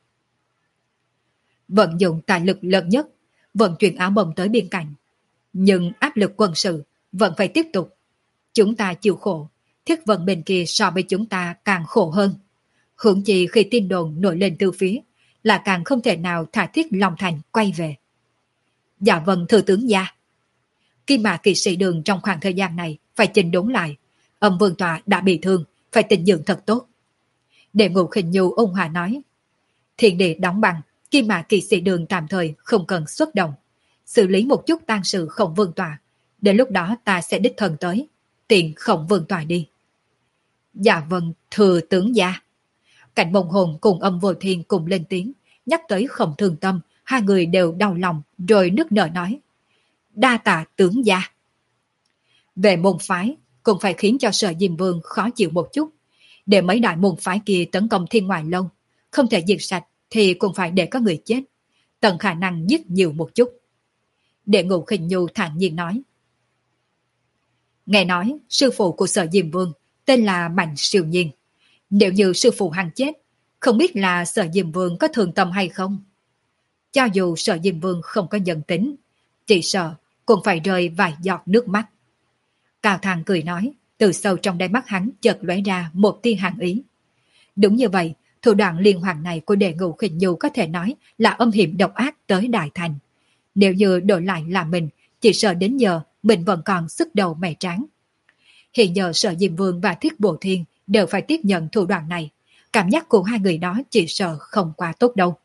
Vận dụng tài lực lớn nhất, vận chuyển áo bông tới biên cảnh. Nhưng áp lực quân sự vẫn phải tiếp tục. Chúng ta chịu khổ, thiết vận bên kia so với chúng ta càng khổ hơn. Hưởng chi khi tin đồn nổi lên từ phía, là càng không thể nào thả thiết lòng thành quay về. Dạ vâng thưa tướng gia. Khi mà kỵ sĩ Đường trong khoảng thời gian này phải chỉnh đốn lại, âm vương tọa đã bị thương, phải tịnh dưỡng thật tốt. Đệ Ngũ Khinh Nhu ôn hòa nói, thiên địa đóng băng, khi mà kỵ sĩ Đường tạm thời không cần xuất động, xử lý một chút tang sự Khổng vương tọa, đến lúc đó ta sẽ đích thân tới, tiện Khổng vương tọa đi. Dạ vâng thưa tướng gia. Cảnh Bồng Hồn cùng Âm Vô Thiên cùng lên tiếng, nhắc tới Khổng Thương Tâm, hai người đều đau lòng rồi nức nở nói, đa tạ tướng gia. Về môn phái, cũng phải khiến cho Sở Diêm Vương khó chịu một chút, để mấy đại môn phái kia tấn công Thiên Ngoại Lâu, không thể diệt sạch thì cũng phải để có người chết, tận khả năng giết nhiều một chút. Đệ Ngũ Khinh Nhu thản nhiên nói, nghe nói sư phụ của Sở Diêm Vương tên là Mạnh Siêu Nhiên, nếu như sư phụ hắn chết, không biết là Sở Diêm Vương có thường tâm hay không. Cho dù Sở Diêm Vương không có nhân tính, chỉ sợ cũng phải rơi vài giọt nước mắt. Cao Thang cười nói, từ sâu trong đáy mắt hắn chợt lóe ra một tia hàn ý. Đúng như vậy, thủ đoạn liên hoàn này của Đệ Ngũ Khinh Nhu có thể nói là âm hiểm độc ác tới đại thành. Nếu như đổi lại là mình, chỉ sợ đến giờ mình vẫn còn sức đầu mẻ tráng. Hiện giờ Sở Diêm Vương và Thiết Bộ Thiên đều phải tiếp nhận thủ đoạn này. Cảm giác của hai người đó chỉ sợ không quá tốt đâu.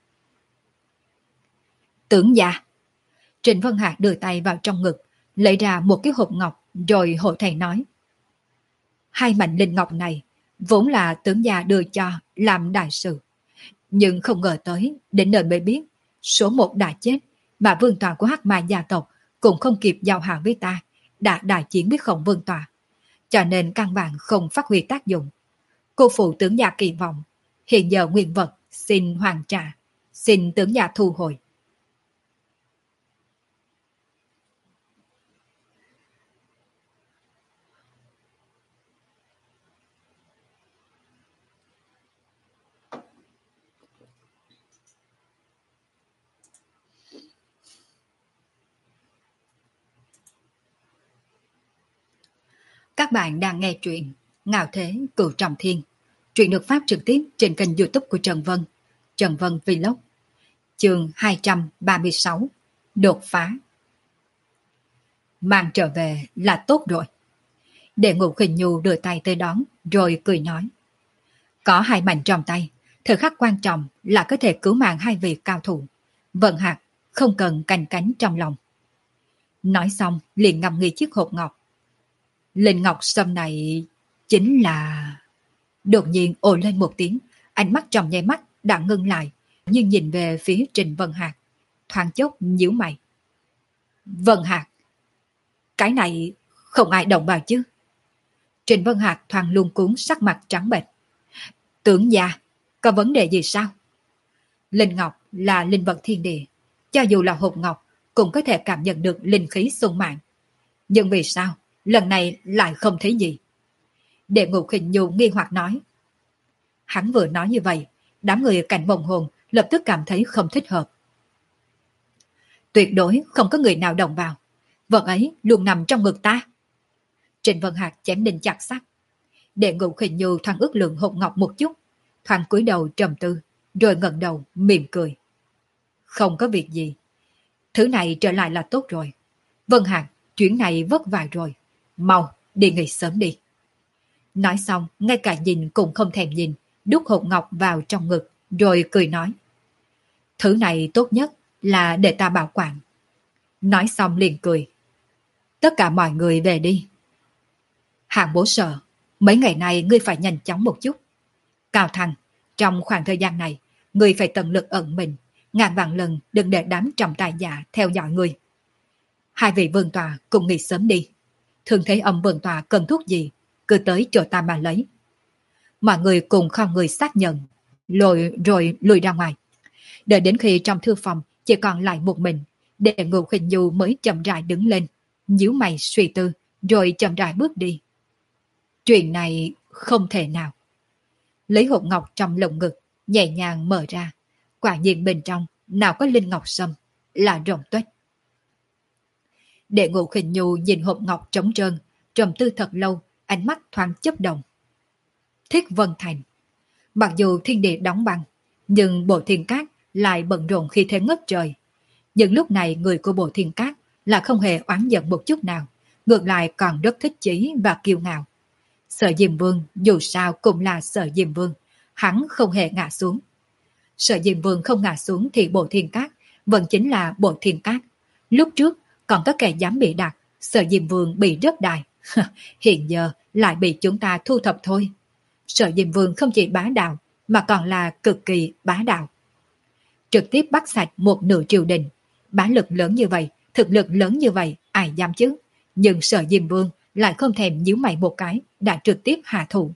Tướng gia. Trịnh Vân Hạc đưa tay vào trong ngực, lấy ra một cái hộp ngọc, rồi hộ thầy nói. Hai mảnh linh ngọc này, vốn là tướng gia đưa cho làm đại sự. Nhưng không ngờ tới, đến nơi mới biết, số một đã chết, mà vương tọa của Hắc Ma gia tộc cũng không kịp giao hàng với ta, đã đại chiến với Khổng vương tọa. Cho nên căn bản không phát huy tác dụng. Cô phụ tướng gia kỳ vọng, hiện giờ nguyên vật xin hoàn trả, xin tướng gia thu hồi. Các bạn đang nghe truyện Ngạo Thế Cửu Trọng Thiên. Truyện được phát trực tiếp trên kênh YouTube của Trần Vân, Trần Vân Vlog. Chương hai trăm ba mươi sáu. Đột phá. Mang trở về là tốt rồi. Đệ Ngũ Khinh Nhu đưa tay tới đón, rồi cười nói. Có hai mảnh trong tay, thời khắc quan trọng là có thể cứu mạng hai vị cao thủ. Vận Hạc không cần canh cánh trong lòng. Nói xong liền ngậm nghi chiếc hộp ngọc. Linh ngọc sâm này chính là... Đột nhiên ồ lên một tiếng, ánh mắt trong nháy mắt đã ngưng lại, nhưng nhìn về phía Trịnh Vân Hạc, thoáng chốc nhíu mày. Vân Hạc, cái này không ai động vào chứ? Trịnh Vân Hạc thoáng luống cuống, sắc mặt trắng bệch. Tướng gia, có vấn đề gì sao? Linh ngọc là linh vật thiên địa, cho dù là hộp ngọc cũng có thể cảm nhận được linh khí sung mãn. Nhưng vì sao lần này lại không thấy gì? Đệ Ngũ Khinh Nhu nghi hoặc nói. Hắn vừa nói như vậy, đám người Cảnh Bồng Hồn lập tức cảm thấy không thích hợp. Tuyệt đối không có người nào động vào, vật ấy luôn nằm trong ngực ta. Trịnh Vân Hạc chém đinh chặt sắt. Đệ Ngũ Khinh Nhu thoáng ước lượng hộp ngọc một chút, thoáng cúi đầu trầm tư, rồi ngẩng đầu mỉm cười. Không có việc gì, thứ này trở lại là tốt rồi. Vân Hạc, chuyến này vất vả rồi, mau đi nghỉ sớm đi. Nói xong, ngay cả nhìn cũng không thèm nhìn, đút hộp ngọc vào trong ngực, rồi cười nói. Thứ này tốt nhất là để ta bảo quản. Nói xong liền cười. Tất cả mọi người về đi. Hạng bố sợ, mấy ngày nay ngươi phải nhanh chóng một chút. Cao Thăng, trong khoảng thời gian này, Người phải tận lực ẩn mình, ngàn vạn lần đừng để đám trọng tài giả theo dõi người. Hai vị vương tòa cùng nghỉ sớm đi. Thường thấy ông vương tòa cần thuốc gì, cứ tới chỗ ta mà lấy. Mọi người cùng kho người xác nhận, rồi rồi lùi ra ngoài. Đợi đến khi trong thư phòng chỉ còn lại một mình, Đệ Ngũ Khinh Nhu mới chậm rãi đứng lên, nhíu mày suy tư, rồi chậm rãi bước đi. Chuyện này không thể nào. Lấy hộp ngọc trong lồng ngực, nhẹ nhàng mở ra. Quả nhiên bên trong, nào có linh ngọc sâm, là rồng tuếch. Đệ Ngũ Khinh Nhu nhìn hộp ngọc trống trơn, trầm tư thật lâu, ánh mắt thoáng chớp động. Thiết Vân Thành. Mặc dù thiên địa đóng băng, nhưng Bộ Thiên Cát lại bận rộn khi thế ngất trời. Nhưng lúc này người của Bộ Thiên Cát là không hề oán giận một chút nào, ngược lại còn rất thích chí và kiêu ngạo. Sở Diêm Vương dù sao cũng là Sở Diêm Vương, hắn không hề ngã xuống. Sở Diêm Vương không ngã xuống thì Bộ Thiên Cát vẫn chính là Bộ Thiên Cát. Lúc trước còn có kẻ dám bị đặt, Sở Diêm Vương bị rớt đài. Hiện giờ lại bị chúng ta thu thập thôi. Sở Diêm Vương không chỉ bá đạo, mà còn là cực kỳ bá đạo. Trực tiếp bắt sạch một nửa triều đình. Bá lực lớn như vậy, thực lực lớn như vậy, ai dám chứ? Nhưng Sở Diêm Vương lại không thèm nhíu mày một cái, đã trực tiếp hạ thủ.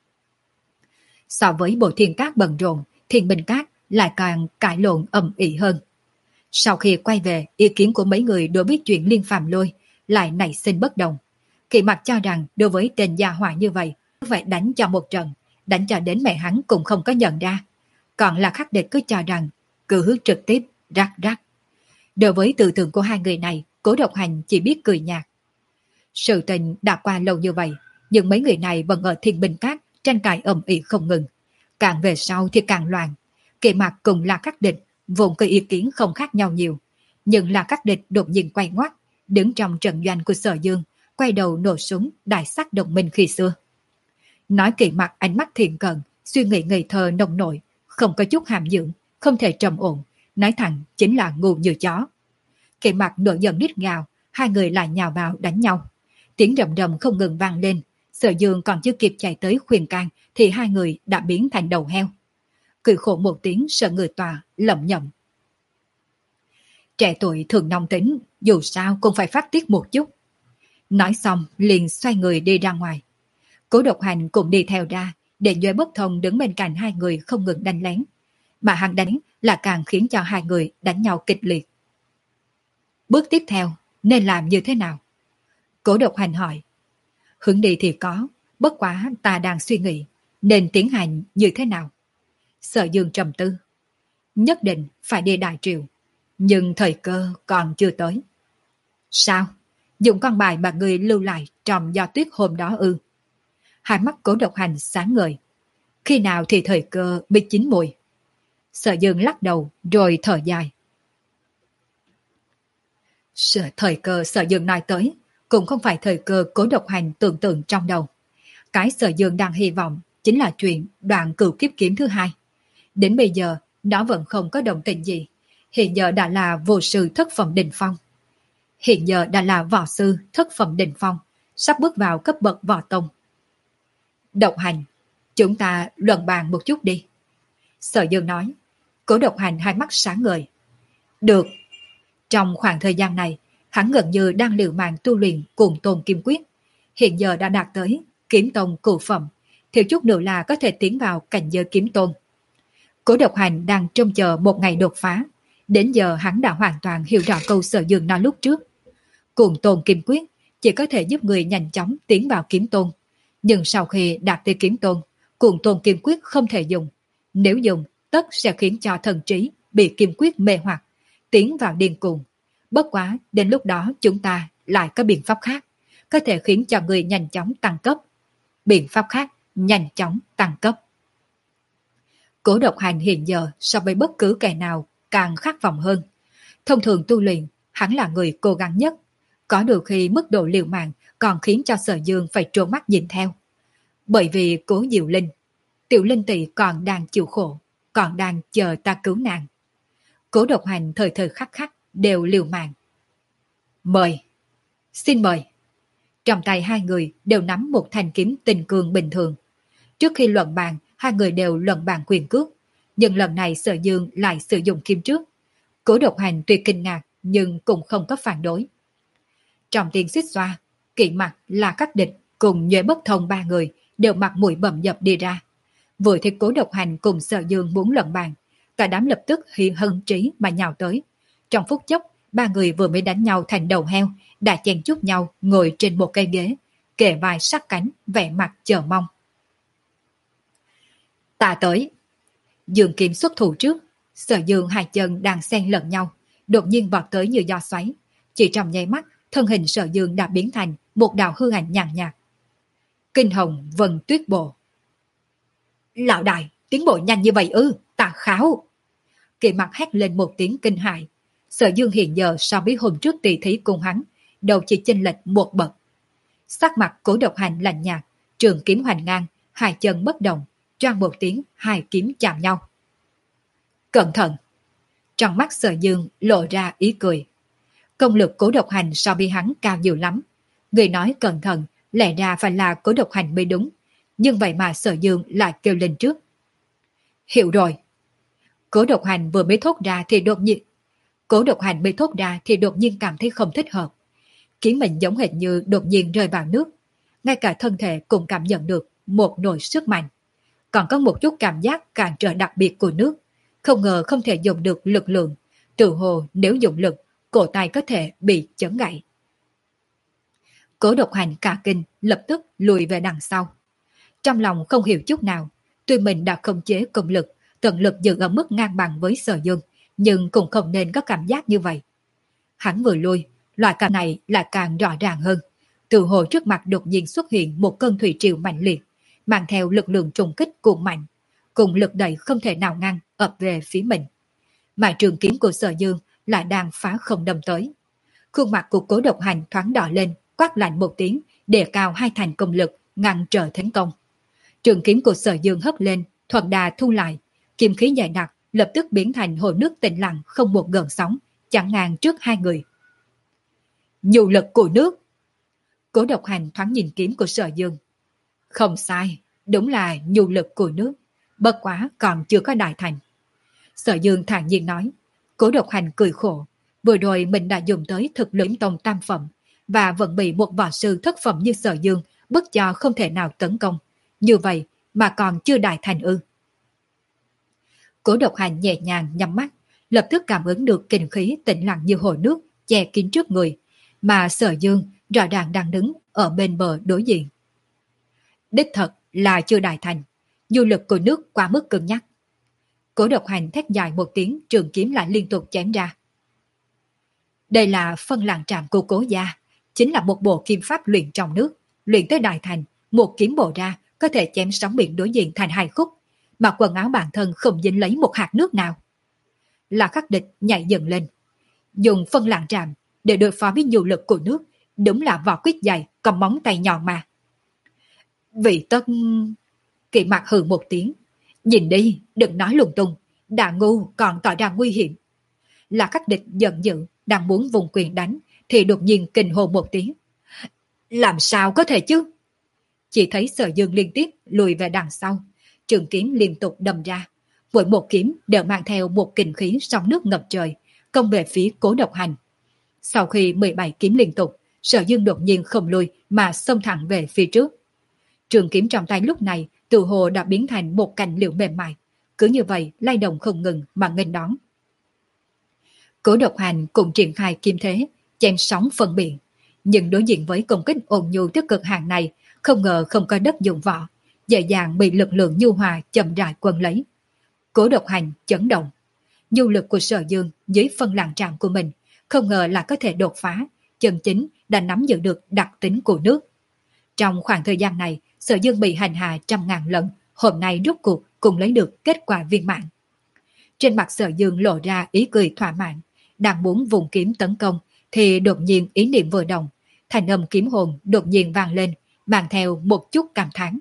So với Bộ Thiên Cát bận rộn, Thiên Bình Cát lại càng cãi lộn ầm ĩ hơn. Sau khi quay về, ý kiến của mấy người đối với chuyện Liên Phàm Lôi lại nảy sinh bất đồng. Kỳ Mặc cho rằng đối với tên gia hỏa như vậy, phải đánh cho một trận, đánh cho đến mẹ hắn cũng không có nhận ra. Còn là Khắc Địch cứ cho rằng cứ hướng trực tiếp, rắc rắc. Đối với tư tưởng của hai người này, Cố Độc Hành chỉ biết cười nhạt. Sự tình đã qua lâu như vậy, nhưng mấy người này vẫn ở Thiên Bình Cát tranh cãi ầm ĩ không ngừng. Càng về sau thì càng loạn. Kỳ Mặc cùng là Khắc Địch vốn có ý kiến không khác nhau nhiều, nhưng là Khắc Địch đột nhiên quay ngoắt, đứng trong trận doanh của Sở Dương, quay đầu nổ súng đại sát đồng minh khi xưa. Nói Kỳ Mặc ánh mắt thiện cận, suy nghĩ ngây thơ nông nổi, không có chút hàm dưỡng, không thể trầm ổn, nói thẳng chính là ngu như chó. Kỳ Mặc nổi giận rít gào, hai người lại nhào vào đánh nhau. Tiếng rầm rầm không ngừng vang lên, Sở Dương còn chưa kịp chạy tới khuyên can thì hai người đã biến thành đầu heo. Cười khổ một tiếng, sợ người tòa lẩm nhẩm. Trẻ tuổi thường nóng tính, dù sao cũng phải phát tiết một chút. Nói xong liền xoay người đi ra ngoài. Cố Độc Hành cũng đi theo ra, để Duệ Bất Thông đứng bên cạnh hai người không ngừng đánh lén. Mà hắn đánh là càng khiến cho hai người đánh nhau kịch liệt. Bước tiếp theo nên làm như thế nào? Cố Độc Hành hỏi. Hướng đi thì có, bất quá ta đang suy nghĩ nên tiến hành như thế nào. Sở Dương trầm tư. Nhất định phải đi Đại Triều, nhưng thời cơ còn chưa tới. Sao? Dùng con bài mà người lưu lại trong gió tuyết hôm đó ư? Hai mắt Cố Độc Hành sáng ngời. Khi nào thì thời cơ bị chín mùi? Sở Dương lắc đầu rồi thở dài. Sợ thời cơ Sở Dương nói tới cũng không phải thời cơ Cố Độc Hành tưởng tượng trong đầu. Cái Sở Dương đang hy vọng chính là chuyện đoạn cửu kiếp kiếm thứ hai. Đến bây giờ nó vẫn không có động tĩnh gì. Hiện giờ đã là vô sư thất phẩm đỉnh phong. Hiện giờ đã là võ sư thất phẩm đỉnh phong, sắp bước vào cấp bậc võ tông. Độc Hành, chúng ta luận bàn một chút đi. Sở Dương nói. Cố Độc Hành hai mắt sáng ngời. Được. Trong khoảng thời gian này, hắn gần như đang liều mạng tu luyện Cuồng Tôn Kim Quyết. Hiện giờ đã đạt tới kiếm tông cửu phẩm, thiếu chút nữa là có thể tiến vào cảnh giới kiếm tôn. Cố Độc Hành đang trông chờ một ngày đột phá. Đến giờ hắn đã hoàn toàn hiểu rõ câu Sở Dương nói lúc trước. Cuồng Tôn Kim Quyết chỉ có thể giúp người nhanh chóng tiến vào kiếm tôn. Nhưng sau khi đạt tới kiếm tôn, Cuồng Tôn Kim Quyết không thể dùng. Nếu dùng, tất sẽ khiến cho thần trí bị Kim Quyết mê hoặc, tiến vào điên cuồng. Bất quá, đến lúc đó chúng ta lại có biện pháp khác, có thể khiến cho người nhanh chóng tăng cấp. Biện pháp khác, nhanh chóng tăng cấp. Cố Độc Hành hiện giờ so với bất cứ kẻ nào càng khát vọng hơn. Thông thường tu luyện, hắn là người cố gắng nhất. Có đôi khi mức độ liều mạng còn khiến cho Sở Dương phải trố mắt nhìn theo. Bởi vì Cố Diệu Linh, Tiểu Linh tỷ còn đang chịu khổ, còn đang chờ ta cứu nàng. Cố Độc Hành thời thời khắc khắc đều liều mạng. Mời, xin mời. Trong tay hai người đều nắm một thanh kiếm tình cương bình thường. Trước khi luận bàn, hai người đều luận bàn quyền cước. nhưng lần này Sở Dương lại sử dụng kiếm trước. Cố Độc Hành tuy kinh ngạc nhưng cũng không có phản đối. Trong tiếng xích xoa, Kỵ Mặc, là các địch cùng Nhuệ Bất Thông ba người đều mặt mũi bầm dập đi ra. Vừa thấy Cố Độc Hành cùng Sở Dương muốn lận bàn, cả đám lập tức hi hân trí mà nhào tới. Trong phút chốc, ba người vừa mới đánh nhau thành đầu heo, đã chen chúc nhau ngồi trên một cây ghế, kề vai sát cánh, vẻ mặt chờ mong. Ta tới. Dương kiếm xuất thủ trước, Sở Dương hai chân đang xen lẫn nhau, đột nhiên vọt tới như gió xoáy. Chỉ trong nháy mắt, thân hình Sở Dương đã biến thành một đạo hư ảnh nhàn nhạt. Kinh hồng vân tuyết bộ. Lão đại, tiến bộ nhanh như vậy ư, ta kháo. Kỵ Mặc hét lên một tiếng kinh hại. Sở Dương hiện giờ so với hôm trước tỷ thí cùng hắn, đầu chỉ chênh lệch một bậc. Sắc mặt Cố Độc Hành lạnh nhạt, trường kiếm hoành ngang, hai chân bất động, choang một tiếng, hai kiếm chạm nhau. Cẩn thận! Trong mắt Sở Dương lộ ra ý cười. Công lực Cố Độc Hành so với hắn cao nhiều lắm. Người nói cẩn thận, lẽ ra phải là Cố Độc Hành mới đúng. Nhưng vậy mà Sở Dương lại kêu lên trước. Hiểu rồi. Cố Độc Hành vừa mới thốt ra thì đột nhiên Cố Độc Hành mới thốt ra thì đột nhiên cảm thấy không thích hợp. Kiếm mình giống hệt như đột nhiên rơi vào nước. Ngay cả thân thể cũng cảm nhận được một nồi sức mạnh. Còn có một chút cảm giác cản trở đặc biệt của nước. Không ngờ không thể dùng được lực lượng. Tự hồ nếu dùng lực, cổ tay có thể bị chấn gãy. Cố Độc Hành cả kinh, lập tức lùi về đằng sau. Trong lòng không hiểu chút nào, tuy mình đã khống chế công lực, tận lực giữ ở mức ngang bằng với Sở Dương, nhưng cũng không nên có cảm giác như vậy. Hắn vừa lui, loại cảm này lại càng rõ ràng hơn. Từ hồ trước mặt đột nhiên xuất hiện một cơn thủy triều mạnh liệt, mang theo lực lượng trùng kích cuồng mạnh, cùng lực đẩy không thể nào ngăn ập về phía mình. Mà trường kiếm của Sở Dương lại đang phá không đâm tới. Khuôn mặt của Cố Độc Hành thoáng đỏ lên, quát lạnh một tiếng, đề cao hai thành công lực, ngăn trở thế công. Trường kiếm của Sở Dương hất lên, thuận đà thu lại, kiếm khí dày đặc lập tức biến thành hồ nước tĩnh lặng không một gợn sóng, chặn ngang trước hai người. Nhu lực của nước. Cố Độc Hành thoáng nhìn kiếm của Sở Dương. Không sai, đúng là nhu lực của nước, bất quá còn chưa có đại thành. Sở Dương thản nhiên nói. Cố Độc Hành cười khổ, vừa rồi mình đã dùng tới thực luyện tông tam phẩm, và vẫn bị một võ sư thất phẩm như Sở Dương bức cho không thể nào tấn công. Như vậy mà còn chưa đại thành ư? Cố Độc Hành nhẹ nhàng nhắm mắt, lập tức cảm ứng được kinh khí tĩnh lặng như hồ nước che kín trước người, mà Sở Dương rõ ràng đang đứng ở bên bờ đối diện. Đích thật là chưa đại thành, nhu lực của nước quá mức cứng nhắc. Cố Độc Hành thét dài một tiếng, trường kiếm lại liên tục chém ra. Đây là phân làng trạm của Cố gia, chính là một bộ kim pháp luyện trong nước, luyện tới đại thành, một kiếm bổ ra có thể chém sóng biển đối diện thành hai khúc, mà quần áo bản thân không dính lấy một hạt nước nào. Là Khắc địch nhảy dựng lên, dùng phân làng trạm để đối phó với nhu lực của nước, đúng là vỏ quýt dày, còn móng tay nhọn mà. Vị tất... Kỵ Mặc hừ một tiếng. Nhìn đi, đừng nói lung tung, đã ngu còn tỏ ra nguy hiểm. Là Khắc địch giận dữ, đang muốn vùng quyền đánh, thì đột nhiên kinh hô một tiếng. Làm sao có thể chứ? Chỉ thấy Sở Dương liên tiếp lùi về đằng sau, trường kiếm liên tục đâm ra. Mỗi một kiếm đều mang theo một kình khí sóng nước ngập trời, công về phía Cố Độc Hành. Sau khi mười bảy kiếm liên tục, Sở Dương đột nhiên không lùi mà xông thẳng về phía trước. Trường kiếm trong tay lúc này tự hồ đã biến thành một cành liễu mềm mại, cứ như vậy lay động không ngừng mà nghênh đón. Cố Độc Hành cũng triển khai kiếm thế, chém sóng phân biển, nhưng đối diện với công kích ôn nhu tới cực hạn này, không ngờ không có đất dụng võ, dễ dàng bị lực lượng nhu hòa chậm rãi quân lấy. Cố Độc Hành chấn động, nhu lực của Sở Dương dưới phân làng trạm của mình, không ngờ là có thể đột phá, chân chính đã nắm giữ được đặc tính của nước. Trong khoảng thời gian này, Sở Dương bị hành hạ trăm ngàn lần, hôm nay rốt cuộc cũng lấy được kết quả viên mãn. Trên mặt Sở Dương lộ ra ý cười thỏa mãn, đang muốn vùng kiếm tấn công, thì đột nhiên ý niệm vừa động, thành âm kiếm hồn đột nhiên vang lên, mang theo một chút cảm thán.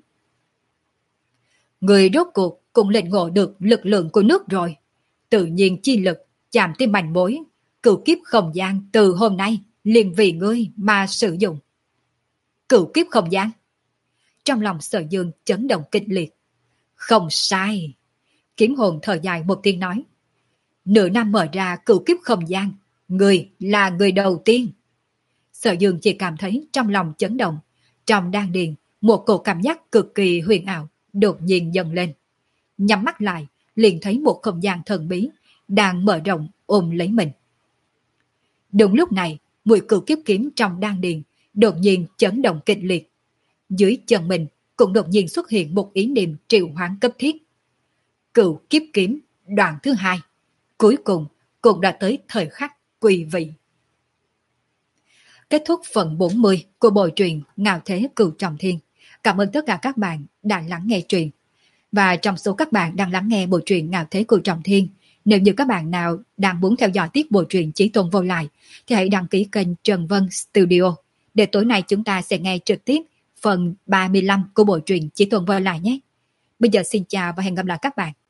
Người rốt cuộc cũng lĩnh ngộ được lực lượng của nước rồi. Tự nhiên chi lực, chạm tới manh mối, cửu kiếp không gian từ hôm nay liền vì ngươi mà sử dụng. Cửu kiếp không gian. Trong lòng Sở Dương chấn động kịch liệt. Không sai. Kiếm hồn thở dài một tiếng nói. Nửa năm mở ra cửu kiếp không gian, người là người đầu tiên. Sở Dương chỉ cảm thấy trong lòng chấn động, trong đan điền một cổ cảm giác cực kỳ huyền ảo đột nhiên dâng lên. Nhắm mắt lại, liền thấy một không gian thần bí đang mở rộng ôm lấy mình. Đúng lúc này, mũi cửu kiếp kiếm trong đan điền đột nhiên chấn động kịch liệt. Dưới chân mình cũng đột nhiên xuất hiện một ý niệm triệu hoán cấp thiết. Cửu kiếp kiếm đoạn thứ hai, cuối cùng cũng đã tới thời khắc quỳ vị. Kết thúc phần bốn mươi của bộ truyện Ngạo Thế Cửu Trọng Thiên. Cảm ơn tất cả các bạn đã lắng nghe truyện. Và trong số các bạn đang lắng nghe bộ truyện Ngạo Thế Cửu Trọng Thiên, nếu như các bạn nào đang muốn theo dõi tiếp bộ truyện Chí Tôn Vô Lại, thì hãy đăng ký kênh Trần Vân Studio, để tối nay chúng ta sẽ nghe trực tiếp phần ba mươi lăm của bộ truyện Chí Tôn Vô Lại nhé. Bây giờ xin chào và hẹn gặp lại các bạn